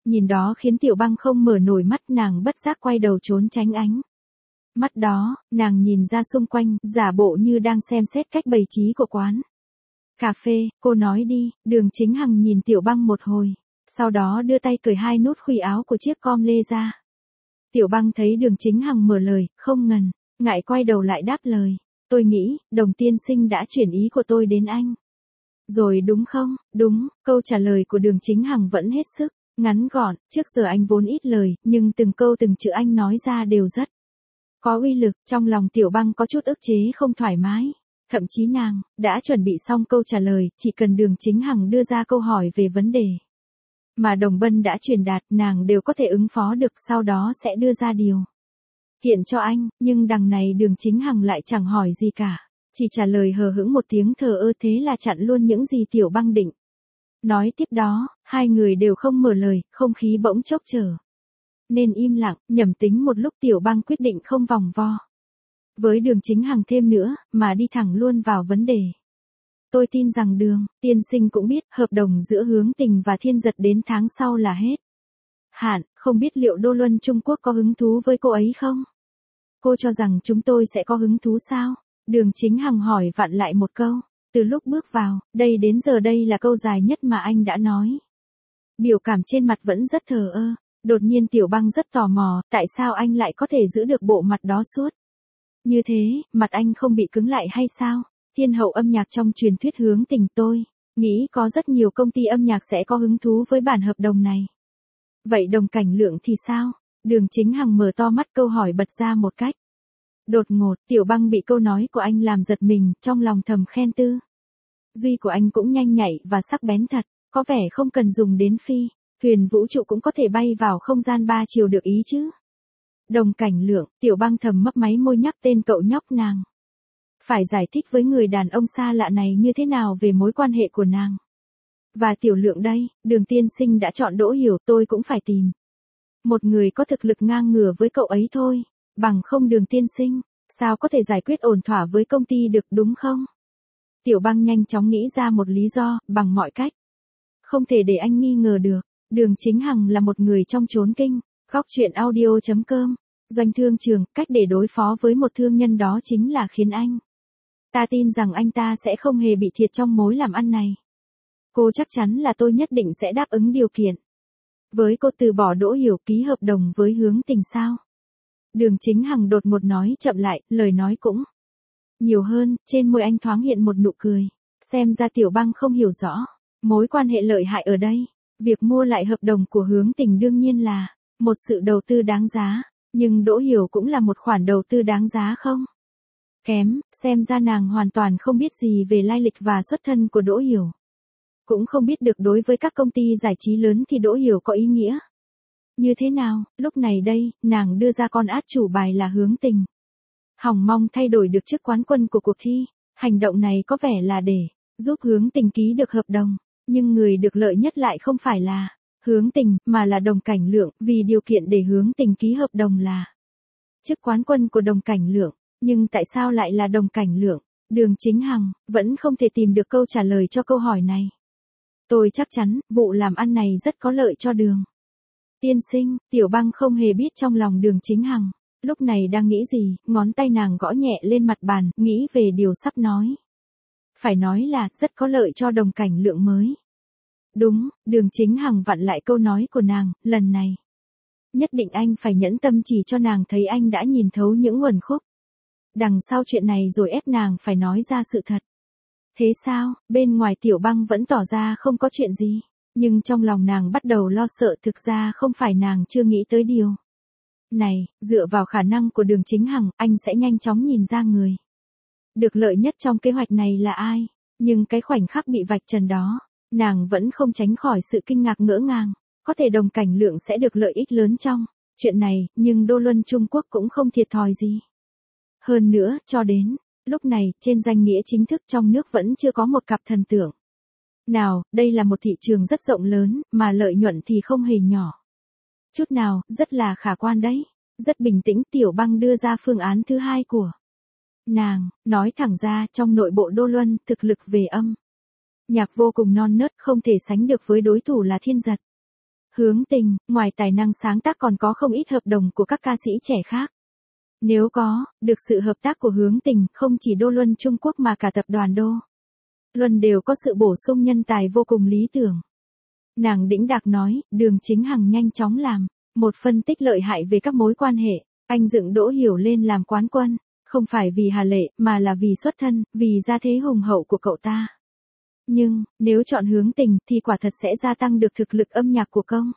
Nhìn đó khiến Tiểu Băng không mở nổi mắt, nàng bất giác quay đầu trốn tránh ánh mắt đó, nàng nhìn ra xung quanh, giả bộ như đang xem xét cách bày trí của quán cà phê. Cô nói đi. Đường Chính Hằng nhìn Tiểu Băng một hồi, sau đó đưa tay cởi hai nút khuy áo của chiếc com lê ra. Tiểu Băng thấy Đường Chính Hằng mở lời, không ngần ngại quay đầu lại đáp lời. Tôi nghĩ, Đồng tiên sinh đã chuyển ý của tôi đến anh rồi đúng không? Đúng. Câu trả lời của Đường Chính Hằng vẫn hết sức ngắn gọn. Trước giờ anh vốn ít lời, nhưng từng câu từng chữ anh nói ra đều rất có uy lực. Trong lòng Tiểu Băng có chút ức chế không thoải mái. Thậm chí nàng đã chuẩn bị xong câu trả lời, chỉ cần Đường Chính Hằng đưa ra câu hỏi về vấn đề mà Đồng Bân đã truyền đạt, nàng đều có thể ứng phó được, sau đó sẽ đưa ra điều kiện cho anh. Nhưng đằng này Đường Chính Hằng lại chẳng hỏi gì cả, chỉ trả lời hờ hững một tiếng thờ ơ, thế là chặn luôn những gì Tiểu Băng định nói tiếp đó. Hai người đều không mở lời, không khí bỗng chốc trở nên im lặng. Nhẩm tính một lúc, Tiểu Băng quyết định không vòng vo với Đường Chính Hằng thêm nữa, mà đi thẳng luôn vào vấn đề. Tôi tin rằng Đường tiên sinh cũng biết, hợp đồng giữa Hướng Tình và Thiên Giật đến tháng sau là hết hạn, không biết liệu Đô Luân Trung Quốc có hứng thú với cô ấy không? Cô cho rằng chúng tôi sẽ có hứng thú sao? Đường Chính Hằng hỏi vặn lại một câu. Từ lúc bước vào đây đến giờ, đây là câu dài nhất mà anh đã nói. Biểu cảm trên mặt vẫn rất thờ ơ. Đột nhiên Tiểu Băng rất tò mò, tại sao anh lại có thể giữ được bộ mặt đó suốt như thế, mặt anh không bị cứng lại hay sao? Thiên hậu âm nhạc trong truyền thuyết Hướng Tình, tôi nghĩ có rất nhiều công ty âm nhạc sẽ có hứng thú với bản hợp đồng này. Vậy Đồng Cảnh Lượng thì sao? Đường Chính Hằng mở to mắt, câu hỏi bật ra một cách đột ngột. Tiểu Băng bị câu nói của anh làm giật mình, trong lòng thầm khen tư duy của anh cũng nhanh nhạy và sắc bén thật, có vẻ không cần dùng đến phi thuyền vũ trụ cũng có thể bay vào không gian ba chiều được ý chứ. Đồng Cảnh Lượng. Tiểu Băng thầm mấp máy môi nhắc tên cậu nhóc. Nàng phải giải thích với người đàn ông xa lạ này như thế nào về mối quan hệ của nàng và Tiểu Lượng đây. Đường tiên sinh đã chọn Đỗ Hiểu, tôi cũng phải tìm một người có thực lực ngang ngửa với cậu ấy thôi, bằng không Đường tiên sinh sao có thể giải quyết ổn thỏa với công ty được, đúng không? Tiểu Băng nhanh chóng nghĩ ra một lý do, bằng mọi cách không thể để anh nghi ngờ được. Đường Chính Hằng là một người trong chốn kinh. Góc truyện audio chấm com. Doanh Thương Trường, cách để đối phó với một thương nhân đó chính là khiến anh ta tin rằng anh ta sẽ không hề bị thiệt trong mối làm ăn này. Cô chắc chắn là tôi nhất định sẽ đáp ứng điều kiện với cô, từ bỏ Đỗ Hiểu, ký hợp đồng với Hướng Tình sao? Đường Chính Hằng đột ngột nói chậm lại, lời nói cũng nhiều hơn. Trên môi anh thoáng hiện một nụ cười. Xem ra Tiểu Băng không hiểu rõ mối quan hệ lợi hại ở đây. Việc mua lại hợp đồng của Hướng Tình đương nhiên là một sự đầu tư đáng giá, nhưng Đỗ Hiểu cũng là một khoản đầu tư đáng giá không kém. Xem ra nàng hoàn toàn không biết gì về lai lịch và xuất thân của Đỗ Hiểu, cũng không biết được đối với các công ty giải trí lớn thì Đỗ Hiểu có ý nghĩa như thế nào. Lúc này đây, nàng đưa ra con át chủ bài là Hướng Tình, hòng mong thay đổi được chức quán quân của cuộc thi. Hành động này có vẻ là để giúp Hướng Tình ký được hợp đồng, nhưng người được lợi nhất lại không phải là Hướng Tình, mà là Đồng Cảnh Lượng, vì điều kiện để Hướng Tình ký hợp đồng là chức quán quân của Đồng Cảnh Lượng. Nhưng tại sao lại là Đồng Cảnh Lượng? Đường Chính Hằng vẫn không thể tìm được câu trả lời cho câu hỏi này. Tôi chắc chắn, vụ làm ăn này rất có lợi cho Đường tiên sinh. Tiểu Băng không hề biết trong lòng Đường Chính Hằng lúc này đang nghĩ gì, ngón tay nàng gõ nhẹ lên mặt bàn, nghĩ về điều sắp nói. Phải nói là, rất có lợi cho Đồng Cảnh Lượng mới. Đúng. Đường Chính Hằng vặn lại câu nói của nàng, lần này nhất định anh phải nhẫn tâm chỉ cho nàng thấy anh đã nhìn thấu những uẩn khúc đằng sau chuyện này, rồi ép nàng phải nói ra sự thật. Thế sao? Bên ngoài Tiểu Băng vẫn tỏ ra không có chuyện gì, nhưng trong lòng nàng bắt đầu lo sợ. Thực ra không phải nàng chưa nghĩ tới điều này, dựa vào khả năng của Đường Chính Hằng, anh sẽ nhanh chóng nhìn ra người được lợi nhất trong kế hoạch này là ai. Nhưng cái khoảnh khắc bị vạch trần đó, nàng vẫn không tránh khỏi sự kinh ngạc ngỡ ngàng. Có thể Đồng Cảnh Lượng sẽ được lợi ích lớn trong chuyện này, nhưng Đô Luân Trung Quốc cũng không thiệt thòi gì. Hơn nữa, cho đến lúc này, trên danh nghĩa chính thức trong nước vẫn chưa có một cặp thần tượng nào. Đây là một thị trường rất rộng lớn, mà lợi nhuận thì không hề nhỏ chút nào, rất là khả quan đấy. Rất bình tĩnh, Tiểu Băng đưa ra phương án thứ hai của nàng. Nói thẳng ra, trong nội bộ Đô Luân, thực lực về âm nhạc vô cùng non nớt, không thể sánh được với đối thủ là Thiên Giật. Hướng Tình, ngoài tài năng sáng tác còn có không ít hợp đồng của các ca sĩ trẻ khác. Nếu có, được sự hợp tác của Hướng Tình, không chỉ Đô Luân Trung Quốc mà cả tập đoàn Đô Luân đều có sự bổ sung nhân tài vô cùng lý tưởng. Nàng đĩnh đạc nói, Đường Chính Hằng nhanh chóng làm một phân tích lợi hại về các mối quan hệ, anh dựng Đỗ Hiểu lên làm quán quân, không phải vì Hà Lệ, mà là vì xuất thân, vì gia thế hùng hậu của cậu ta. Nhưng, nếu chọn Hướng Tình thì quả thật sẽ gia tăng được thực lực âm nhạc của công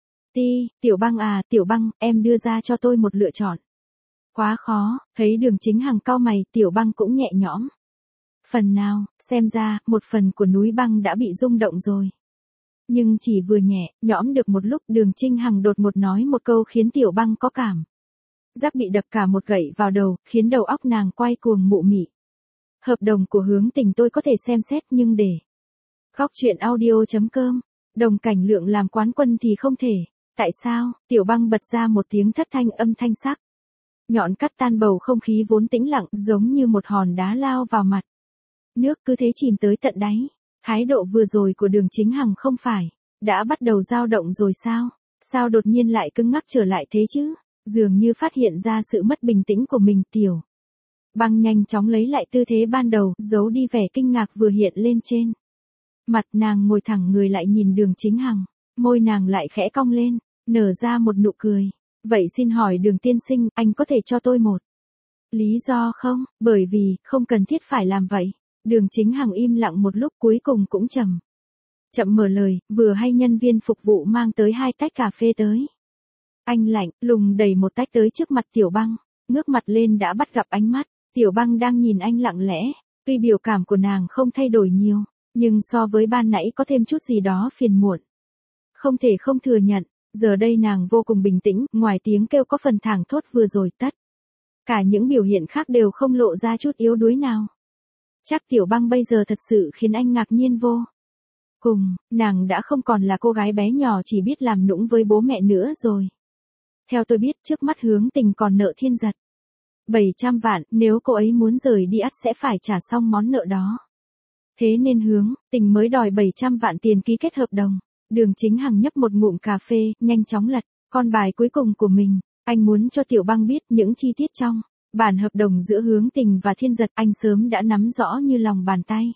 ty. Tiểu Băng à, Tiểu Băng, em đưa ra cho tôi một lựa chọn. Quá khó, thấy Đường Chính Hằng cau mày, Tiểu Băng cũng nhẹ nhõm. Phần nào, xem ra, một phần của núi băng đã bị rung động rồi. Nhưng chỉ vừa nhẹ, nhõm được một lúc, Đường Chính Hằng đột ngột nói một câu khiến Tiểu Băng có cảm giác bị đập cả một gậy vào đầu, khiến đầu óc nàng quay cuồng mụ mị. Hợp đồng của Hướng Tình tôi có thể xem xét, nhưng để Góc truyện audio chấm com, Đồng Cảnh Lượng làm quán quân thì không thể. Tại sao? Tiểu Băng bật ra một tiếng thất thanh âm thanh sắc nhọn, cắt tan bầu không khí vốn tĩnh lặng, giống như một hòn đá lao vào mặt nước, cứ thế chìm tới tận đáy. Thái độ vừa rồi của Đường Chính Hằng không phải đã bắt đầu dao động rồi sao? Sao đột nhiên lại cứng ngắc trở lại thế chứ? Dường như phát hiện ra sự mất bình tĩnh của mình, Tiểu Băng nhanh chóng lấy lại tư thế ban đầu, giấu đi vẻ kinh ngạc vừa hiện lên trên mặt. Nàng ngồi thẳng người lại nhìn Đường Chính Hằng, môi nàng lại khẽ cong lên, nở ra một nụ cười. Vậy xin hỏi Đường tiên sinh, anh có thể cho tôi một lý do không? Bởi vì, không cần thiết phải làm vậy. Đường Chính Hằng im lặng một lúc, cuối cùng cũng chậm chậm mở lời, vừa hay nhân viên phục vụ mang tới hai tách cà phê tới. Anh lạnh lùng đẩy một tách tới trước mặt Tiểu Băng, ngước mặt lên đã bắt gặp ánh mắt Tiểu Băng đang nhìn anh lặng lẽ. Tuy biểu cảm của nàng không thay đổi nhiều, nhưng so với ban nãy có thêm chút gì đó phiền muộn. Không thể không thừa nhận, giờ đây nàng vô cùng bình tĩnh, ngoài tiếng kêu có phần thảng thốt vừa rồi, tất cả những biểu hiện khác đều không lộ ra chút yếu đuối nào. Chắc Tiểu Băng bây giờ thật sự khiến anh ngạc nhiên vô cùng, nàng đã không còn là cô gái bé nhỏ chỉ biết làm nũng với bố mẹ nữa rồi. Theo tôi biết, trước mắt Hướng Tình còn nợ Thiên Giật bảy trăm vạn, nếu cô ấy muốn rời đi ắt sẽ phải trả xong món nợ đó. Thế nên Hướng Tình mới đòi bảy trăm vạn tiền ký kết hợp đồng. Đường Chính Hằng nhấp một ngụm cà phê, nhanh chóng lật con bài cuối cùng của mình. Anh muốn cho Tiểu Băng biết những chi tiết trong bản hợp đồng giữa Hướng Tình và Thiên Giật, anh sớm đã nắm rõ như lòng bàn tay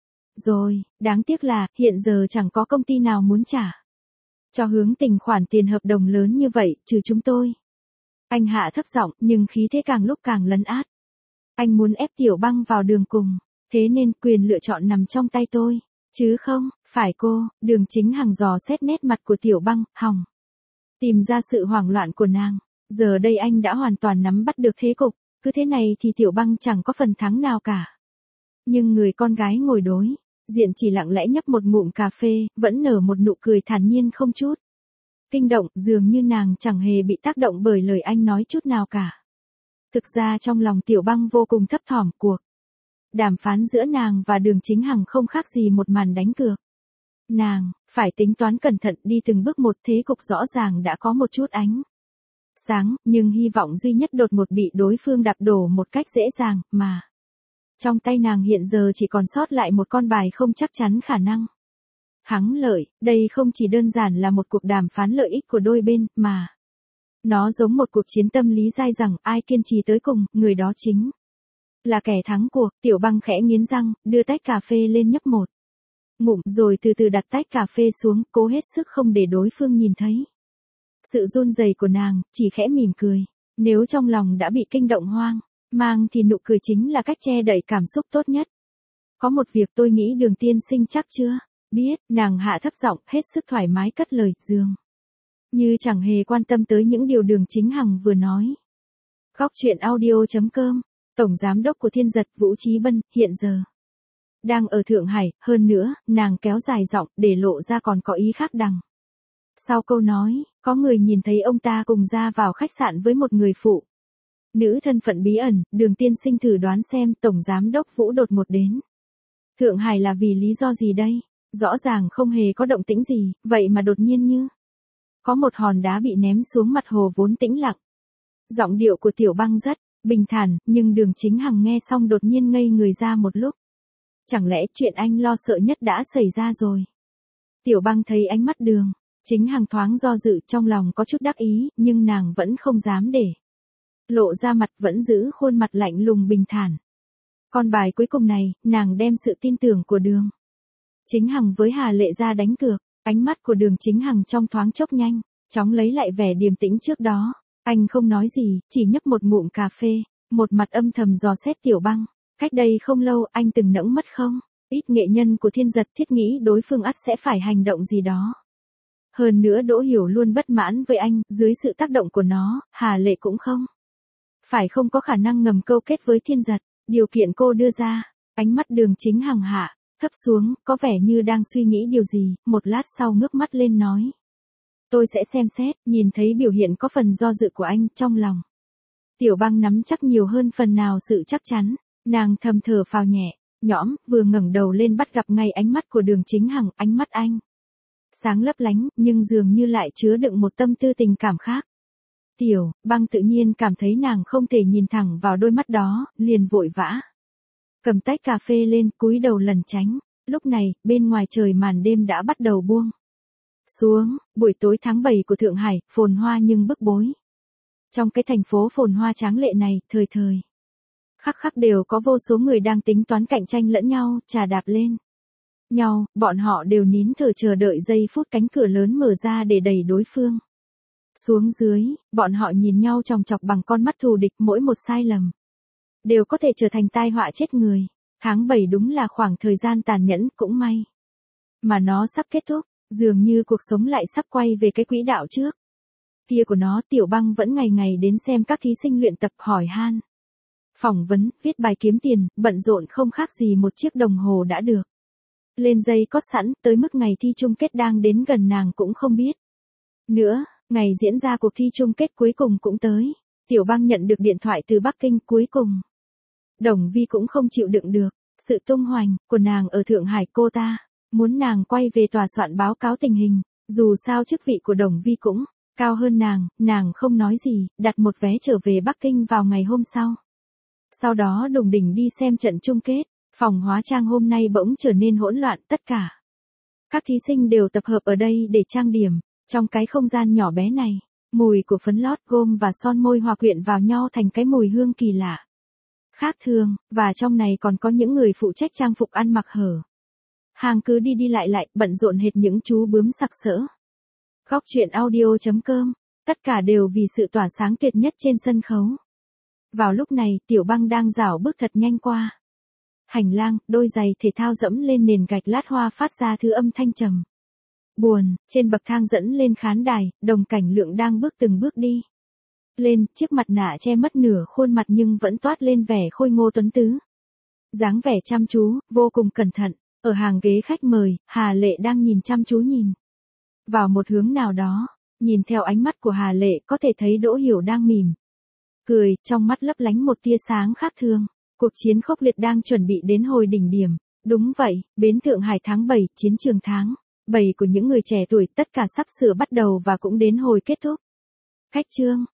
rồi. Đáng tiếc là, hiện giờ chẳng có công ty nào muốn trả cho Hướng Tình khoản tiền hợp đồng lớn như vậy, trừ chúng tôi. Anh hạ thấp giọng, nhưng khí thế càng lúc càng lấn át. Anh muốn ép Tiểu Băng vào đường cùng, thế nên quyền lựa chọn nằm trong tay tôi, chứ không phải cô. Đường Chính Hằng dò xét nét mặt của Tiểu Băng, hòng tìm ra sự hoảng loạn của nàng. Giờ đây anh đã hoàn toàn nắm bắt được thế cục, cứ thế này thì Tiểu Băng chẳng có phần thắng nào cả. Nhưng người con gái ngồi đối diện chỉ lặng lẽ nhấp một ngụm cà phê, vẫn nở một nụ cười thản nhiên không chút kinh động, dường như nàng chẳng hề bị tác động bởi lời anh nói chút nào cả. Thực ra trong lòng Tiểu Băng vô cùng thấp thỏm, cuộc đàm phán giữa nàng và Đường Chính Hằng không khác gì một màn đánh cược. Nàng phải tính toán cẩn thận đi từng bước một, thế cục rõ ràng đã có một chút ánh sáng, nhưng hy vọng duy nhất đột ngột bị đối phương đạp đổ một cách dễ dàng, mà trong tay nàng hiện giờ chỉ còn sót lại một con bài không chắc chắn khả năng thắng lợi. Đây không chỉ đơn giản là một cuộc đàm phán lợi ích của đôi bên, mà nó giống một cuộc chiến tâm lý dai dẳng, ai kiên trì tới cùng, người đó chính là kẻ thắng cuộc. Tiểu Băng khẽ nghiến răng, đưa tách cà phê lên nhấp một ngụm, rồi từ từ đặt tách cà phê xuống, cố hết sức không để đối phương nhìn thấy sự run rẩy của nàng, chỉ khẽ mỉm cười. Nếu trong lòng đã bị kinh động hoang mang thì nụ cười chính là cách che đậy cảm xúc tốt nhất. Có một việc tôi nghĩ Đường tiên sinh chắc chưa biết. Nàng hạ thấp giọng, hết sức thoải mái cất lời, dường như chẳng hề quan tâm tới những điều Đường Chính Hằng vừa nói. Góc truyện audio chấm com, Tổng Giám đốc của Thiên Giật, Vũ Chí Bân, hiện giờ đang ở Thượng Hải. Hơn nữa, nàng kéo dài giọng, để lộ ra còn có ý khác đằng sau câu nói. Có người nhìn thấy ông ta cùng ra vào khách sạn với một người phụ nữ thân phận bí ẩn. Đường tiên sinh thử đoán xem, Tổng Giám đốc Vũ đột ngột đến Thượng Hải là vì lý do gì đây? Rõ ràng không hề có động tĩnh gì, vậy mà đột nhiên như có một hòn đá bị ném xuống mặt hồ vốn tĩnh lặng. Giọng điệu của Tiểu Băng rất bình thản, nhưng Đường Chính Hằng nghe xong đột nhiên ngây người ra một lúc. Chẳng lẽ chuyện anh lo sợ nhất đã xảy ra rồi? Tiểu Băng thấy ánh mắt Đường Chính Hằng thoáng do dự, trong lòng có chút đắc ý, nhưng nàng vẫn không dám để lộ ra mặt, vẫn giữ khuôn mặt lạnh lùng bình thản. Con bài cuối cùng này, nàng đem sự tin tưởng của Đường Chính Hằng với Hà Lệ ra đánh cược. Ánh mắt của Đường Chính Hằng trong thoáng chốc nhanh chóng lấy lại vẻ điềm tĩnh trước đó. Anh không nói gì, chỉ nhấp một ngụm cà phê, một mặt âm thầm dò xét Tiểu Băng. Cách đây không lâu, anh từng nẫng mất không ít nghệ nhân của Thiên Giật thiết nghĩ đối phương ắt sẽ phải hành động gì đó. Hơn nữa Đỗ Hiểu luôn bất mãn với anh, dưới sự tác động của nó, Hà Lệ cũng không phải không có khả năng ngầm câu kết với Thiên Giật. Điều kiện cô đưa ra, ánh mắt Đường Chính Hằng hạ thấp xuống, có vẻ như đang suy nghĩ điều gì, một lát sau ngước mắt lên nói. Tôi sẽ xem xét. Nhìn thấy biểu hiện có phần do dự của anh, trong lòng Tiểu Băng nắm chắc nhiều hơn phần nào sự chắc chắn. Nàng thầm thở phào nhẹ nhõm, vừa ngẩng đầu lên bắt gặp ngay ánh mắt của Đường Chính Hằng. Ánh mắt anh sáng lấp lánh, nhưng dường như lại chứa đựng một tâm tư tình cảm khác. Tiểu Băng tự nhiên cảm thấy nàng không thể nhìn thẳng vào đôi mắt đó, liền vội vã cầm tách cà phê lên, cúi đầu lẩn tránh. Lúc này, bên ngoài trời màn đêm đã bắt đầu buông xuống. Buổi tối tháng bảy của Thượng Hải, phồn hoa nhưng bức bối. Trong cái thành phố phồn hoa tráng lệ này, thời thời khắc khắc đều có vô số người đang tính toán cạnh tranh lẫn nhau, chà đạp lên nhau. Bọn họ đều nín thở chờ đợi giây phút cánh cửa lớn mở ra để đẩy đối phương xuống dưới. Bọn họ nhìn nhau chòng chọc bằng con mắt thù địch, mỗi một sai lầm đều có thể trở thành tai họa chết người. Tháng bảy đúng là khoảng thời gian tàn nhẫn, cũng may mà nó sắp kết thúc. Dường như cuộc sống lại sắp quay về cái quỹ đạo trước kia của nó. Tiểu Băng vẫn ngày ngày đến xem các thí sinh luyện tập, hỏi han, phỏng vấn, viết bài kiếm tiền, bận rộn không khác gì một chiếc đồng hồ đã được lên dây cót sẵn. Tới mức ngày thi chung kết đang đến gần, nàng cũng không biết nữa. Ngày diễn ra cuộc thi chung kết cuối cùng cũng tới. Tiểu Băng nhận được điện thoại từ Bắc Kinh. Cuối cùng Đồng Vi cũng không chịu đựng được sự tung hoành của nàng ở Thượng Hải. Cô ta muốn nàng quay về tòa soạn báo cáo tình hình. Dù sao chức vị của Đồng Vi cũng cao hơn nàng. Nàng không nói gì, đặt một vé trở về Bắc Kinh vào ngày hôm sau. Sau đó đùng đỉnh đi xem trận chung kết. Phòng hóa trang hôm nay bỗng trở nên hỗn loạn. Tất cả các thí sinh đều tập hợp ở đây để trang điểm. Trong cái không gian nhỏ bé này, mùi của phấn lót, gôm và son môi hòa quyện vào nhau thành cái mùi hương kỳ lạ khác thường. Và trong này còn có những người phụ trách trang phục ăn mặc hở hàng cứ đi đi lại lại, bận rộn hệt những chú bướm sặc sỡ. Góc truyện audio chấm com. Tất cả đều vì sự tỏa sáng tuyệt nhất trên sân khấu. Vào lúc này, Tiểu Băng đang rảo bước thật nhanh qua hành lang. Đôi giày thể thao dẫm lên nền gạch lát hoa phát ra thứ âm thanh trầm buồn. Trên bậc thang dẫn lên khán đài, Đồng Cảnh Lượng đang bước từng bước đi lên. Chiếc mặt nạ che mất nửa khuôn mặt nhưng vẫn toát lên vẻ khôi ngô tuấn tứ. Dáng vẻ chăm chú, vô cùng cẩn thận. Ở hàng ghế khách mời, Hà Lệ đang nhìn chăm chú nhìn vào một hướng nào đó. Nhìn theo ánh mắt của Hà Lệ, có thể thấy Đỗ Hiểu đang mỉm cười, trong mắt lấp lánh một tia sáng khác thường. Cuộc chiến khốc liệt đang chuẩn bị đến hồi đỉnh điểm. Đúng vậy, bến Thượng Hải tháng bảy, chiến trường tháng bảy của những người trẻ tuổi, tất cả sắp sửa bắt đầu và cũng đến hồi kết thúc. Khách trương